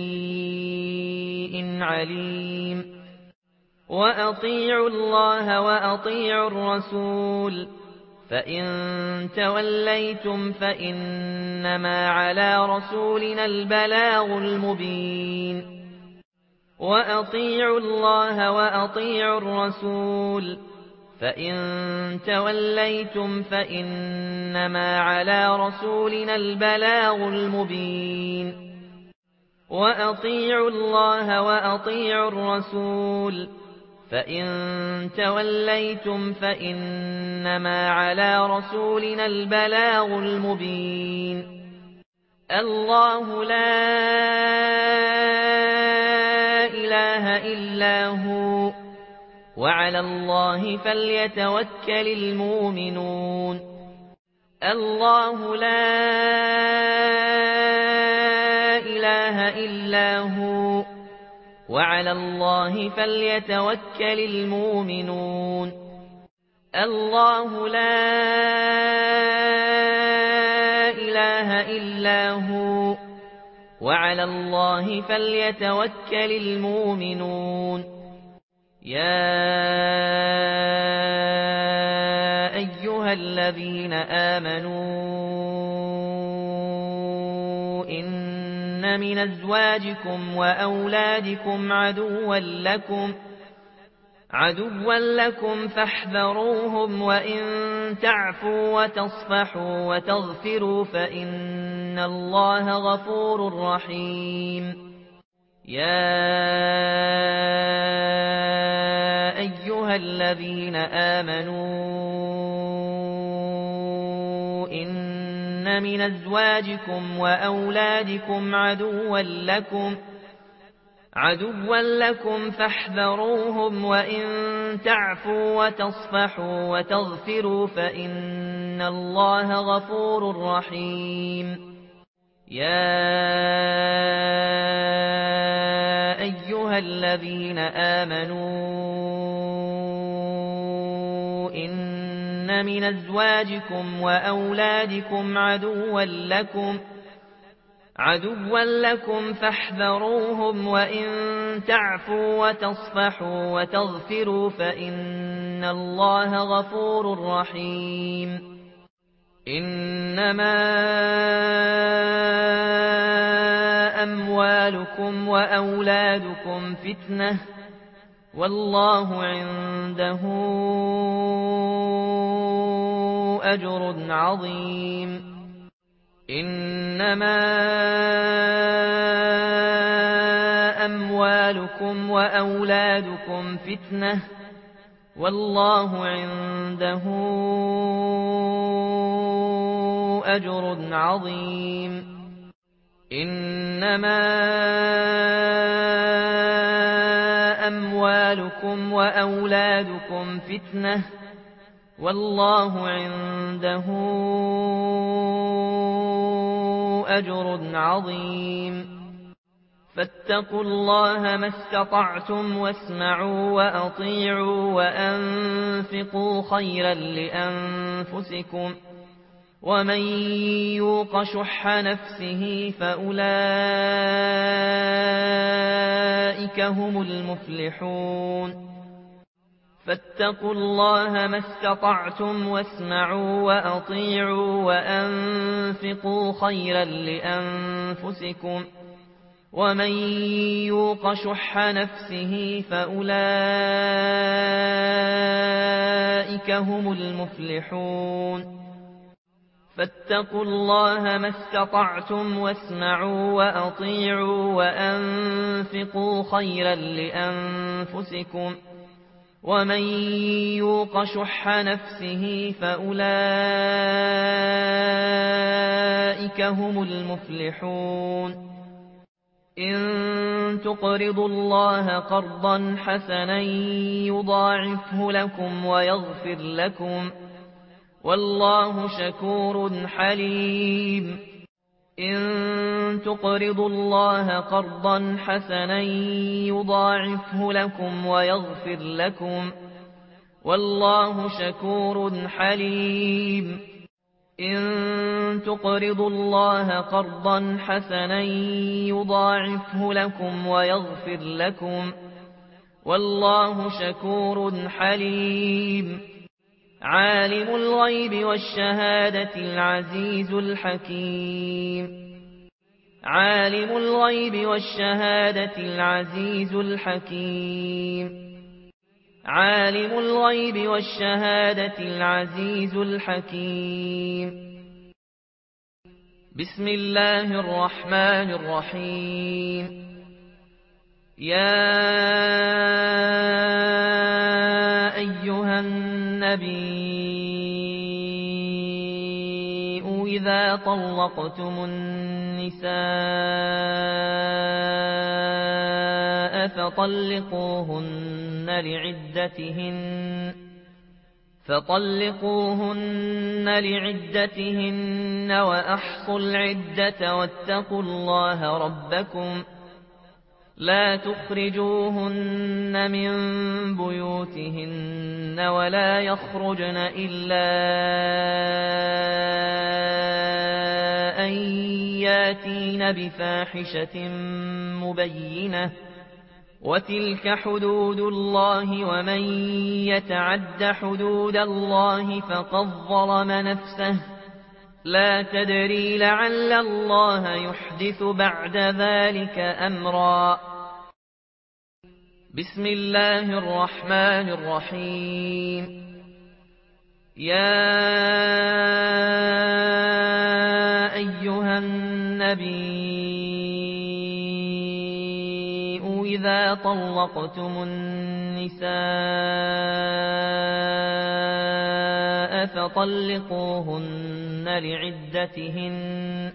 A: شيء عليم وأطيعوا الله وأطيعوا الرسول فإن توليتم فإنما على رسولنا البلاغ المبين وأطيعوا الله وأطيعوا الرسول فإن توليتم فإنما على رسولنا البلاغ المبين وأطيعوا الله وأطيعوا الرسول فإن توليتم فإنما على رسولنا البلاغ المبين الله لا إله إلا هو وعلى الله فليتوكل المؤمنون الله لا إله إلا هو وعلى الله فليتوكل المؤمنون الله لا إله إلا هو وعلى الله فليتوكل المؤمنون يا أيها الذين آمنوا إن من أزواجكم وأولادكم عدوا لكم عدوا لكم فاحذروهم وإن تعفوا وتصفحوا وتغفروا فإن الله غفور رحيم يا أيها الذين آمنوا إن من أزواجكم وأولادكم عدوا لكم عدوا لكم فاحذروهم وإن تعفوا وتصفحوا وتغفروا فإن الله غفور رحيم يا أيها الذين آمنوا إن من أزواجكم وأولادكم عدوا لكم عدوا لكم فاحذروهم وإن تعفوا وتصفحوا وتغفروا فإن الله غفور رحيم إنما أموالكم وأولادكم فتنة والله عنده أجر عظيم إنما أموالكم وأولادكم فتنة والله عنده أجر عظيم إنما أموالكم وأولادكم فتنة والله عنده أجر عظيم فاتقوا الله ما استطعتم واسمعوا وأطيعوا وأنفقوا خيرا لأنفسكم ومن يوق شح نفسه فأولئك هم المفلحون فاتقوا الله ما استطعتم واسمعوا وأطيعوا وأنفقوا خيرا لأنفسكم ومن يوق شح نفسه فأولئك هم المفلحون فاتقوا الله ما استطعتم واسمعوا وأطيعوا وأنفقوا خيرا لأنفسكم ومن يوق شح نفسه فأولئك هم المفلحون إن تقرضوا الله قرضا حسنا يضاعفه لكم ويغفر لكم والله شكور حليم إن تقرضوا الله قرضا حسنا يضاعفه لكم ويغفر لكم والله شكور حليم إن تقرضوا الله قرضا حسنا يضاعفه لكم ويغفر لكم والله شكور حليم عالم الغيب والشهادة العزيز الحكيم عالم الغيب والشهادة العزيز الحكيم عالم الغيب والشهادة العزيز الحكيم بسم الله الرحمن الرحيم يا أيها النبي إذا طلقتم النساء فطلقوهن لعدتهن فطلقوهن لعدتهن وأحصوا العدة واتقوا الله ربكم لا تخرجوهن من بيوتهن ولا يخرجن إلا أن ياتين بفاحشة مبينة وتلك حدود الله ومن يتعد حدود الله فقد ظلم نفسه لا تدري لعل الله يحدث بعد ذلك أمرا بسم الله الرحمن الرحيم يا أيها النبي إذا طلقتم النساء فطلقوهن لعدتهن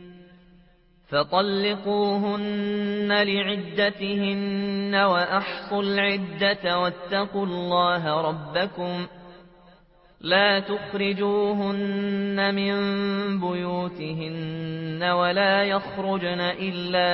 A: فطلقوهن لعدتهن وأحصوا العدة واتقوا الله ربكم لا تخرجوهن من بيوتهن ولا يخرجن إلا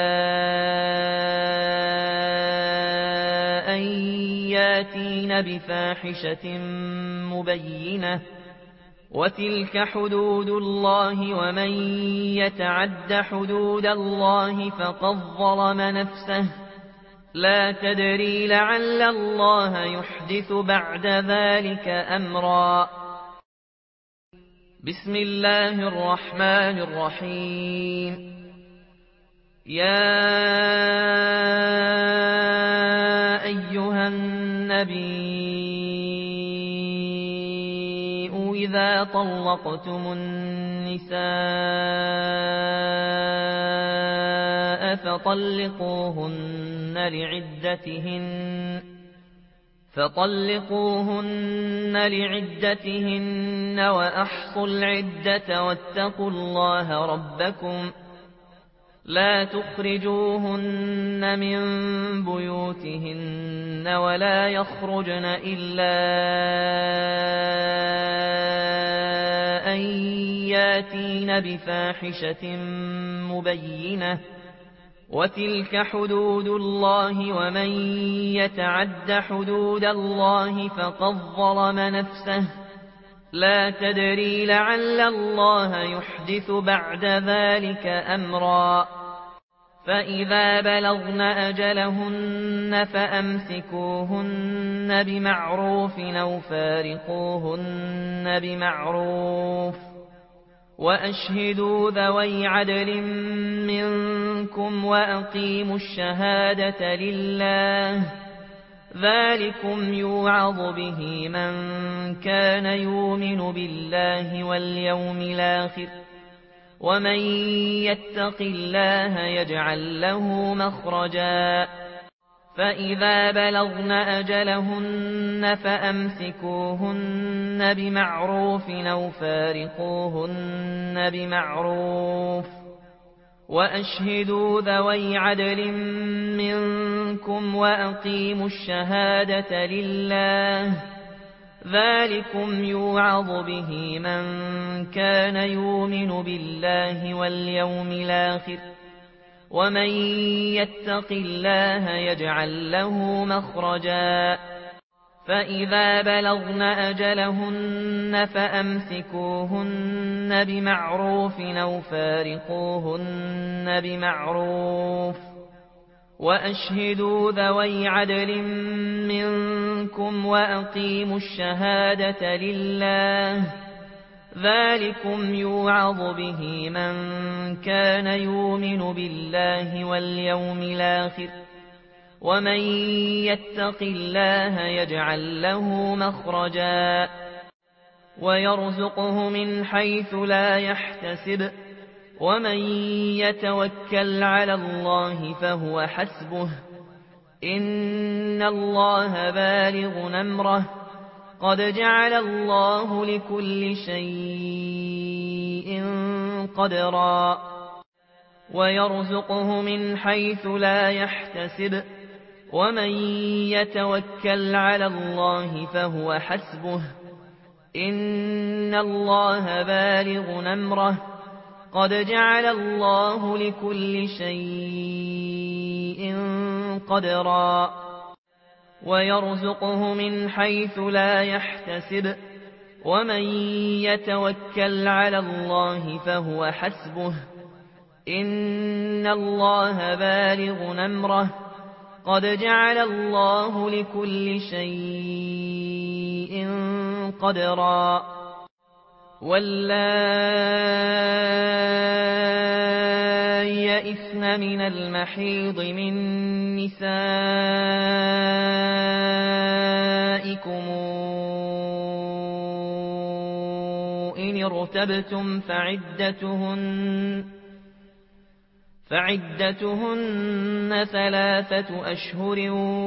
A: أن ياتين بفاحشة مبينة وتلك حدود الله ومن يتعد حدود الله فقد ظلم نفسه لا تدري لعل الله يحدث بعد ذلك أمرا. بسم الله الرحمن الرحيم. يا أيها النبي إذا طلقتم النساء فطلقوهن لعدتهن فطلقوهن لعدتهن وأحصوا العدة واتقوا الله ربكم لا تخرجوهن من بيوتهن ولا يخرجن إلا أن ياتين بفاحشة مبينة وتلك حدود الله ومن يتعد حدود الله فقد ظلم نفسه لا تدري لعل الله يحدث بعد ذلك أمرا. فإذا بلغن أجلهن فأمسكوهن بمعروف أو فارقوهن بمعروف وأشهدوا ذوي عدل منكم وأقيموا الشهادة لله ذلكم يوعظ به من كان يؤمن بالله واليوم الآخر ومن يتق الله يجعل له مخرجا. فإذا بلغن أجلهن فأمسكوهن بمعروف أو فارقوهن بمعروف وأشهدوا ذوي عدل منكم وأقيموا الشهادة لله ذلكم يوعظ به من كان يؤمن بالله واليوم الآخر ومن يتق الله يجعل له مخرجا. فإذا بلغن أجلهن فأمسكوهن بمعروف أو فارقوهن بمعروف وأشهدوا ذوي عدل منكم وأقيموا الشهادة لله ذلكم يوعظ به من كان يؤمن بالله واليوم الآخر ومن يتق الله يجعل له مخرجا ويرزقه من حيث لا يحتسب ومن يتوكل على الله فهو حسبه إن الله بالغ أمره قد جعل الله لكل شيء قدرا ويرزقه من حيث لا يحتسب ومن يتوكل على الله فهو حسبه إن الله بالغ أمره قد جعل الله لكل شيء قدرا ويرزقه من حيث لا يحتسب ومن يتوكل على الله فهو حسبه إن الله بالغ أمره قد جعل الله لكل شيء قدرا واللائي يئسن من المحيض من نسائكم إن ارتبتم فعدتهن فعدتهن ثلاثة أشهر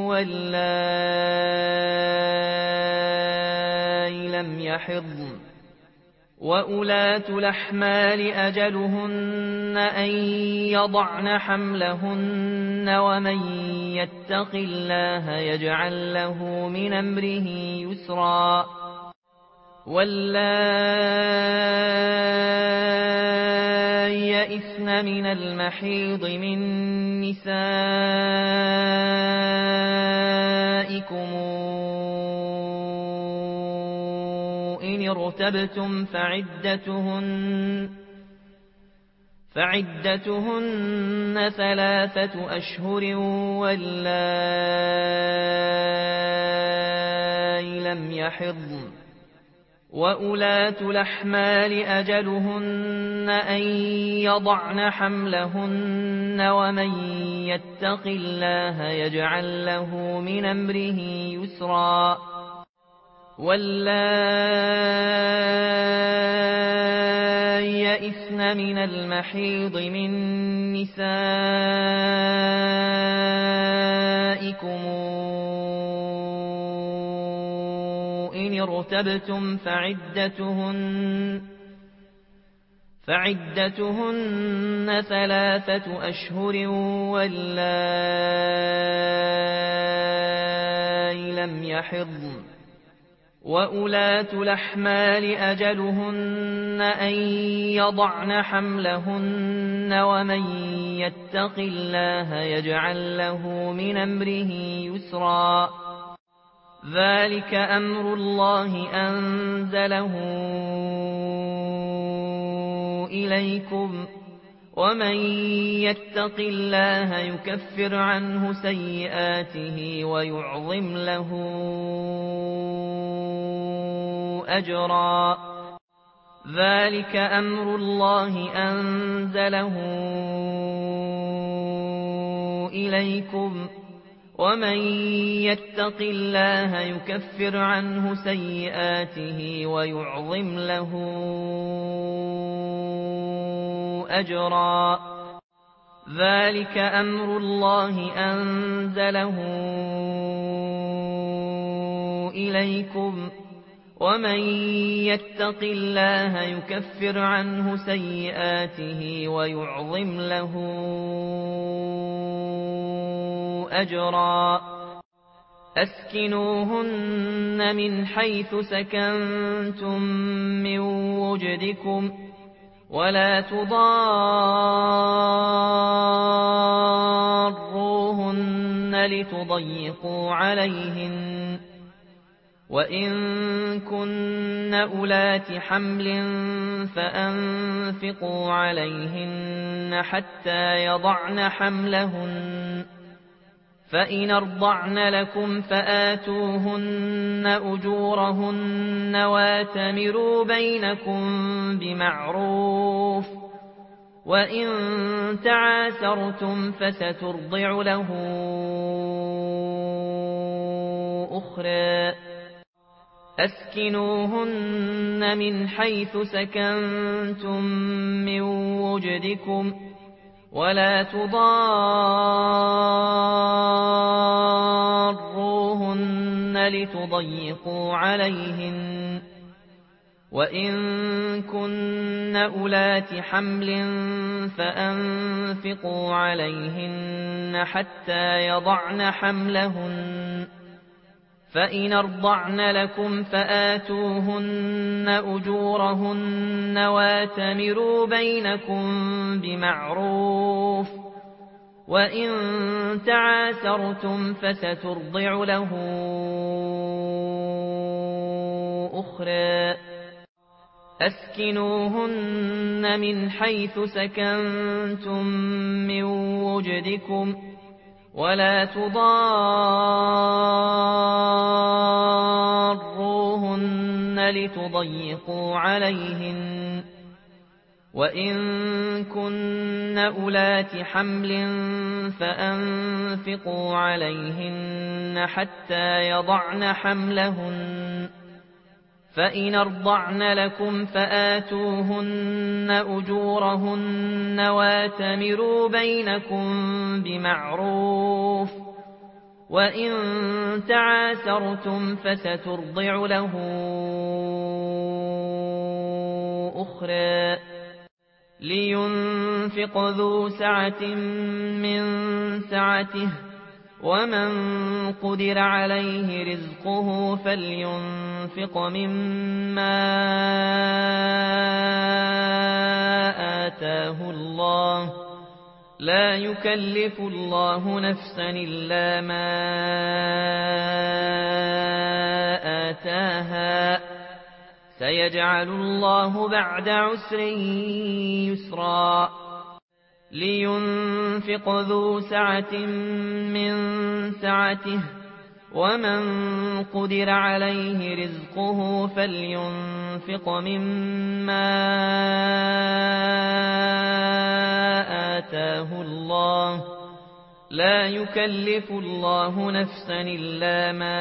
A: واللائي لم يحضن وأولاة الأحمال أجلهن أن يضعن حملهن ومن يتق الله يجعل له من أمره يسرا واللائي يئسن من المحيض من نسائكم إن ارتبتم فعدتهن فعدتهن ثلاثة أشهر واللائي لم يحضن وأولاة الأحمال أجلهن أن يضعن حملهن ومن يتق الله يجعل له من أمره يسرا واللائي يئسن من المحيض من نسائكم إن ارتبتم فعدتهن فعدتهن ثلاثة أشهر واللائي لم يحضن وأولاة الأحمال أجلهن أن يضعن حملهن ومن يتق الله يجعل له من أمره يسرا ذلك أمر الله أنزله إليكم ومن يتق الله يكفر عنه سيئاته ويعظم له أجرا ذلك أمر الله أنزله إليكم ومن يتق الله يكفر عنه سيئاته ويعظم له أجرا ذلك أمر الله أنزله إليكم ومن يتق الله يكفر عنه سيئاته ويعظم له أجرا أسكنوهن من حيث سكنتم من وجدكم ولا تضاروهن لتضيقوا عليهن وإن كن أولات حمل فأنفقوا عليهن حتى يضعن حملهن فإن أرضعن لكم فآتوهن أجورهن واتمروا بينكم بمعروف وإن تعاسرتم فسترضع له أخرى أسكنوهن من حيث سكنتم من وجدكم ولا تضاروهن لتضيقوا عليهن وإن كن أولات حمل فأنفقوا عليهن حتى يضعن حملهن فإن أرضعن لكم فآتوهن أجورهن واتمروا بينكم بمعروف وإن تعاسرتم فسترضع له أخرى أسكنوهن من حيث سكنتم من وجدكم ولا تضاروهن لتضيقوا عليهن وإن كن أولات حمل فأنفقوا عليهن حتى يضعن حملهن فإن أرضعن لكم فآتوهن أجورهن واتمروا بينكم بمعروف وإن تعاسرتم فسترضع له أخرى لينفق ذو سعة من سعته ومن قدر عليه رزقه فلينفق مما آتاه الله لا يكلف الله نفسا إلا ما آتاها سيجعل الله بعد عسر يسرا لينفق ذو سعة من سعته ومن قدر عليه رزقه فلينفق مما آتاه الله لا يكلف الله نفسا إلا ما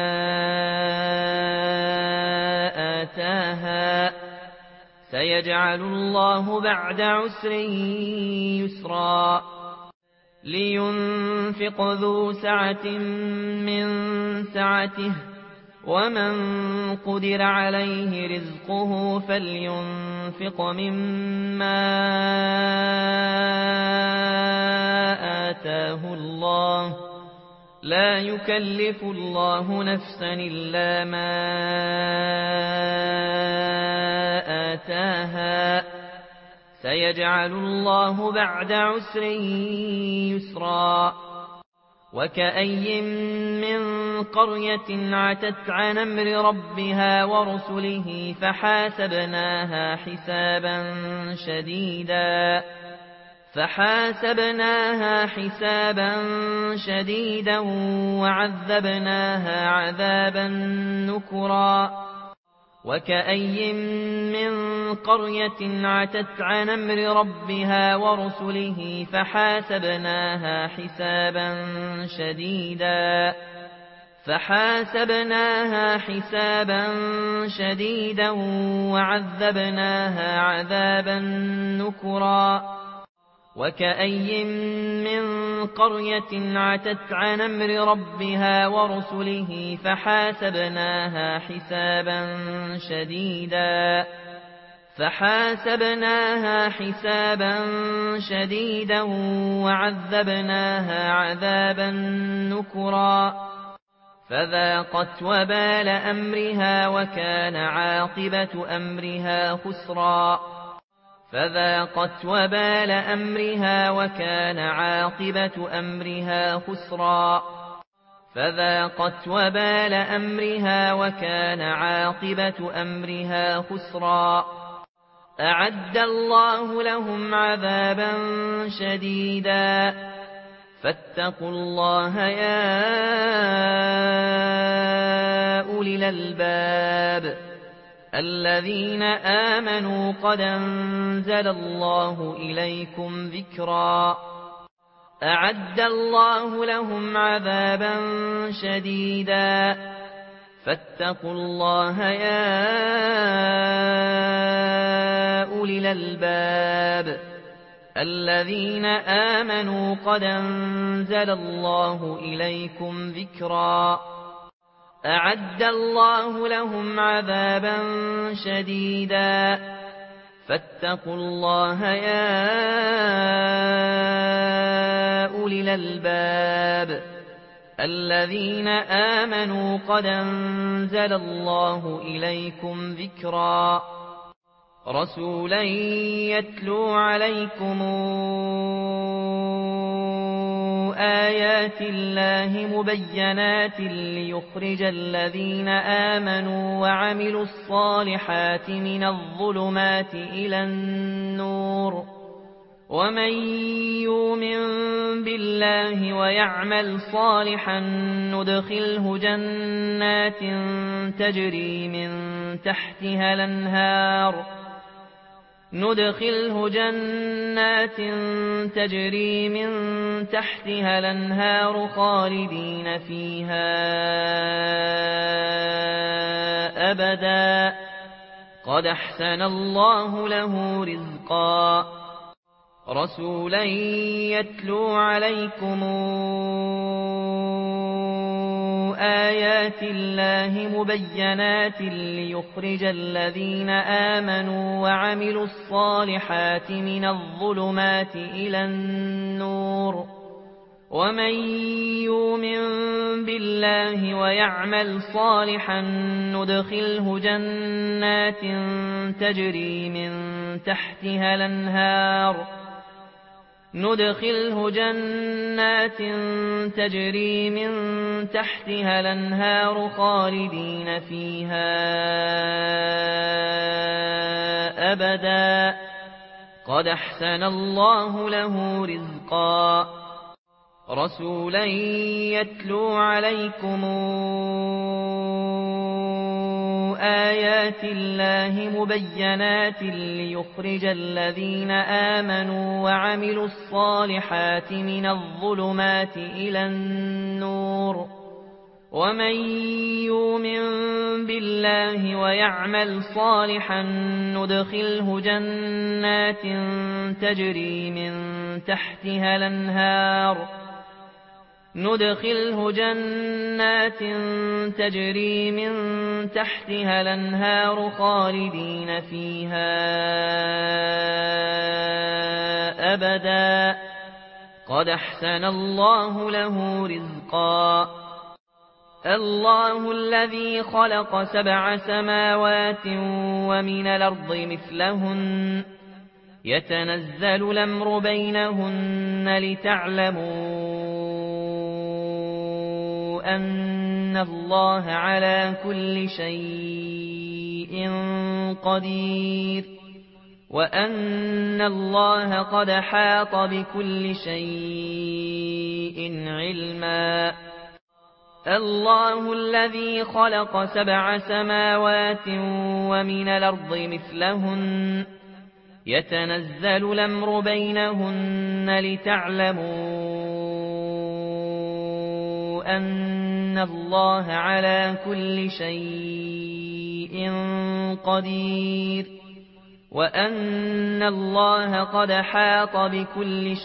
A: آتاها سيجعل الله بعد عسر يسرا لينفق ذو سعة من سعته ومن قدر عليه رزقه فلينفق مما آتاه الله لا يكلف الله نفسا إلا ما آتاها سيجعل الله بعد عسر يسرا وكأي من قرية عتت عن أمر ربها ورسله فحاسبناها حسابا شديدا فحاسبناها حسابا شديدا وعذبناها عذابا نكرا وكأي من قرية عتت عن أمر ربها ورسله فحاسبناها حسابا شديدا فحاسبناها حسابا شديدا وعذبناها عذابا نكرا وكأي من قرية عتت عن أمر ربها ورسله فحاسبناها حسابا شديدا فحاسبناها حسابا شديدا وعذبناها عذابا نكرا فذاقت وبال أمرها وكان عاقبة أمرها خسرا فذاقت وبال أمرها وكان عاقبة أمرها خسرا فذاقت وبال أمرها وكان عاقبة أمرها خسرا أعد الله لهم عذابا شديدا فاتقوا الله يا أولي الألباب الذين آمنوا قد أنزل الله إليكم ذكرا أعد الله لهم عذابا شديدا فاتقوا الله يا أولي الألباب الذين آمنوا قد أنزل الله إليكم ذكرا أعد الله لهم عذابا شديدا فاتقوا الله يا أولي الألباب الذين آمنوا قد أنزل الله إليكم ذكرا رسولا يتلو عليكم آيات الله مبينات ليخرج الذين آمنوا وعملوا الصالحات من الظلمات إلى النور ومن يؤمن بالله ويعمل صالحا ندخله جنات تجري من تحتها الأنهار ندخله جنات تجري من تحتها الأنهار خالدين فيها أبدا قد أحسن الله له رزقا رسولا يتلو عليكم آيات الله مبينات ليخرج الذين آمنوا وعملوا الصالحات من الظلمات إلى النور ومن يؤمن بالله ويعمل صالحا ندخله جنات تجري من تحتها الأنهار ندخله جنات تجري من تحتها الأنهار خالدين فيها أبدا قد أحسن الله له رزقا رسولا يتلو عليكم آيات الله مبينات ليخرج الذين آمنوا وعملوا الصالحات من الظلمات إلى النور ومن يؤمن بالله ويعمل صالحا ندخله جنات تجري من تحتها الأنهار ندخله جنات تجري من تحتها الأنهار خالدين فيها أبدا قد أحسن الله له رزقا الله الذي خلق سبع سماوات ومن الأرض مثلهن يتنزل الأمر بينهن لتعلموا أن الله على كل شيء قدير وأن الله قد حاط بكل شيء علما الله الذي خلق سبع سماوات ومن الأرض مثلهن يتنزل الأمر بينهن لتعلموا أن الله على كل شيء قدير وأن الله قد حاط بكل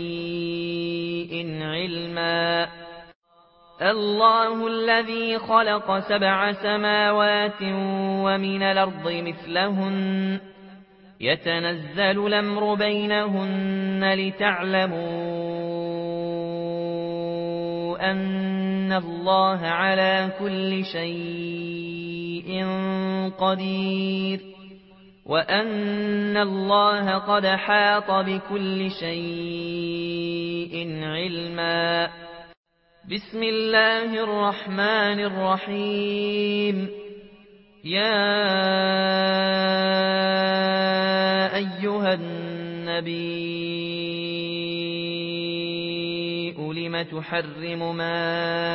A: شيء علما الله الذي خلق سبع سماوات ومن الأرض مثلهن يتنزل الأمر بينهن لتعلموا أن الله على كل شيء قدير وأن الله قد حاط بكل شيء علما بسم الله الرحمن الرحيم يا أيها النبي لم تحرم ما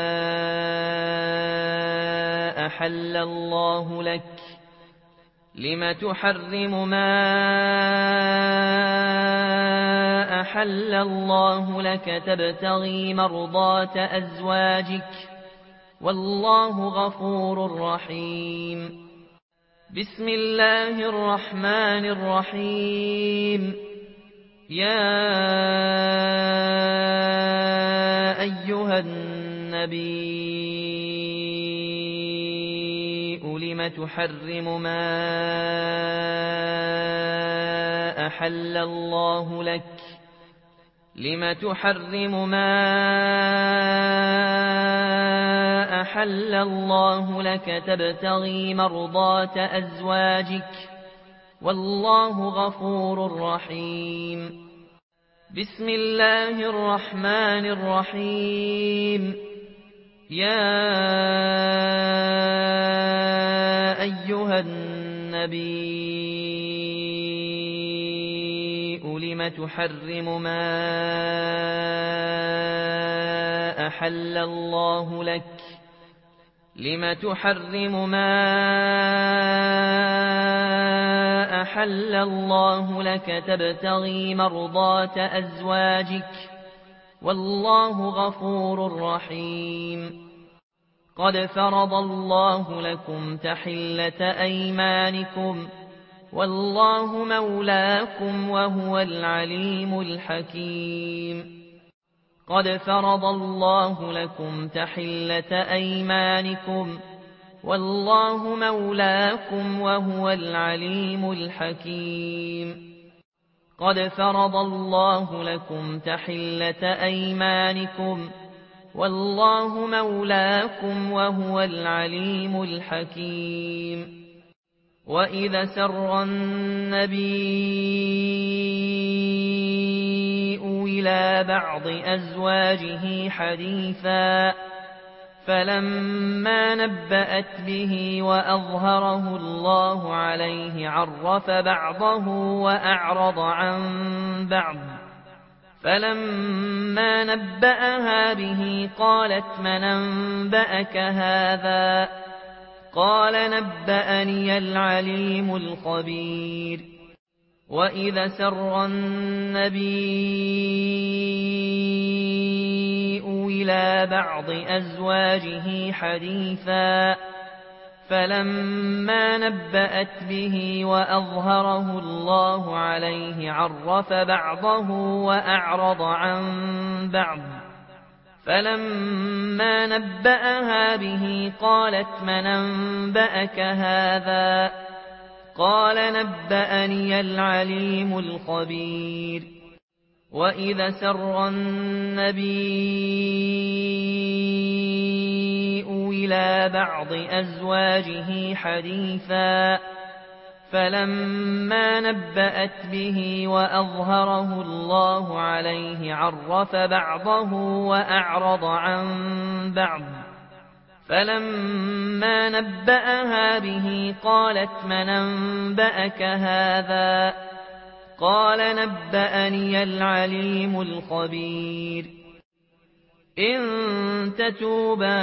A: أحل الله لك لم تحرم ما أحل الله لك تبتغي مرضات أزواجك والله غفور رحيم بسم الله الرحمن الرحيم يا أيها النبي لم تحرم ما أحل الله لك لم تحرم ما أحل الله لك تبتغي مرضات أزواجك والله غفور رحيم بسم الله الرحمن الرحيم يا أيها النبي لم تحرم ما أحل الله لك لم تحرم ما أحل الله لك تبتغي مرضات أزواجك والله غفور رحيم قد فرض الله لكم تحلة أيمانكم والله مولاكم وهو العليم الحكيم قد فرض الله لكم تحلة أيمانكم والله مولاكم وهو العليم الحكيم قد فرض الله لكم تحلة أيمانكم والله مولاكم وهو العليم الحكيم وإذا سر النبي إلى بعض أزواجه حديثا فلما نبأت به وأظهره الله عليه عرف بعضه وأعرض عن بعض فلما نبأها به قالت من أنبأك هذا قال نبأني العليم الخبير وإذا سر النبي إلى بعض أزواجه حديثا فلما نبأت به وأظهره الله عليه عرف بعضه وأعرض عن بعض فلما نبأها به قالت من أنبأك هذا قال نبأني العليم الخبير وإذا سر النبي إلى بعض أزواجه حديثا فلما نبأت به وأظهره الله عليه عرف بعضه وأعرض عن بعض فلما نبأها به قالت من أنبأك هذا قال نبأني العليم الخبير إن تتوبا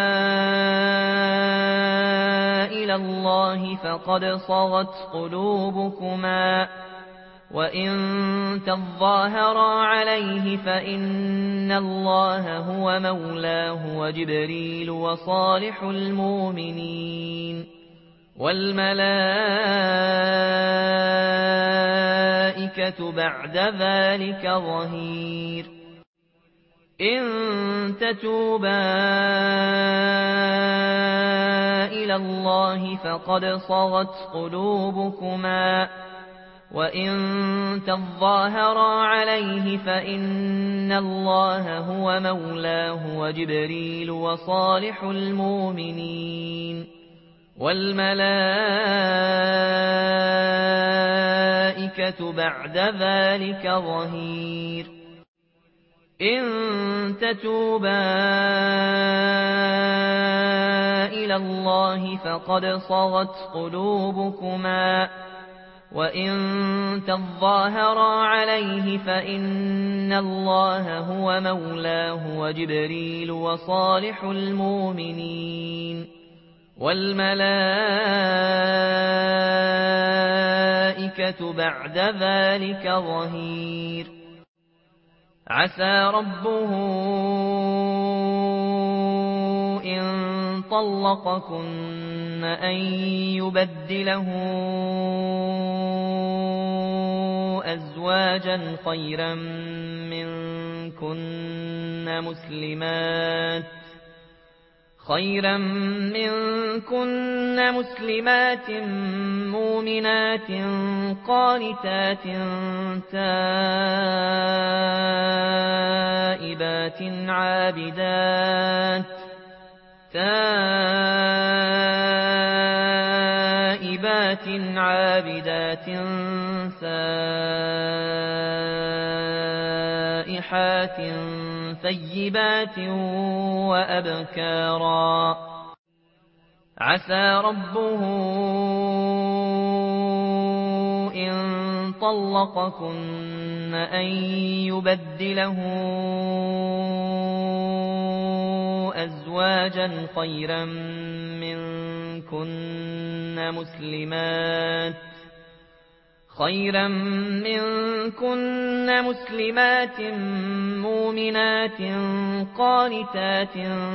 A: إلى الله فقد صغت قلوبكما وإن تظاهرا عليه فإن الله هو مولاه وجبريل وصالح المؤمنين والملائكة بعد ذلك ظهير إن تتوبا إلى الله فقد صغت قلوبكما وإن تظاهرا عليه فإن الله هو مولاه وجبريل وصالح المؤمنين والملائكة بعد ذلك ظهير إن تتوبا إلى الله فقد صغت قلوبكما وإن تظاهرا عليه فإن الله هو مولاه وجبريل وصالح المؤمنين والملائكة بعد ذلك ظهير عسى ربه إن طلقكن أن يبدله أزواجا خيرا منكن مسلمات خيرا منكن مسلمات مؤمنات قانتات تائبات عابدات تائبات عابدات سائحات ثيبات وأبكارا عسى ربه إن طلقكن أن يبدله أزواجا خيرا منكن مسلمات خيرا منكن مسلمات مؤمنات قانتات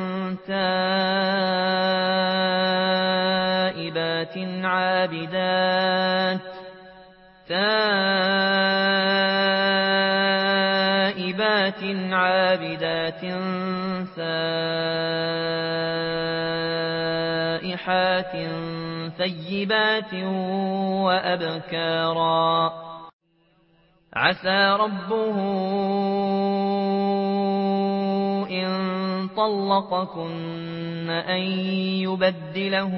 A: تائبات عابدات تائبات عابدات سائحات ثيبات وأبكارا عسى ربه إن طلقكن أن يبدله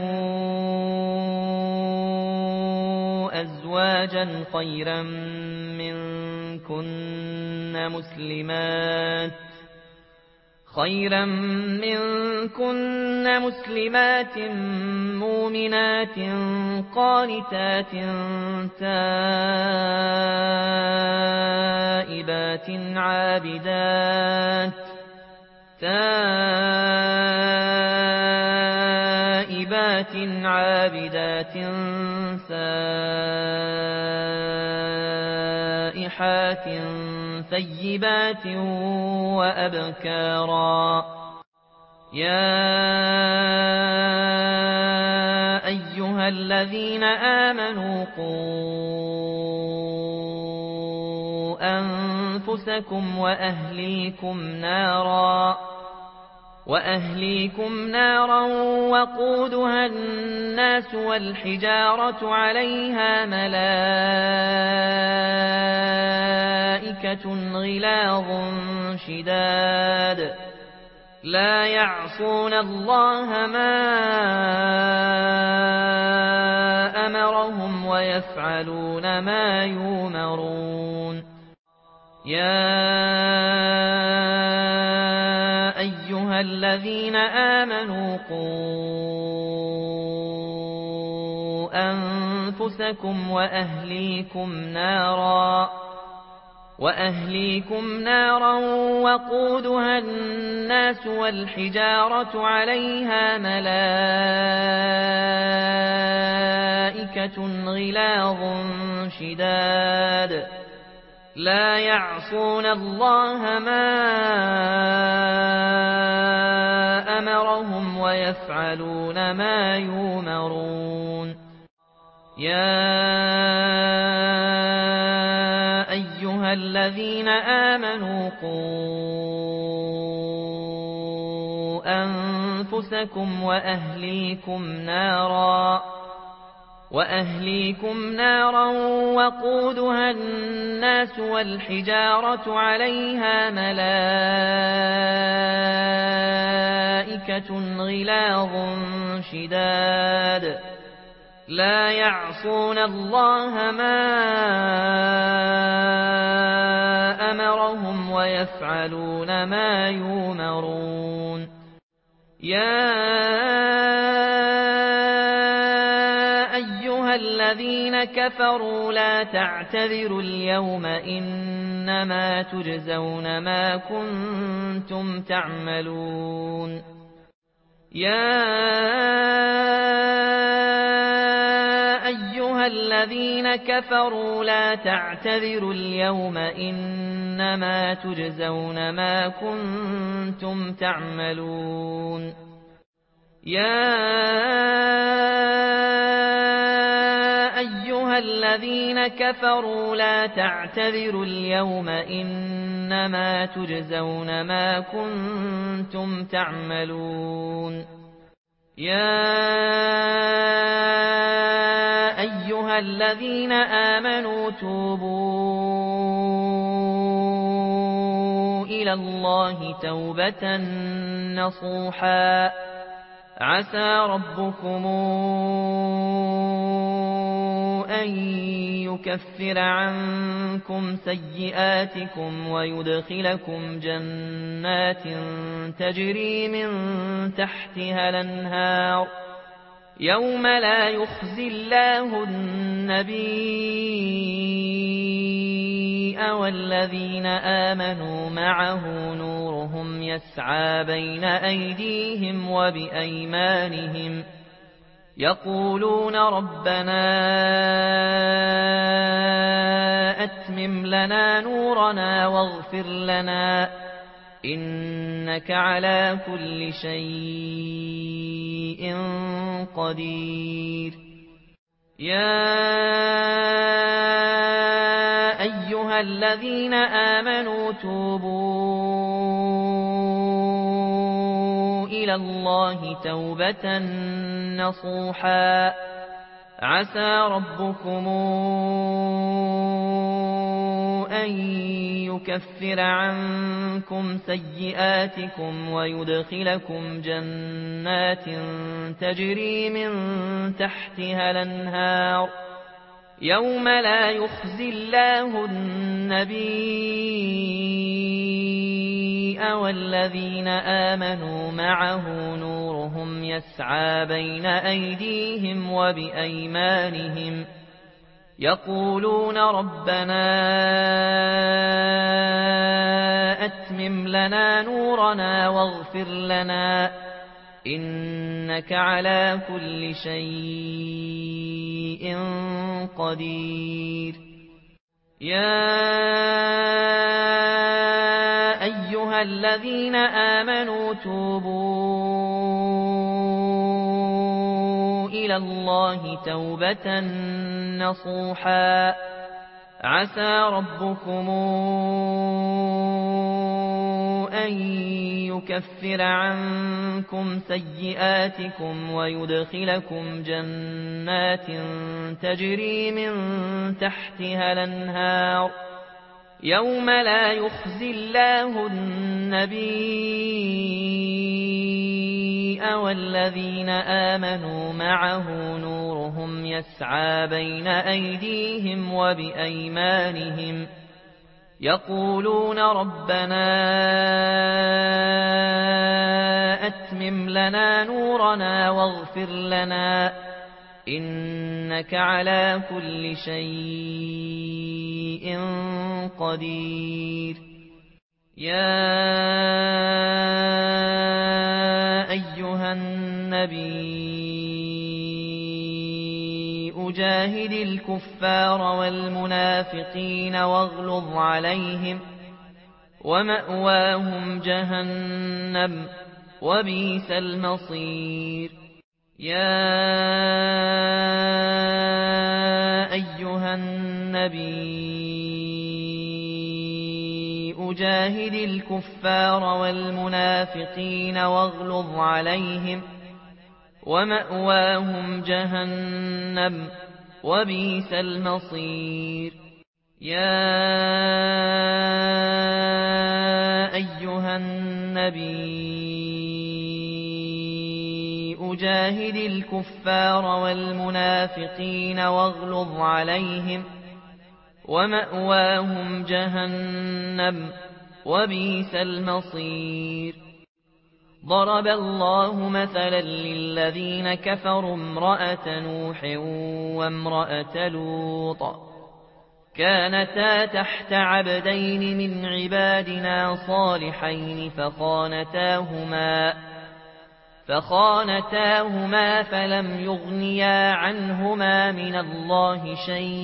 A: أزواجا خيرا منكن مسلمات خيرا منكن مسلمات مؤمنات قانتات تائبات عابدات تائبات عابدات سائحات ثيبات وأبكارا يا أيها الذين آمنوا قوا أنفسكم وأهليكم نارا وأهليكم نارا وقودها الناس والحجارة عليها ملائكة غلاظ شداد لا يعصون الله ما أمرهم ويفعلون ما يؤمرون يا أيها الذين آمنوا قوا أنفسكم وأهليكم نارا وأهليكم نارا وقودها الناس والحجارة عليها ملائكة غلاظ شداد لا يعصون الله ما أمرهم ويفعلون ما يؤمرون يا أيها الذين آمنوا قوا أنفسكم وأهليكم نارا وأهليكم نارا وقودها الناس والحجارة عليها ملائكة غلاظ شداد لا يعصون الله ما أمرهم ويفعلون ما يؤمرون يا أيها الذين كفروا لا تعتذروا اليوم إنما تجزون ما كنتم تعملون يا أيها الذين كفروا لا تعتذروا اليوم إنما تجزون ما كنتم تعملون يا أيها الذين كفروا لا تعتذروا اليوم إنما تجزون ما كنتم تعملون يا أيها الذين آمنوا توبوا إلى الله توبة نصوحا عسى ربكم أن يكفر عنكم سيئاتكم ويدخلكم جنات تجري من تحتها الأنهار يوم لا يخزي الله النبي والذين آمنوا معه نورهم يسعى بين أيديهم وبأيمانهم يقولون ربنا أتمم لنا نورنا واغفر لنا إنك على كل شيء قدير يا أيها الذين آمنوا توبوا إلى الله توبة نصوحا عسى ربكم أن يكفر عنكم سيئاتكم ويدخلكم جنات تجري من تحتها الأنهار يوم لا يخزي الله النبي والذين آمنوا معه نورهم يسعى بين أيديهم وبأيمانهم يقولون ربنا أتمم لنا نورنا واغفر لنا إنك على كل شيء قدير. يا أيها الذين آمنوا توبوا إلى الله توبة نصوحا عسى ربكم أن يكفر عنكم سيئاتكم ويدخلكم جنات تجري من تحتها الأنهار يوم لا يخزي الله النبي والذين آمنوا معه نورهم يسعى بين أيديهم وبأيمانهم يقولون ربنا أتمم لنا نورنا واغفر لنا إنك على كل شيء قدير. يا أيها النبي أجاهد الكفار والمنافقين واغلظ عليهم ومأواهم جهنم وبئس المصير. يا أيها النبي أجاهد الكفار والمنافقين واغلظ عليهم ومأواهم جهنم وبئس المصير. يا أيها النبي أجاهد الكفار والمنافقين واغلظ عليهم ومأواهم جهنم وبئس المصير. ضرب الله مثلا للذين كفروا امرأة نوح وامرأة لوط كانتا تحت عبدين من عبادنا صالحين فخانتاهما فخانتاهما فلم يغنيا عنهما من الله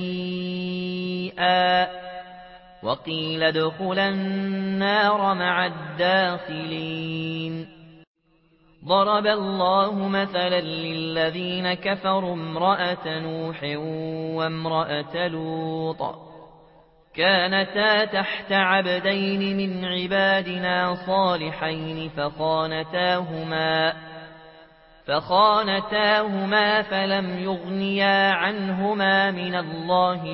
A: شيئا وقيل ادخلا النار مع الداخلين. ضرب الله مثلا للذين كفروا امرأة نوح وامرأة لوط كانتا تحت عبدين من عبادنا صالحين فخانتاهما فخانتاهما فلم يغنيا عنهما من الله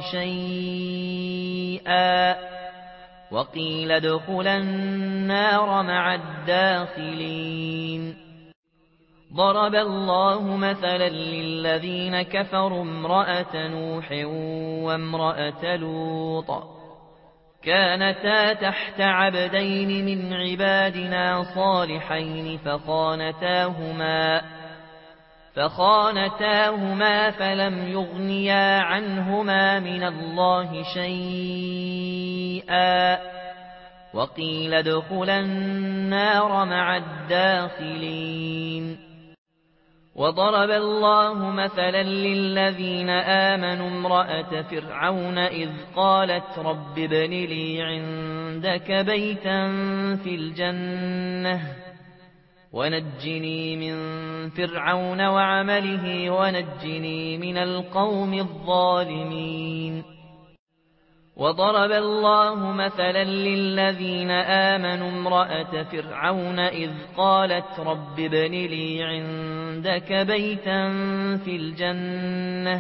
A: شيئا وقيل ادخلا النار مع الداخلين. ضرب الله مثلا للذين كفروا امرأة نوح وامرأة لوط كانتا تحت عبدين من عبادنا صالحين فخانتاهما فخانتاهما فلم يغنيا عنهما من الله شيئا وقيل ادخلا النار مع الداخلين. وضرب الله مثلا للذين آمنوا امرأة فرعون إذ قالت رب ابن لي عندك بيتا في الجنة ونجني من فرعون وعمله ونجني من القوم الظالمين. وضرب الله مثلا للذين آمنوا امرأة فرعون إذ قالت رب ابن لي عندك بيتا في الجنة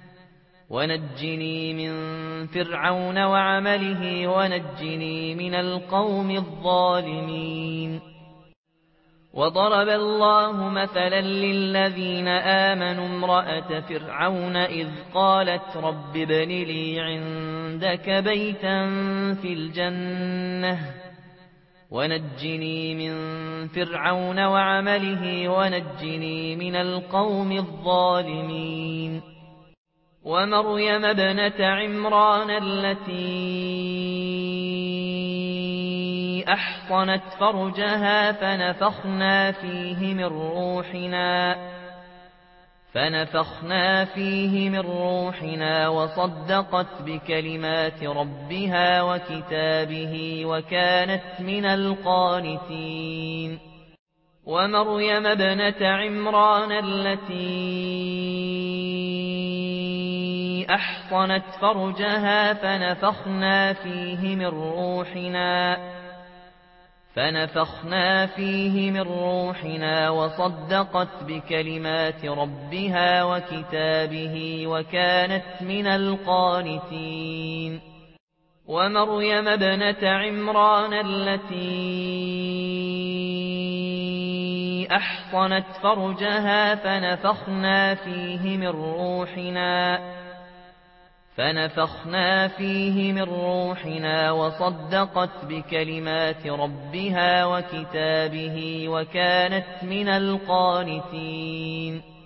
A: ونجني من فرعون وعمله ونجني من القوم الظالمين. وضرب الله مثلا للذين آمنوا امرأة فرعون إذ قالت رب ابن لي عندك بيتا في الجنة ونجني من فرعون وعمله ونجني من القوم الظالمين ومريم ابنة عمران التي أحصنت فرجها فنفخنا فيه من روحنا فنفخنا فيه من روحنا وصدقت بكلمات ربها وكتابه وكانت من القانتين ومريم ابنة عمران التي أحصنت فرجها فنفخنا فيه من روحنا فنفخنا فيه من روحنا وصدقت بكلمات ربها وكتابه وكانت من القانتين ومريم ابنة عمران التي أحصنت فرجها فنفخنا فيه من روحنا فنفخنا فيه من روحنا وصدقت بكلمات ربها وكتابه وكانت من القانتين